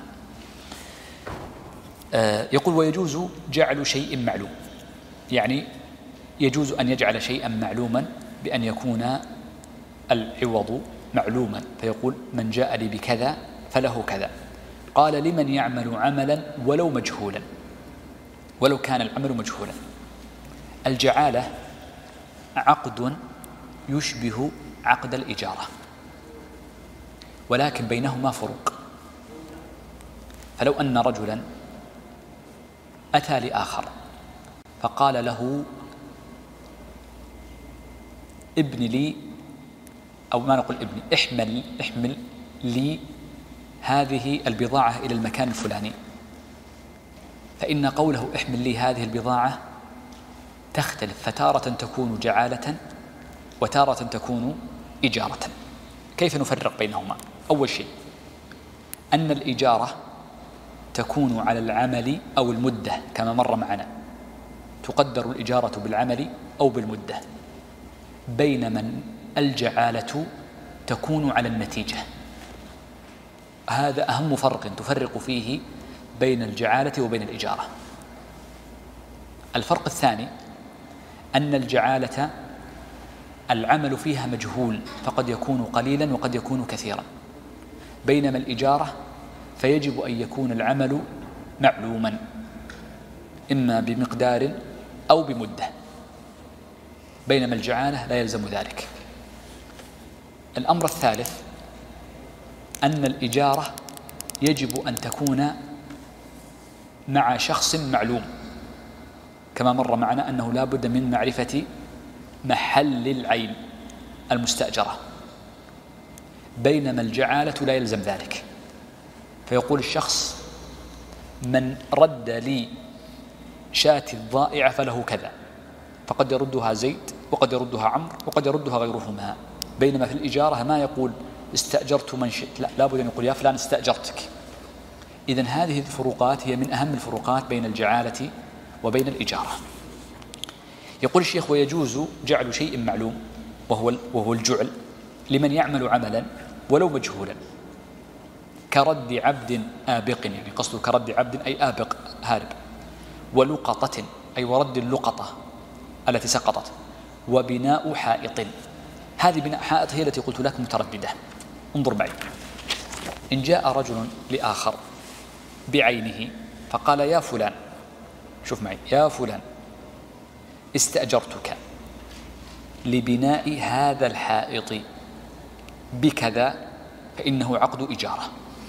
Speaker 1: آه يقول: ويجوز جعل شيء معلوم، يعني يجوز أن يجعل شيئا معلوما بأن يكون العوض معلوما، فيقول: من جاء لي بكذا فله كذا. قال: لمن يعمل عملا ولو مجهولا، ولو كان العمل مجهولا. الجعالة عقد يشبه عقد الإجارة، ولكن بينهما فروق. فلو أن رجلا أتى لآخر فقال له: ابن لي، أو ما نقول ابني، احمل احمل لي هذه البضاعة إلى المكان الفلاني، فإن قوله احمل لي هذه البضاعة تختلف، فتارة تكون جعالة وتارة تكون إجارة. كيف نفرق بينهما؟ أول شيء أن الإجارة تكون على العمل أو المدة كما مر معنا، تقدر الإجارة بالعمل أو بالمدة، بينما الجعالة تكون على النتيجة. هذا أهم فرق تفرق فيه بين الجعالة وبين الإجارة. الفرق الثاني أن الجعالة العمل فيها مجهول، فقد يكون قليلا وقد يكون كثيرا، بينما الإجارة فيجب أن يكون العمل معلوما، إما بمقدار أو بمدة، بينما الجعالة لا يلزم ذلك. الأمر الثالث أن الإجارة يجب أن تكون مع شخص معلوم، كما مر معنا أنه لا بد من معرفة محل العين المستأجرة، بينما الجعالة لا يلزم ذلك. فيقول الشخص: من رد لي شاتي الضائعة فله كذا، فقد يردها زيد وقد يردها عمرو وقد يردها غيرهما، بينما في الإجارة ما يقول استأجرت من شئت، لا، لابد أن يقول يا فلان استأجرتك. إذن هذه الفروقات هي من أهم الفروقات بين الجعالة وبين الإجارة. يقول الشيخ: ويجوز جعل شيء معلوم وهو وهو الجعل لمن يعمل عملا ولو مجهولا، كرد عبد آبق، يعني قصده كرد عبد أي آبق هارب، ولقطة أي ورد اللقطة التي سقطت، وبناء حائط. هذه بناء حائط هي التي قلت لك مترددة. انظر معي: إن جاء رجل لآخر بعينه فقال: يا فلان، شوف معي، يا فلان استأجرتك لبناء هذا الحائط بكذا، فإنه عقد إجارة.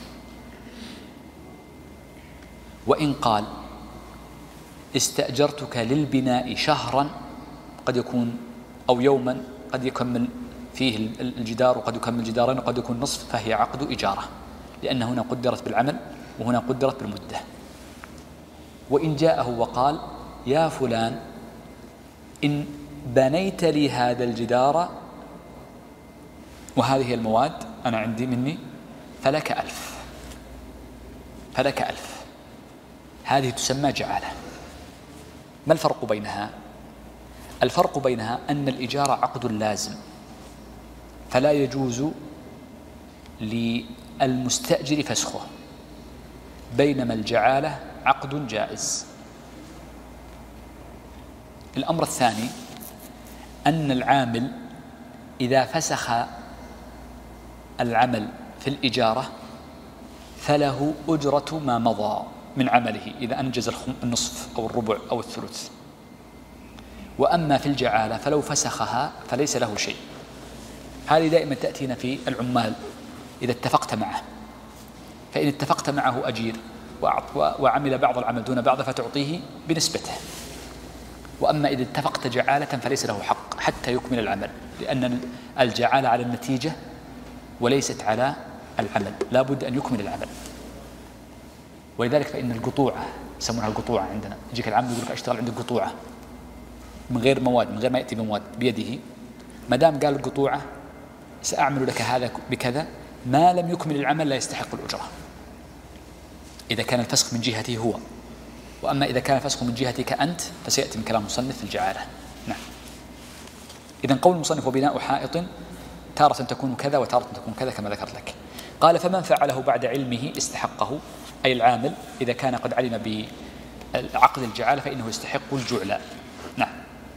Speaker 1: وإن قال استأجرتك للبناء شهرا، قد يكون أو يوما، قد يكمل فيه الجدار وقد يكمل جدارين وقد يكون نصف، فهي عقد إجارة، لأن هنا قدرت بالعمل وهنا قدرت بالمدة. وإن جاءه وقال: يا فلان إن بنيت لي هذا الجدار وهذه المواد أنا عندي مني فلك ألف، فلك ألف، هذه تسمى جعالة. ما الفرق بينها؟ الفرق بينها أن الإجارة عقد لازم، فلا يجوز للمستأجر فسخه، بينما الجعالة عقد جائز. الأمر الثاني أن العامل إذا فسخ العمل في الإجارة فله أجرة ما مضى من عمله إذا أنجز النصف أو الربع أو الثلث. وأما في الجعالة فلو فسخها فليس له شيء. هذه دائما تأتينا في العمال إذا اتفقت معه، فإن اتفقت معه أجير وعمل بعض العمل دون بعض فتعطيه بنسبته. وأما إذا اتفقت جعالة فليس له حق حتى يكمل العمل، لأن الجعالة على النتيجة وليست على العمل، لا بد أن يكمل العمل. ولذلك فإن القطوعة يسمونها القطوعة عندنا، يجيك العامل يقول لك أشتغل عندك قطوعة من غير مواد، من غير ما يأتي بمواد بيده، ما دام قال القطوعة سأعمل لك هذا بكذا، ما لم يكمل العمل لا يستحق الأجرة. إذا كان الفسخ من جهته هو، وأما إذا كان الفسخ من جهتك أنت فسيأتي من كلام المصنف في الجعالة. نعم. إذن قول المصنف وبناء حائط تارة تكون كذا وتارة تكون كذا كما ذكرت لك. قال فمن فعله بعد علمه استحقه، أي العامل إذا كان قد علم بعقد الجعالة فإنه يستحق الجعل. نعم.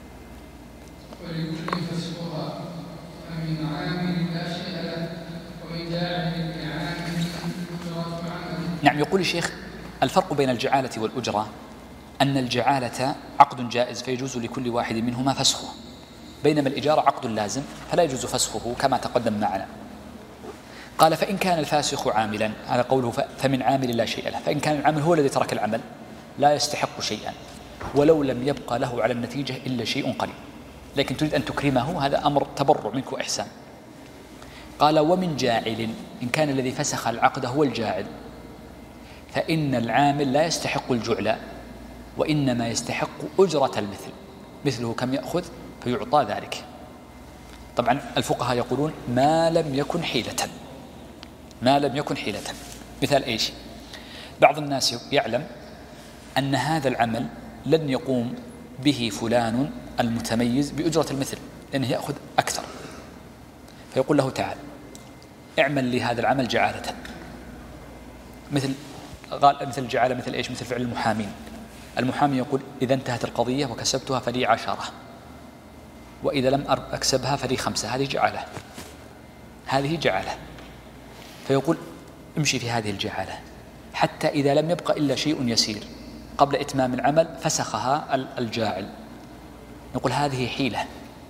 Speaker 2: ولكل فسقها فمن عامل لا شيء له ومن جاعل لعامل أجرة عمل.
Speaker 1: نعم. يقول الشيخ الفرق بين الجعالة والأجرة أن الجعالة عقد جائز فيجوز لكل واحد منهما فسخه، بينما الإجارة عقد لازم فلا يجوز فسخه كما تقدم معنا. قال فإن كان الفاسخ عاملا، هذا قوله فمن عامل لا شيء له، فإن كان العامل هو الذي ترك العمل لا يستحق شيئا ولو لم يبقى له على النتيجة إلا شيء قليل، لكن تريد أن تكرمه، هذا أمر تبرع منك وإحسان. قال ومن جاعل، إن كان الذي فسخ العقد هو الجاعل فإن العامل لا يستحق الجعل وإنما يستحق أجرة المثل، مثله كم يأخذ فيعطى ذلك. طبعا الفقهاء يقولون ما لم يكن حيلة، ما لم يكن حيلة. مثال إيش؟ بعض الناس يعلم أن هذا العمل لن يقوم به فلان المتميز بأجرة المثل لأنه يأخذ أكثر، فيقول له تعال اعمل لهذا العمل جعالة، مثل قال مثل الجعالة مثل إيش؟ مثل فعل المحامين. المحامي يقول إذا انتهت القضية وكسبتها فلي عشرة، وإذا لم أكسبها فلي خمسة، هذه جعالة، هذه جعالة. فيقول امشي في هذه الجعالة حتى إذا لم يبقى إلا شيء يسير قبل إتمام العمل فسخها الجاعل، نقول هذه حيلة،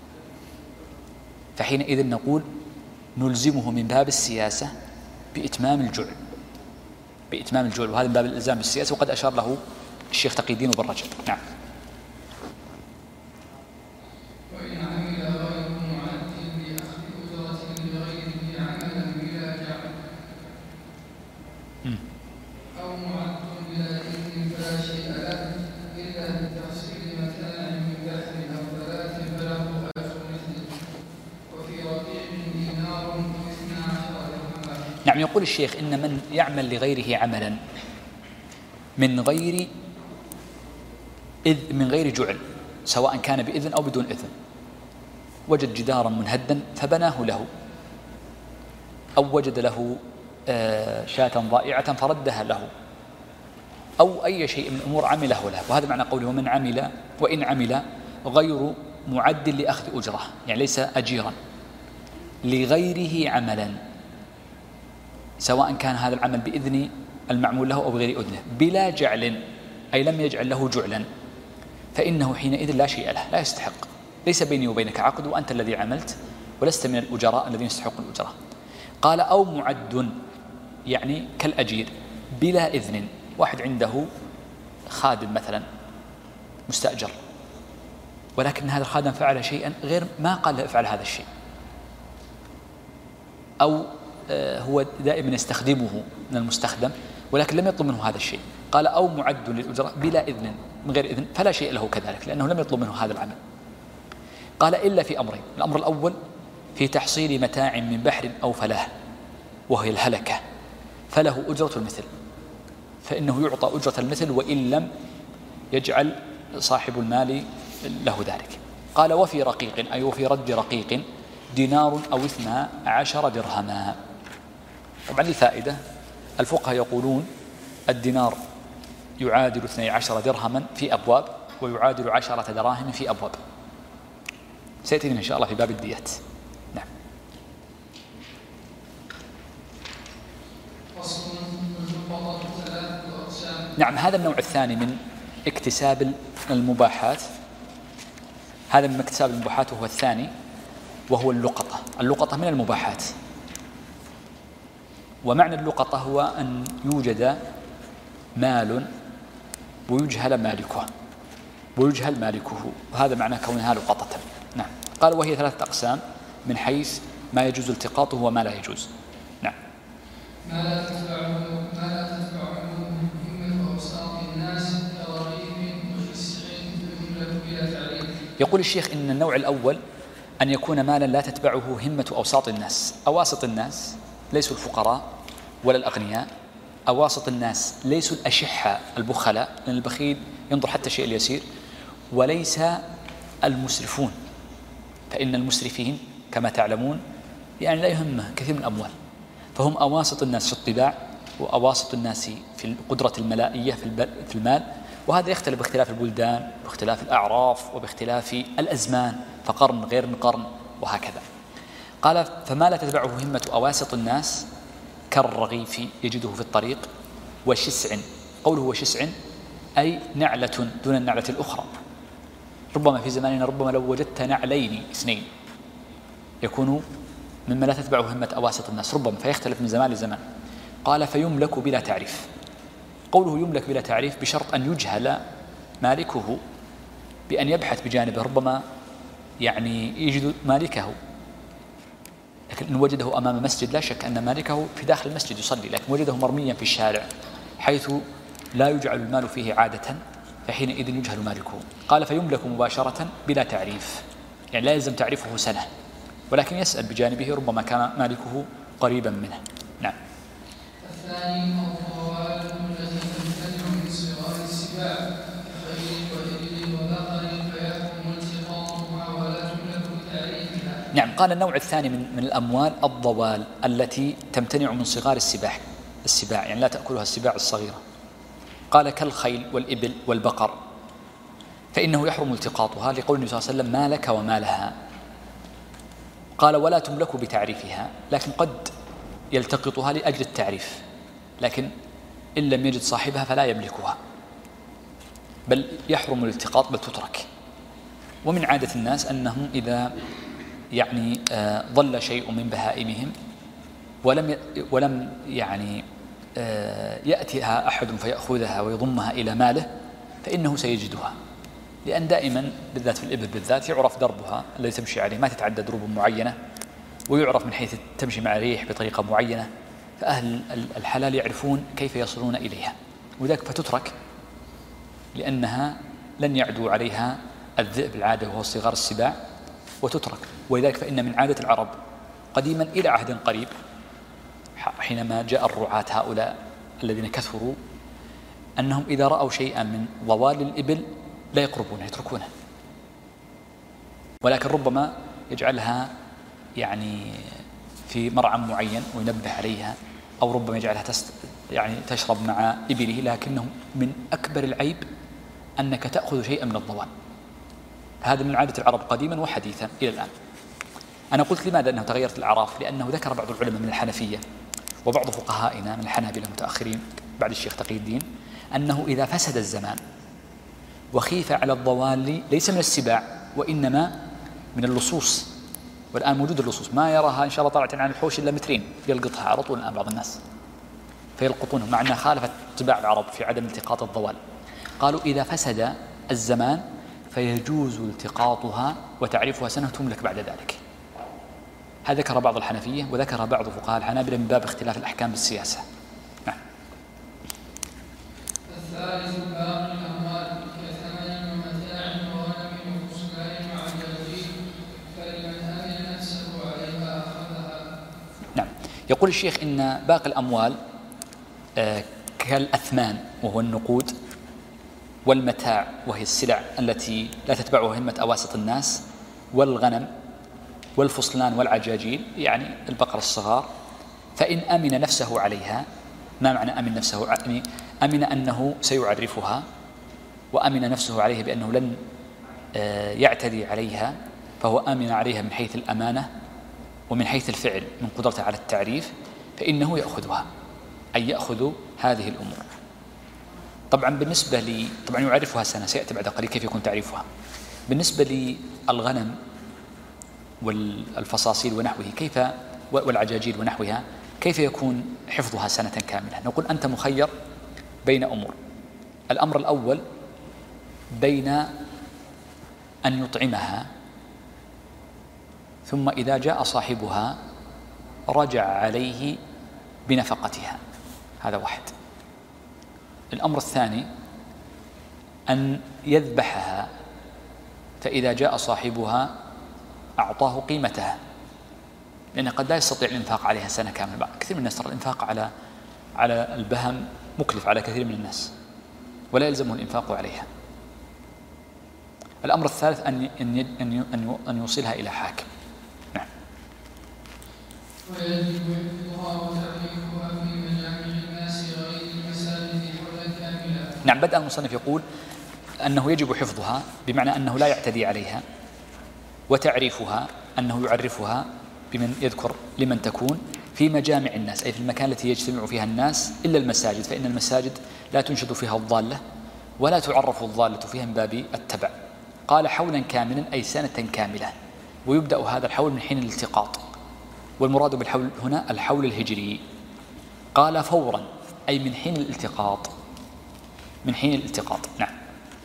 Speaker 1: فحينئذ نقول نلزمه من باب السياسة بإتمام الجعل، بإتمام الجعل، وهذا من باب الإلزام بالسياسة، وقد أشار له الشيخ تقي الدين وبالرجل. نعم.
Speaker 2: وإن عمل غير معد لأخذ أجرة لغيره عملا بلا جعل أو معد بلا إذن فلا شيء له إلا بتحصيل متاع من بحر أو ثلاث فله أجر مثله، وفي رقيق دينار واثنا عشر درهما.
Speaker 1: نعم. يقول الشيخ إن من يعمل لغيره عملا من غير إذ من غير جعل، سواء كان بإذن أو بدون إذن، وجد جدارا منهدا فبناه له، أو وجد له شاة ضائعة فردها له، أو أي شيء من الأمور عمله له، وهذا معنى قوله ومن عمل وإن عمل غير معد لأخذ أجرة، يعني ليس أجيرا، لغيره عملا سواء كان هذا العمل بإذن المعمول له أو بغير إذنه بلا جعل، أي لم يجعل له جعلا، فإنه حينئذ لا شيء له، لا يستحق، ليس بيني وبينك عقد وأنت الذي عملت ولست من الأجراء الذين يستحقون الأجرة. قال أو معد، يعني كالأجير بلا إذن، واحد عنده خادم مثلا مستأجر، ولكن هذا الخادم فعل شيئا غير ما قال له افعل هذا الشيء، أو هو دائما يستخدمه من المستخدم ولكن لم يطلب منه هذا الشيء. قال أو معد للأجرة بلا إذن، من غير إذن، فلا شيء له كذلك لأنه لم يطلب منه هذا العمل. قال إلا في أمرين، الأمر الأول في تحصيل متاع من بحر أو فلاة وهي الهلكة، فله أجرة المثل، فإنه يعطى أجرة المثل وإن لم يجعل صاحب المال له ذلك. قال وفي رقيق، أي وفي رد رقيق دينار أو اثنا عشر درهما. طبعا الفائدة الفقهاء يقولون الدينار يعادل اثني عشر درهما في أبواب، ويعادل عشرة دراهم في أبواب، سيأتينا إن شاء الله في باب الديات. نعم. نعم. هذا النوع الثاني من اكتساب المباحات، هذا من اكتساب المباحات وهو الثاني، وهو اللقطة. اللقطة من المباحات، ومعنى اللقطة هو أن يوجد مال ويجهل مالكه ويجهل مالكه وهذا معنى كونها لقطة. نعم. قال وهي ثلاثة أقسام من حيث ما يجوز التقاطه وما لا يجوز. نعم.
Speaker 2: ما لا تتبعه ما لا تتبعه همة أوساط الناس كرغيف وشسع يملك بلا تعريف.
Speaker 1: يقول الشيخ إن النوع الأول أن يكون مالا لا تتبعه همة أوساط الناس. أواسط الناس ليسوا الفقراء ولا الأغنياء أواسط الناس ليسوا الأشحة البخلاء، لأن البخيل ينظر حتى الشيء اليسير، وليس المسرفون، فإن المسرفين كما تعلمون يعني لا يهمه كثير من الأموال، فهم أواسط الناس في الطباع وأواسط الناس في القدرة الملائية في المال. وهذا يختلف باختلاف البلدان، باختلاف الأعراف، وباختلاف الأزمان، فقرن غير من قرن وهكذا. قال فما لا تتبعه همة أواسط الناس كالرغيف يجده في الطريق وشسع. قوله وشسع أي نعلة دون النعلة الأخرى. ربما في زماننا ربما لو وجدت نعلين اثنين يكون مما لا تتبعه همة أواسط الناس، ربما فيختلف من زمان لزمان. قال فيملك بلا تعريف. قوله يملك بلا تعريف بشرط أن يجهل مالكه بأن يبحث بجانبه، ربما يعني يجد مالكه، لكن إن وجده أمام مسجد لا شك أن مالكه في داخل المسجد يصلي، لكن وجده مرميا في الشارع حيث لا يجعل المال فيه عادة، فحينئذ يجهل مالكه. قال فيملك مباشرة بلا تعريف، يعني لا يلزم تعريفه سنة، ولكن يسأل بجانبه ربما كان مالكه قريبا منه. نعم.
Speaker 2: الثاني الضوال التي تمتنع من صغار السباع كخيل وإبل وبقر فيحكم التقاطها ولا تملك بتعريفها.
Speaker 1: نعم. قال النوع الثاني من, من الأموال الضوال التي تمتنع من صغار السباع السباع يعني لا تأكلها السباع الصغيرة. قال كالخيل والإبل والبقر، فإنه يحرم التقاطها لقول النبي صلى الله عليه وسلم ما لك وما لها. قال ولا تملك بتعريفها، لكن قد يلتقطها لأجل التعريف، لكن إن لم يجد صاحبها فلا يملكها، بل يحرم الالتقاط بل تترك. ومن عادة الناس أنهم إذا يعني آه ضل شيء من بهائمهم ولم ولم يعني آه يأتيها أحد فيأخذها ويضمها إلى ماله فإنه سيجدها، لأن دائما بالذات في الإبل بالذات يعرف دربها الذي تمشي عليه، ما تتعدى دروب معينة، ويعرف من حيث تمشي مع الريح بطريقة معينة، فأهل الحلال يعرفون كيف يصلون إليها، وذلك فتترك لأنها لن يعدو عليها الذئب العادة وهو صغار السباع، وتترك. ولذلك فإن من عادة العرب قديما إلى عهد قريب حينما جاء الرعاة هؤلاء الذين كثروا أنهم إذا رأوا شيئا من ضوال الإبل لا يقربونه، يتركونه، ولكن ربما يجعلها يعني في مرعى معين وينبه عليها، أو ربما يجعلها تست يعني تشرب مع إبله، لكنه من أكبر العيب أنك تأخذ شيئا من الضوال. هذا من عادة العرب قديما وحديثا إلى الآن. أنا قلت لماذا أنه تغيرت الأعراف؟ لأنه ذكر بعض العلماء من الحنفية وبعض فقهائنا من الحنابلة المتأخرين بعد الشيخ تقي الدين أنه إذا فسد الزمان وخيف على الضوال ليس من السباع وإنما من اللصوص، والآن موجود اللصوص ما يراها إن شاء الله طلعت عن الحوش إلا مترين يلقطها على طول الآن بعض الناس فيلقطونه، مع أنها خالفت طباع العرب في عدم التقاط الضوال. قالوا إذا فسد الزمان فيجوز التقاطها وتعريفها سنة تملك بعد ذلك. هذا ذكر بعض الحنفية وذكر بعض فقهاء الحنابلة من باب اختلاف الأحكام بالسياسة. نعم.
Speaker 2: الثالث باقي الأموال كثمن ومتاع وغنم وفصلان وعجاجيل فلمن أمن نفسه عليها أخذها.
Speaker 1: نعم. يقول الشيخ إن باقي الأموال آه كالأثمان وهو النقود، والمتاع وهي السلع التي لا تتبعها همة أواسط الناس، والغنم والفصلان والعجاجيل يعني البقر الصغار، فإن أمن نفسه عليها. ما معنى أمن نفسه؟ يعني أمن أنه سيعرفها وأمن نفسه عليه بأنه لن يعتدي عليها، فهو أمن عليها من حيث الأمانة ومن حيث الفعل من قدرته على التعريف، فإنه يأخذها، أي يأخذ هذه الأمور. طبعا بالنسبة لي طبعا يعرفها سنة، سيأتي بعد قليل كيف يكون تعريفها. بالنسبة للغنم والفصاصيل ونحوه كيف والعجاجيل ونحوها كيف يكون حفظها سنة كاملة؟ نقول أنت مخير بين أمور. الأمر الأول بين أن يطعمها ثم إذا جاء صاحبها رجع عليه بنفقتها، هذا واحد. الأمر الثاني أن يذبحها فإذا جاء صاحبها أعطاه قيمتها، لأنه قد لا يستطيع الإنفاق عليها سنة كاملة. كثير من الناس ترى الإنفاق على على البهم مكلف على كثير من الناس ولا يلزمه الإنفاق عليها. الأمر الثالث أن أن أن يوصلها إلى حاكم. نعم.
Speaker 2: ويجب حفظها وتعريفها في مجامع الناس غير المساجد حولا كاملا.
Speaker 1: نعم. بدأ المصنف يقول أنه يجب حفظها بمعنى أنه لا يعتدي عليها، وتعريفها أنه يعرفها بمن يذكر لمن تكون في مجامع الناس، أي في المكان التي يجتمع فيها الناس، إلا المساجد، فإن المساجد لا تنشد فيها الضالة ولا تعرف الضالة فيها من باب التبع. قال حولا كاملا أي سنة كاملة، ويبدأ هذا الحول من حين الالتقاط، والمراد بالحول هنا الحول الهجري. قال فورا أي من حين الالتقاط، من حين الالتقاط. نعم.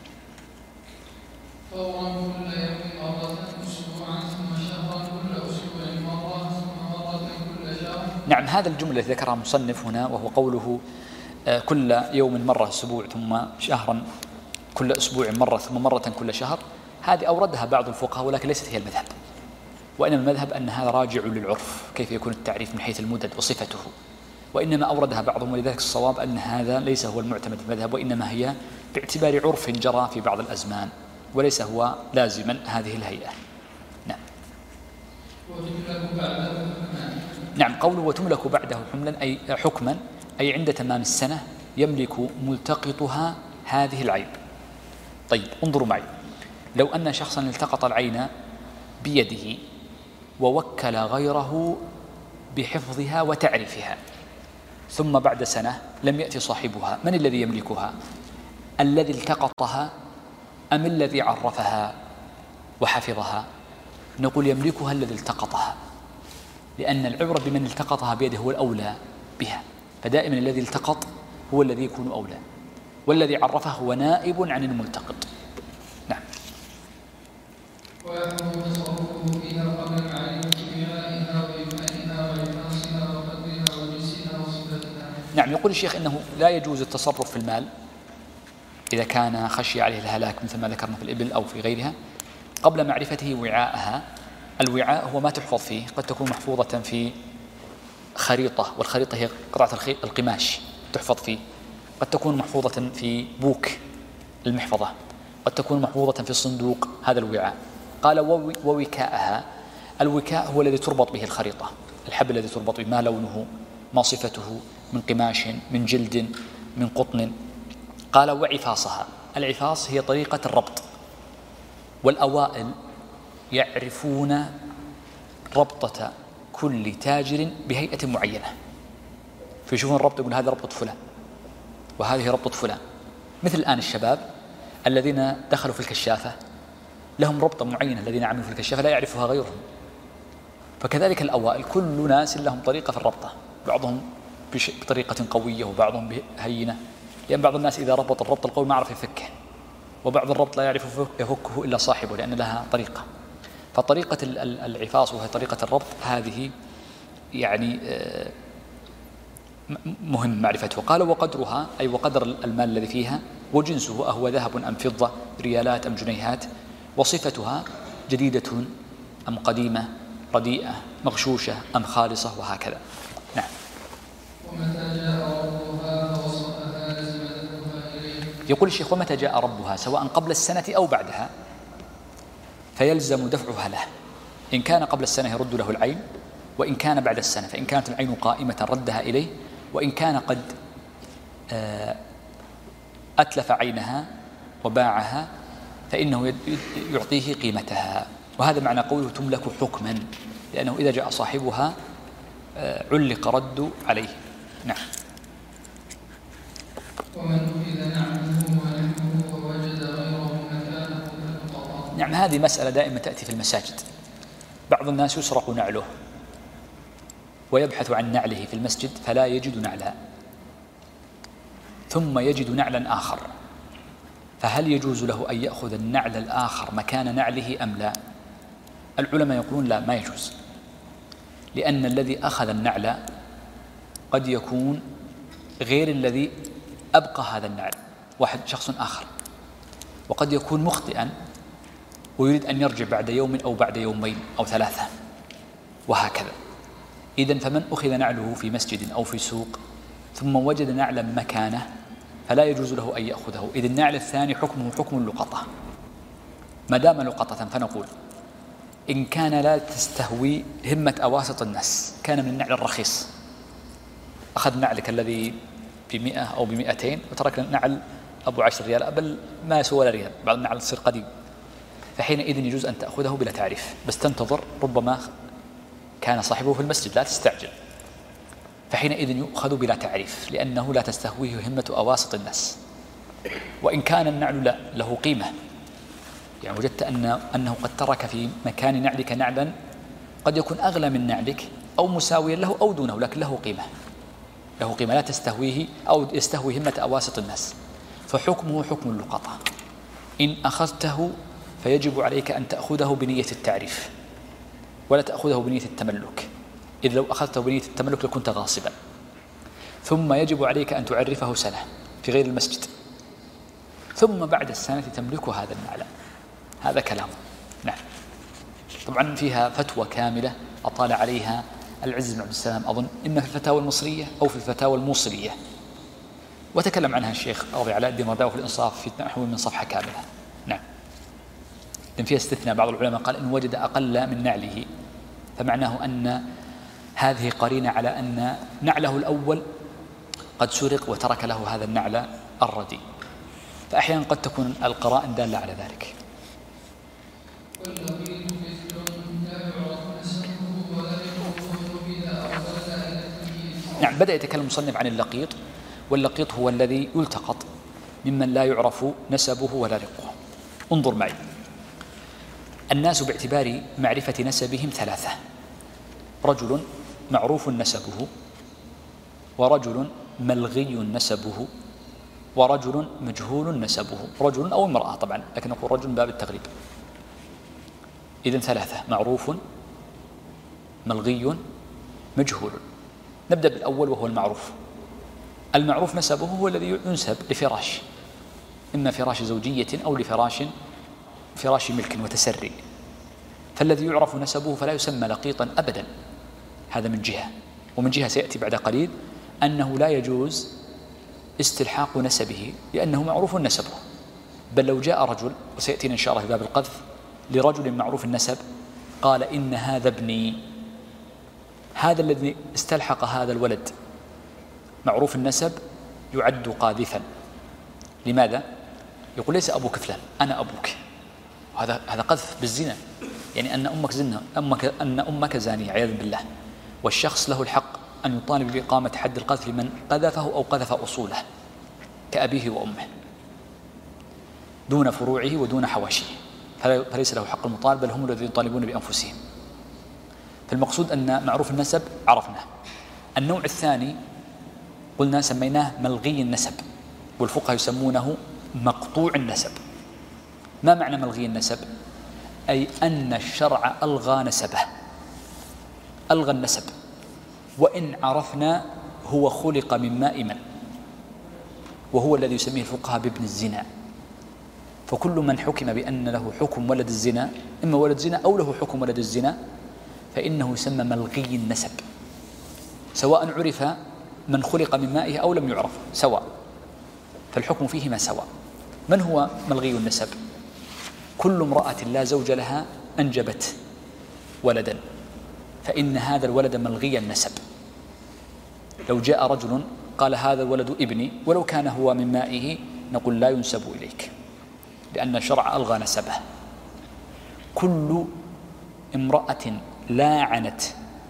Speaker 2: فورا كل يوم مرة، أسبوعا ثم شهرا، كل أسبوع مرة، ثم مرة كل شهر.
Speaker 1: نعم. هذا الجملة التي ذكرها المصنف هنا وهو قوله كل يوم مرة أسبوع ثم شهرا كل أسبوع مرة ثم مرة كل شهر، هذه أوردها بعض الفقهاء ولكن ليست هي المذهب، وإنما المذهب أن هذا راجع للعرف كيف يكون التعريف من حيث المدد وصفته، وإنما أوردها بعضهم، ولذلك الصواب أن هذا ليس هو المعتمد في المذهب، وإنما هي باعتبار عرف جرى في بعض الأزمان وليس هو لازما هذه الهيئة. نعم.
Speaker 2: وتملك بعده حكما.
Speaker 1: نعم. قوله وتملك بعده حملا أي حكما أي عند تمام السنة يملك ملتقطها هذه العين. طيب انظروا معي، لو أن شخصا التقط العين بيده ووكل غيره بحفظها وتعريفها، ثم بعد سنة لم يأتي صاحبها، من الذي يملكها؟ الذي التقطها أم الذي عرفها وحفظها؟ نقول يملكها الذي التقطها، لأن العبرة بمن التقطها بيده هو الأولى بها، فدائما الذي التقط هو الذي يكون أولى، والذي عرفه هو نائب عن الملتقط. نعم.
Speaker 2: ويحرم تصرفه فيها قبل معرفة بنائها وإمائها وإنفاسها وقدرها وجنسها وصفتها.
Speaker 1: نعم. يقول الشيخ إنه لا يجوز التصرف في المال إذا كان خشي عليه الهلاك مثل ما ذكرنا في الإبل أو في غيرها قبل معرفته وعاءها. الوعاء هو ما تحفظ فيه، قد تكون محفوظة في خريطة، والخريطة هي قطعة القماش تحفظ فيه، قد تكون محفوظة في بوك المحفظة، قد تكون محفوظة في الصندوق، هذا الوعاء. قال ووكاءها، الوكاء هو الذي تربط به الخريطة، الحبل الذي تربط به، ما لونه، ما صفته، من قماش، من جلد، من قطن. قال وعفاصها، العفاص هي طريقة الربط، والأوائل يعرفون ربطة كل تاجر بهيئة معينة، فيشوفون الربط يقول هذا ربطة فلان وهذه ربطة فلان. مثل الآن الشباب الذين دخلوا في الكشافة لهم ربطة معينة، الذين عملوا في الكشافة لا يعرفها غيرهم. فكذلك الأوائل كل ناس لهم طريقة في الربطة، بعضهم بطريقة قوية وبعضهم بهينة، لأن بعض الناس إذا ربط الربط القوي ما عرف يفكه، وبعض الربط لا يعرف يفكه إلا صاحبه لأن لها طريقة. فطريقة العفاص وهي طريقة الربط هذه يعني مهم معرفته. قال وقدرها أي وقدر المال الذي فيها، وجنسه أهو ذهب أم فضة، ريالات أم جنيهات، وصفتها جديدة أم قديمة، رديئة مغشوشة أم خالصة، وهكذا. نعم.
Speaker 2: ومتى جاء ربها فوصفها لزم دفعها إليه.
Speaker 1: يقول الشيخ ومتى جاء ربها سواء قبل السنة أو بعدها فيلزم دفعها له، إن كان قبل السنة يرد له العين، وإن كان بعد السنة، فإن كانت العين قائمة ردها إليه، وإن كان قد أتلف عينها وباعها فإنه يعطيه قيمتها. وهذا معنى قوله تملك حكما، لأنه إذا جاء صاحبها علق رد عليه. نعم.
Speaker 2: ومن أخذ نعمه ونحمه ووجد غيره مكانه فالقطع.
Speaker 1: نعم. هذه مسألة دائما تأتي في المساجد، بعض الناس يسرق نعله ويبحث عن نعله في المسجد فلا يجد نعلا، ثم يجد نعلا آخر، فهل يجوز له أن يأخذ النعل الآخر مكان نعله أم لا؟ العلماء يقولون لا، ما يجوز، لأن الذي أخذ النعل قد يكون غير الذي أبقى هذا النعل، واحد شخص آخر، وقد يكون مخطئا ويريد أن يرجع بعد يوم أو بعد يومين أو ثلاثة، وهكذا. إذن فمن أخذ نعله في مسجد أو في سوق ثم وجد نعلا مكانه فلا يجوز له أن يأخذه. إذ النعل الثاني حكمه حكم اللقطة، ما دام لقطة فنقول إن كان لا تستهوي همة أواسط الناس، كان من النعل الرخيص، أخذ نعلك الذي بمئة أو بمئتين وترك نعل أبو عشر ريال بل ما يسوى ولا ريال، بعض النعل تصير قديم، فحينئذ يجوز أن تأخذه بلا تعريف، بس تنتظر ربما كان صاحبه في المسجد لا تستعجل، فحينئذ يؤخذ بلا تعريف لأنه لا تستهويه همة أواسط الناس. وإن كان النعل لا له قيمة، يعني وجدت أن أنه قد ترك في مكان نعلك نعلا قد يكون أغلى من نعلك أو مساويا له أو دونه، لكن له قيمة، له قيمة لا تستهويه أو يستهوي همة أواسط الناس، فحكمه حكم اللقطة. إن أخذته فيجب عليك أن تأخذه بنية التعريف ولا تأخذه بنية التملك، إذ لو أخذته بنية التملك لكنت غاصبا. ثم يجب عليك أن تعرفه سنة في غير المسجد، ثم بعد السنة تملك هذا النعل. هذا كلام. نعم. طبعا فيها فتوى كاملة أطال عليها العز بن عبد السلام أظن إما في الفتاوى المصرية أو في الفتاوى الموصلية، وتكلم عنها الشيخ قاضي علاء الدين رداوي في الإنصاف في نحو من صفحة كاملة. نعم. لأن فيها استثناء، بعض العلماء قال إن وجد أقل من نعله فمعناه أن هذه قرينة على أن نعله الأول قد سرق وترك له هذا النعل الرديء، فأحيانا قد تكون القرائن دالة على ذلك. نعم. بدأ يتكلم المصنف عن اللقيط، واللقيط هو الذي يلتقط ممن لا يعرف نسبه ولا رقه. انظر معي، الناس باعتبار معرفة نسبهم ثلاثة: رجل معروف نسبه، ورجل ملغي نسبه، ورجل مجهول نسبه. رجل أو امرأة طبعا، لكن نقول رجل باب التغليب. إذن ثلاثة: معروف، ملغي، مجهول. نبدأ بالأول وهو المعروف. المعروف نسبه هو الذي ينسب لفراش، إما فراش زوجية أو لفراش فراش ملك وتسري، فالذي يعرف نسبه فلا يسمى لقيطا أبدا. هذا من جهة، ومن جهة سيأتي بعد قليل أنه لا يجوز استلحاق نسبه لأنه معروف نسبه، بل لو جاء رجل، وسيأتينا إن شاء الله في باب القذف، لرجل معروف النسب قال إن هذا ابني، هذا الذي استلحق هذا الولد معروف النسب يعد قاذفا. لماذا؟ يقول ليس أبوك فلان، أنا أبوك. هذا هذا قذف بالزنا، يعني أن أمك زنا، أمك أن أمك زانية عياذا بالله، والشخص له الحق أن يطالب بإقامة حد القذف لمن قذفه أو قذف أصوله كأبيه وأمه دون فروعه ودون حواشيه، فليس له حق المطالب، بل هم الذين يطالبون بأنفسهم. فالمقصود أن معروف النسب عرفناه. النوع الثاني قلنا سميناه ملغي النسب، والفقهاء يسمونه مقطوع النسب. ما معنى ملغي النسب؟ أي أن الشرع ألغى نسبه، ألغى النسب، وإن عرفنا هو خلق من ماء من، وهو الذي يسميه الفقهاء بابن الزنا. فكل من حكم بأن له حكم ولد الزنا، إما ولد زنا أو له حكم ولد الزنا، فإنه يسمى ملغي النسب، سواء عرف من خلق من مائه أو لم يعرف، سواء، فالحكم فيهما سواء. من هو ملغي النسب؟ كل امرأة لا زوج لها أنجبت ولدا، فإن هذا الولد ملغي النسب. لو جاء رجل قال هذا الولد ابني ولو كان هو من مائه، نقول لا ينسب إليك، لأن الشرع ألغى نسبه. كل امرأة لاعنت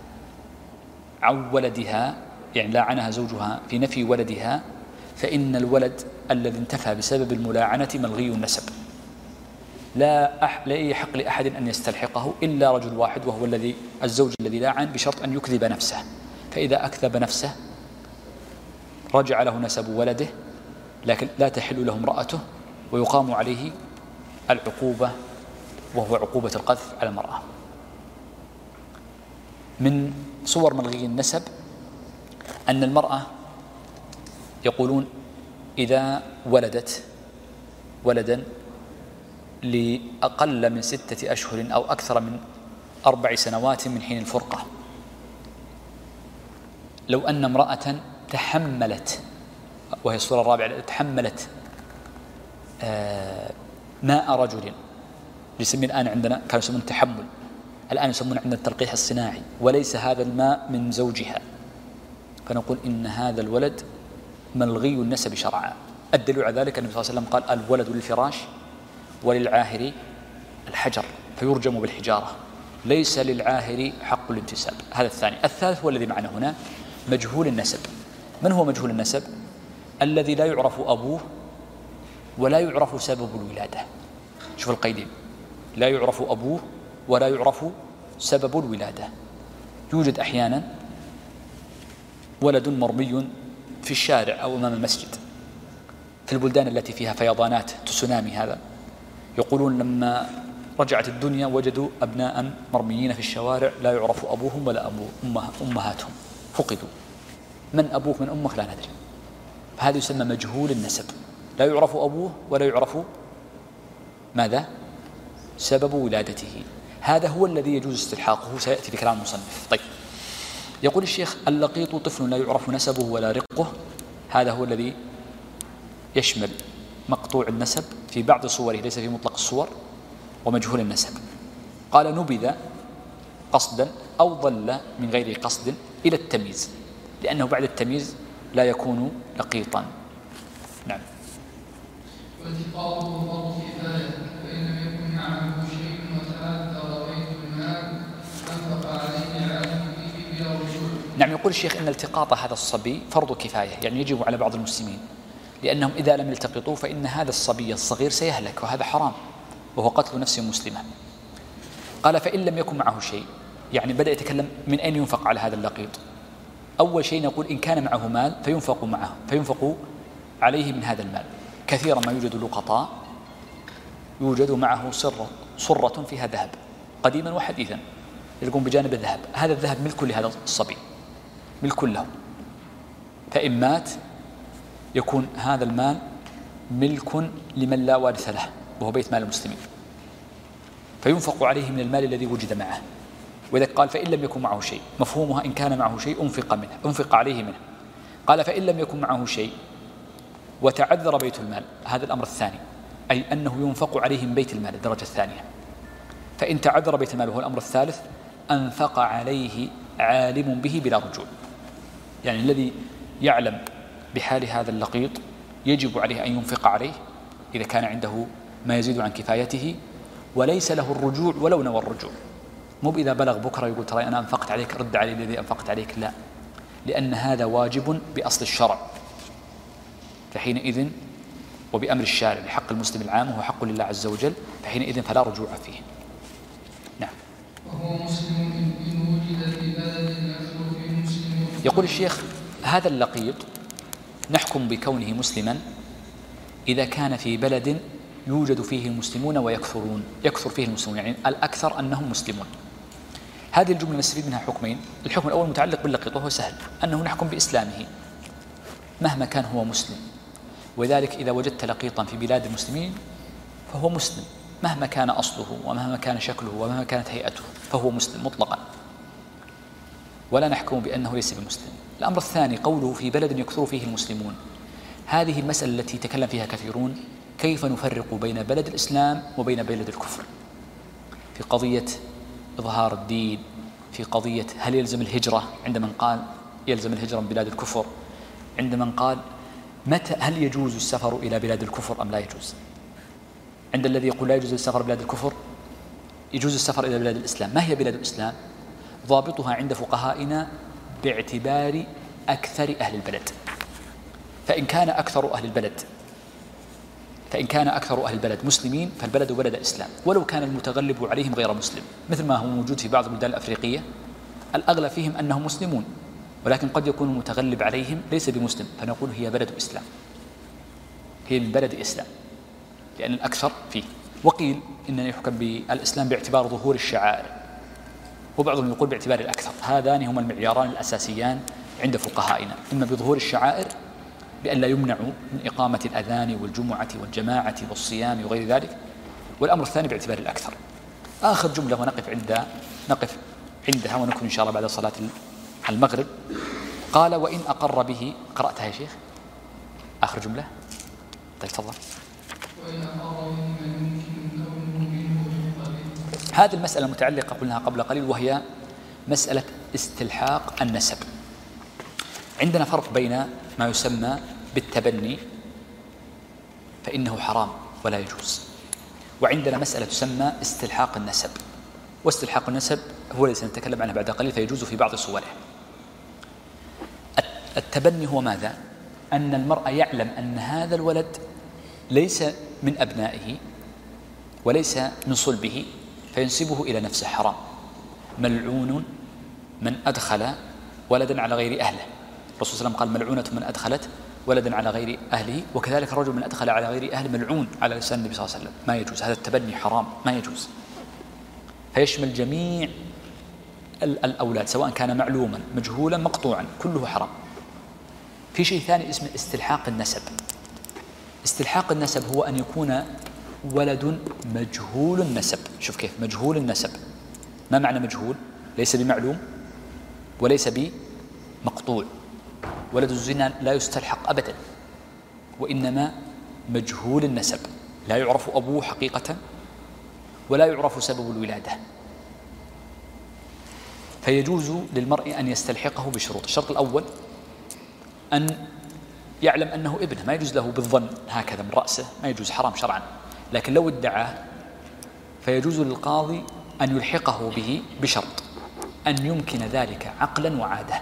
Speaker 1: عن ولدها، يعني لاعنها زوجها في نفي ولدها، فإن الولد الذي انتفى بسبب الملاعنة ملغي النسب، لا أح... لا يحق لأحد أن يستلحقه إلا رجل واحد، وهو الذي الزوج الذي لاعن، بشرط أن يكذب نفسه. فإذا أكذب نفسه رجع له نسب ولده، لكن لا تحل له امرأته، ويقام عليه العقوبة، وهو عقوبة القذف على المرأة. من صور ملغي النسب أن المرأة يقولون إذا ولدت ولدا لأقل من ستة أشهر أو أكثر من أربع سنوات من حين الفرقة، لو أن امرأة تحملت، وهي الصورة الرابعة، تحملت ماء رجل، يسمون الآن عندنا كانوا يسمون تحمل، الآن يسمون عندنا التلقيح الصناعي، وليس هذا الماء من زوجها، فنقول إن هذا الولد ملغي النسب شرعا. الدليل على ذلك النبي صلى الله عليه وسلم قال: الولد للفراش وللعاهر الحجر، فيرجم بالحجارة، ليس للعاهر حق الانتساب. هذا الثاني. الثالث هو الذي معنا هنا، مجهول النسب. من هو مجهول النسب؟ الذي لا يعرف أبوه ولا يعرف سبب الولادة. شوف القيدين: لا يعرف أبوه ولا يعرف سبب الولادة. يوجد أحيانا ولد مرمي في الشارع أو أمام المسجد، في البلدان التي فيها فيضانات تسونامي هذا، يقولون لما رجعت الدنيا وجدوا أبناء مرميين في الشوارع لا يعرف أبوهم ولا أبو أمهاتهم، فقدوا. من أبوك من أمك لا ندري. هذا يسمى مجهول النسب، لا يعرف أبوه ولا يعرف ماذا؟ سبب ولادته. هذا هو الذي يجوز استلحاقه، سيأتي في كلام المصنف. طيب، يقول الشيخ: اللقيط طفل لا يعرف نسبه ولا رقه. هذا هو الذي يشمل مقطوع النسب في بعض صوره، ليس في مطلق الصور، ومجهول النسب. قال: نبذ قصدا أو ضل من غير قصد إلى التمييز، لأنه بعد التمييز لا يكون لقيطا. نعم.
Speaker 2: والتقاطه فرض كفاية، فإن لم يكن معه شيء وتأثر بيت المال أنفق عليه عالم فيه بلا رجوع.
Speaker 1: نعم. يقول الشيخ إن التقاط هذا الصبي فرض كفاية، يعني يجب على بعض المسلمين، لأنهم إذا لم يلتقطوا فإن هذا الصبي الصغير سيهلك، وهذا حرام، وهو قتل نفس مسلمة. قال: فإن لم يكن معه شيء، يعني بدأ يتكلم من أين ينفق على هذا اللقيط. أول شيء نقول إن كان معه مال فينفق معه، فينفق عليه من هذا المال. كثيرا ما يوجد لقطاء يوجد معه صرة صرة فيها ذهب قديما وحديثا، يلقون بجانب الذهب، هذا الذهب ملك لهذا الصبي، ملك له، فإن مات يكون هذا المال ملك لمن لا وارث له، وهو بيت مال المسلمين، فينفق عليه من المال الذي وجد معه. وإذا قال: فإن لم يكن معه شيء، مفهومها إن كان معه شيء أنفق منه، أنفق عليه منه. قال: فإن لم يكن معه شيء وتعذر بيت المال، هذا الأمر الثاني، أي أنه ينفق عليه من بيت المال، الدرجة الثانية. فإن تعذر بيت المال، وهو الأمر الثالث، أنفق عليه عالم به بلا رجوع، يعني الذي يعلم بحال هذا اللقيط يجب عليه أن ينفق عليه إذا كان عنده ما يزيد عن كفايته، وليس له الرجوع ولو نوى الرجوع. مو إذا بلغ بكرة يقول: ترى أنا أنفقت عليك، رد علي الذي أنفقت عليك، لا، لأن هذا واجب بأصل الشرع، فحينئذ وبأمر الشارع لحق المسلم العام، وهو حق لله عز وجل، فحينئذ فلا رجوع فيه. نعم.
Speaker 2: وهو مسلم إن وجد في بلد يكثر فيه المسلمون.
Speaker 1: يقول الشيخ: هذا اللقيط نحكم بكونه مسلما إذا كان في بلد يوجد فيه المسلمون ويكثرون، يكثر فيه المسلمون، يعني الأكثر أنهم مسلمون. هذه الجملة نستفيد منها حكمين. الحكم الأول متعلق باللقيط، وهو سهل، أنه نحكم بإسلامه مهما كان هو مسلم، وذلك إذا وجدت لقيطا في بلاد المسلمين فهو مسلم مهما كان أصله ومهما كان شكله ومهما كانت هيئته، فهو مسلم مطلقا، ولا نحكم بأنه ليس بمسلم. الأمر الثاني قوله في بلد يكثر فيه المسلمون، هذه المسألة التي تكلم فيها كثيرون، كيف نفرق بين بلد الإسلام وبين بلد الكفر، في قضية إظهار الدين، في قضية هل يلزم الهجرة عند من قال يلزم الهجرة من بلاد الكفر، عند من قال متى هل يجوز السفر إلى بلاد الكفر أم لا يجوز. عند الذي يقول لا يجوز السفر إلى بلاد الكفر، يجوز السفر إلى بلاد الإسلام. ما هي بلاد الإسلام؟ ضابطها عند فقهائنا باعتبار أكثر أهل البلد، فإن كان أكثر أهل البلد فإن كان أكثر أهل البلد مسلمين فالبلد بلد إسلام، ولو كان المتغلب عليهم غير مسلم، مثل ما هو موجود في بعض البلدان الأفريقية، الأغلب فيهم أنهم مسلمون، ولكن قد يكون المتغلب عليهم ليس بمسلم، فنقول هي بلد إسلام، هي من بلد إسلام، لأن الأكثر فيه. وقيل إننا يحكم بالإسلام باعتبار ظهور الشعائر، وبعضهم يقول باعتبار الأكثر. هذان هما المعياران الأساسيان عند فقهائنا، إما بظهور الشعائر بأن لا يمنعوا من إقامة الأذان والجمعة والجماعة والصيام وغير ذلك، والأمر الثاني باعتبار الأكثر. آخر جملة ونقف عند نقف عندها ونكون إن شاء الله بعد صلاة المغرب، قال وإن أقر به. قرأتها يا شيخ آخر جملة؟ طيب تفضل.
Speaker 2: وإن أقر به من يمكن كونه منه قبل.
Speaker 1: هذه المسألة المتعلقة قلناها قبل قليل، وهي مسألة استلحاق النسب. عندنا فرق بين ما يسمى بالتبني فإنه حرام ولا يجوز، وعندنا مسألة تسمى استلحاق النسب. واستلحاق النسب هو الذي سنتكلم عنه بعد قليل، فيجوز في بعض صوره. التبني هو ماذا؟ أن المرء يعلم أن هذا الولد ليس من أبنائه وليس من صلبه فينسبه إلى نفسه، حرام. ملعون من أدخل ولدا على غير أهله. الرسول صلى الله عليه وسلم قال ملعونة من أدخلت ولدا على غير أهله، وكذلك رجل من أدخل على غير أهله ملعون على لسان النبي صلى الله عليه وسلم. ما يجوز، هذا التبني حرام ما يجوز، فيشمل جميع الأولاد سواء كان معلوما مجهولا مقطوعا، كله حرام. في شيء ثاني اسمه استلحاق النسب. استلحاق النسب هو أن يكون ولد مجهول النسب. شوف كيف مجهول النسب. ما معنى مجهول؟ ليس بمعلوم وليس بمقطوع. ولد الزنا لا يستلحق أبدا، وإنما مجهول النسب، لا يعرف أبوه حقيقة ولا يعرف سبب الولادة. فيجوز للمرء أن يستلحقه بشروط. الشرط الأول أن يعلم أنه ابنه، ما يجوز له بالظن هكذا من رأسه، ما يجوز، حرام شرعا. لكن لو ادعاه فيجوز للقاضي أن يلحقه به بشرط أن يمكن ذلك عقلا وعادة.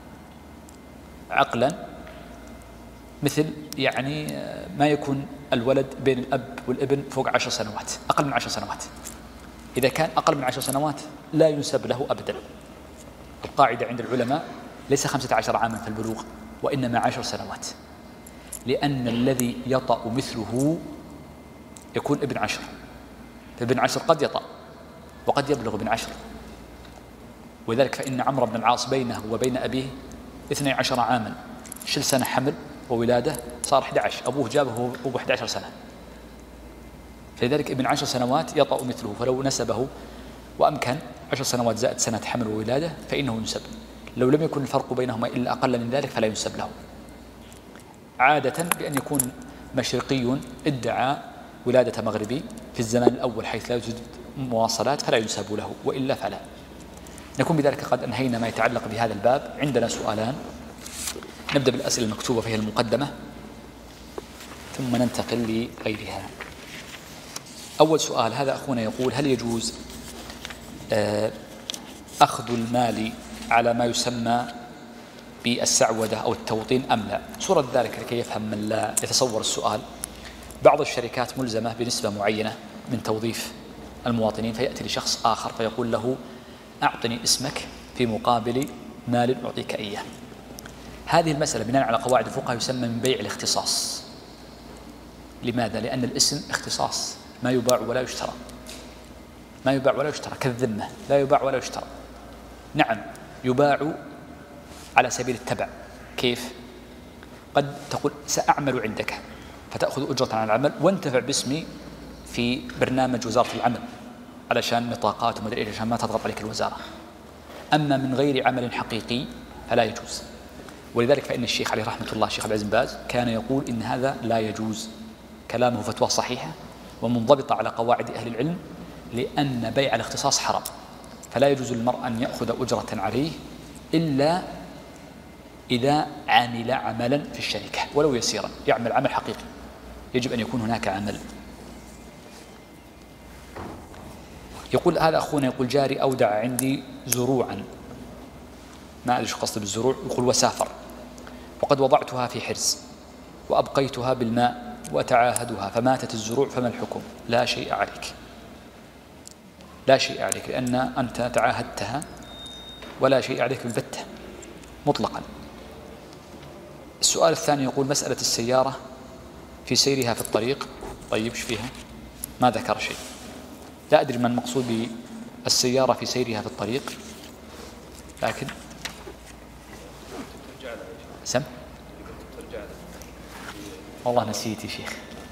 Speaker 1: عقلا مثل يعني ما يكون الولد بين الأب والابن فوق عشر سنوات، أقل من عشر سنوات. إذا كان أقل من عشر سنوات لا ينسب له أبدا. القاعدة عند العلماء ليس خمسة عشر عاما في البلوغ، وإنما عشر سنوات، لأن الذي يطأ مثله يكون ابن عشر. فابن عشر قد يطأ وقد يبلغ ابن عشر، وذلك فإن عمرو بن العاص بينه وبين أبيه اثني عشر عاما، شل سنة حمل وولادة صار أحد عشر، أبوه جابه وهو أحد عشر سنة. فلذلك ابن عشر سنوات يطأ مثله، فلو نسبه وأمكن عشر سنوات زائد سنة حمل وولادة فإنه ينسب. لو لم يكن الفرق بينهما إلا أقل من ذلك فلا ينسب له. عادة بأن يكون مشرقي ادعى ولادة مغربي في الزمان الأول حيث لا يوجد مواصلات فلا ينسب له، وإلا فلا. نكون بذلك قد أنهينا ما يتعلق بهذا الباب. عندنا سؤالان، نبدأ بالأسئلة المكتوبة فيها المقدمة ثم ننتقل لغيرها. أول سؤال، هذا أخونا يقول هل يجوز أخذ المال على ما يسمى بالسعودة أو التوطين أم لا؟ صورة ذلك لكي يفهم من لا يتصور السؤال. بعض الشركات ملزمة بنسبة معينة من توظيف المواطنين، فيأتي لشخص آخر فيقول له أعطني اسمك في مقابل مال أعطيك إياه. هذه المسألة بناء على قواعد الفقهاء يسمى من بيع الاختصاص. لماذا؟ لأن الاسم اختصاص، ما يباع ولا يشترى، ما يباع ولا يشترى، كالذمة لا يباع ولا يشترى. نعم يباع على سبيل التبع. كيف؟ قد تقول سأعمل عندك فتأخذ أجرة عن العمل وانتفع باسمي في برنامج وزارة العمل علشان نطاقات ومدري إيش عشان ما تضغط عليك الوزارة. أما من غير عمل حقيقي فلا يجوز. ولذلك فإن الشيخ عليه رحمة الله الشيخ عبد العزيز بن باز كان يقول إن هذا لا يجوز. كلامه فتوى صحيحة ومنضبطة على قواعد أهل العلم، لأن بيع الاختصاص حرام، فلا يجوز للمرء أن يأخذ أجرة عليه إلا إذا عمل عملا في الشركة ولو يسيرا، يعمل عمل حقيقي، يجب أن يكون هناك عمل. يقول هذا أخونا يقول جاري أودع عندي زروعا، ما أدري شو قصده بالزروع، يقول وسافر وقد وضعتها في حرز وأبقيتها بالماء وأتعاهدها فماتت الزروع، فما الحكم؟ لا شيء عليك، لا شيء عليك، لأن أنت تعاهدتها ولا شيء عليك بالبتة مطلقا. السؤال الثاني يقول مسألة السيارة في سيرها في الطريق، طيب ايش فيها؟ ما ذكر شيء، لا أدري ما المقصود بالسيارة في سيرها في الطريق، لكن سم والله نسيت يا شيخ.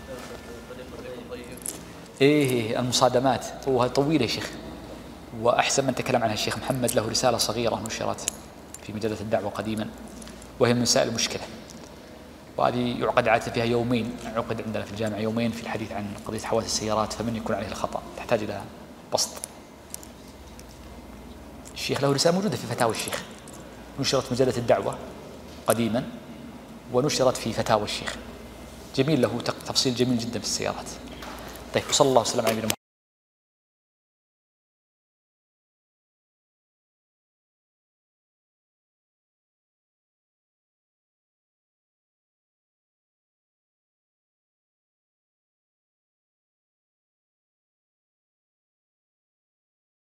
Speaker 1: إيه المصادمات طويلة يا شيخ، وأحسن من تكلم عنها الشيخ محمد، له رسالة صغيرة نشرت في مجلة الدعوة قديما وهي من مسائل المشكلة، وهذه يعقد عادة فيها يومين، عقد عندنا في الجامعة يومين في الحديث عن قضية حوادث السيارات، فمن يكون عليه الخطأ تحتاج إلى بسط. الشيخ له رسالة موجودة في فتاوى الشيخ، نشرت مجلة الدعوة قديما ونشرت في فتاوى الشيخ، جميل، له تفصيل جميل جدا في السيارات. طيب، وصلى الله وسلم على نبينا محمد.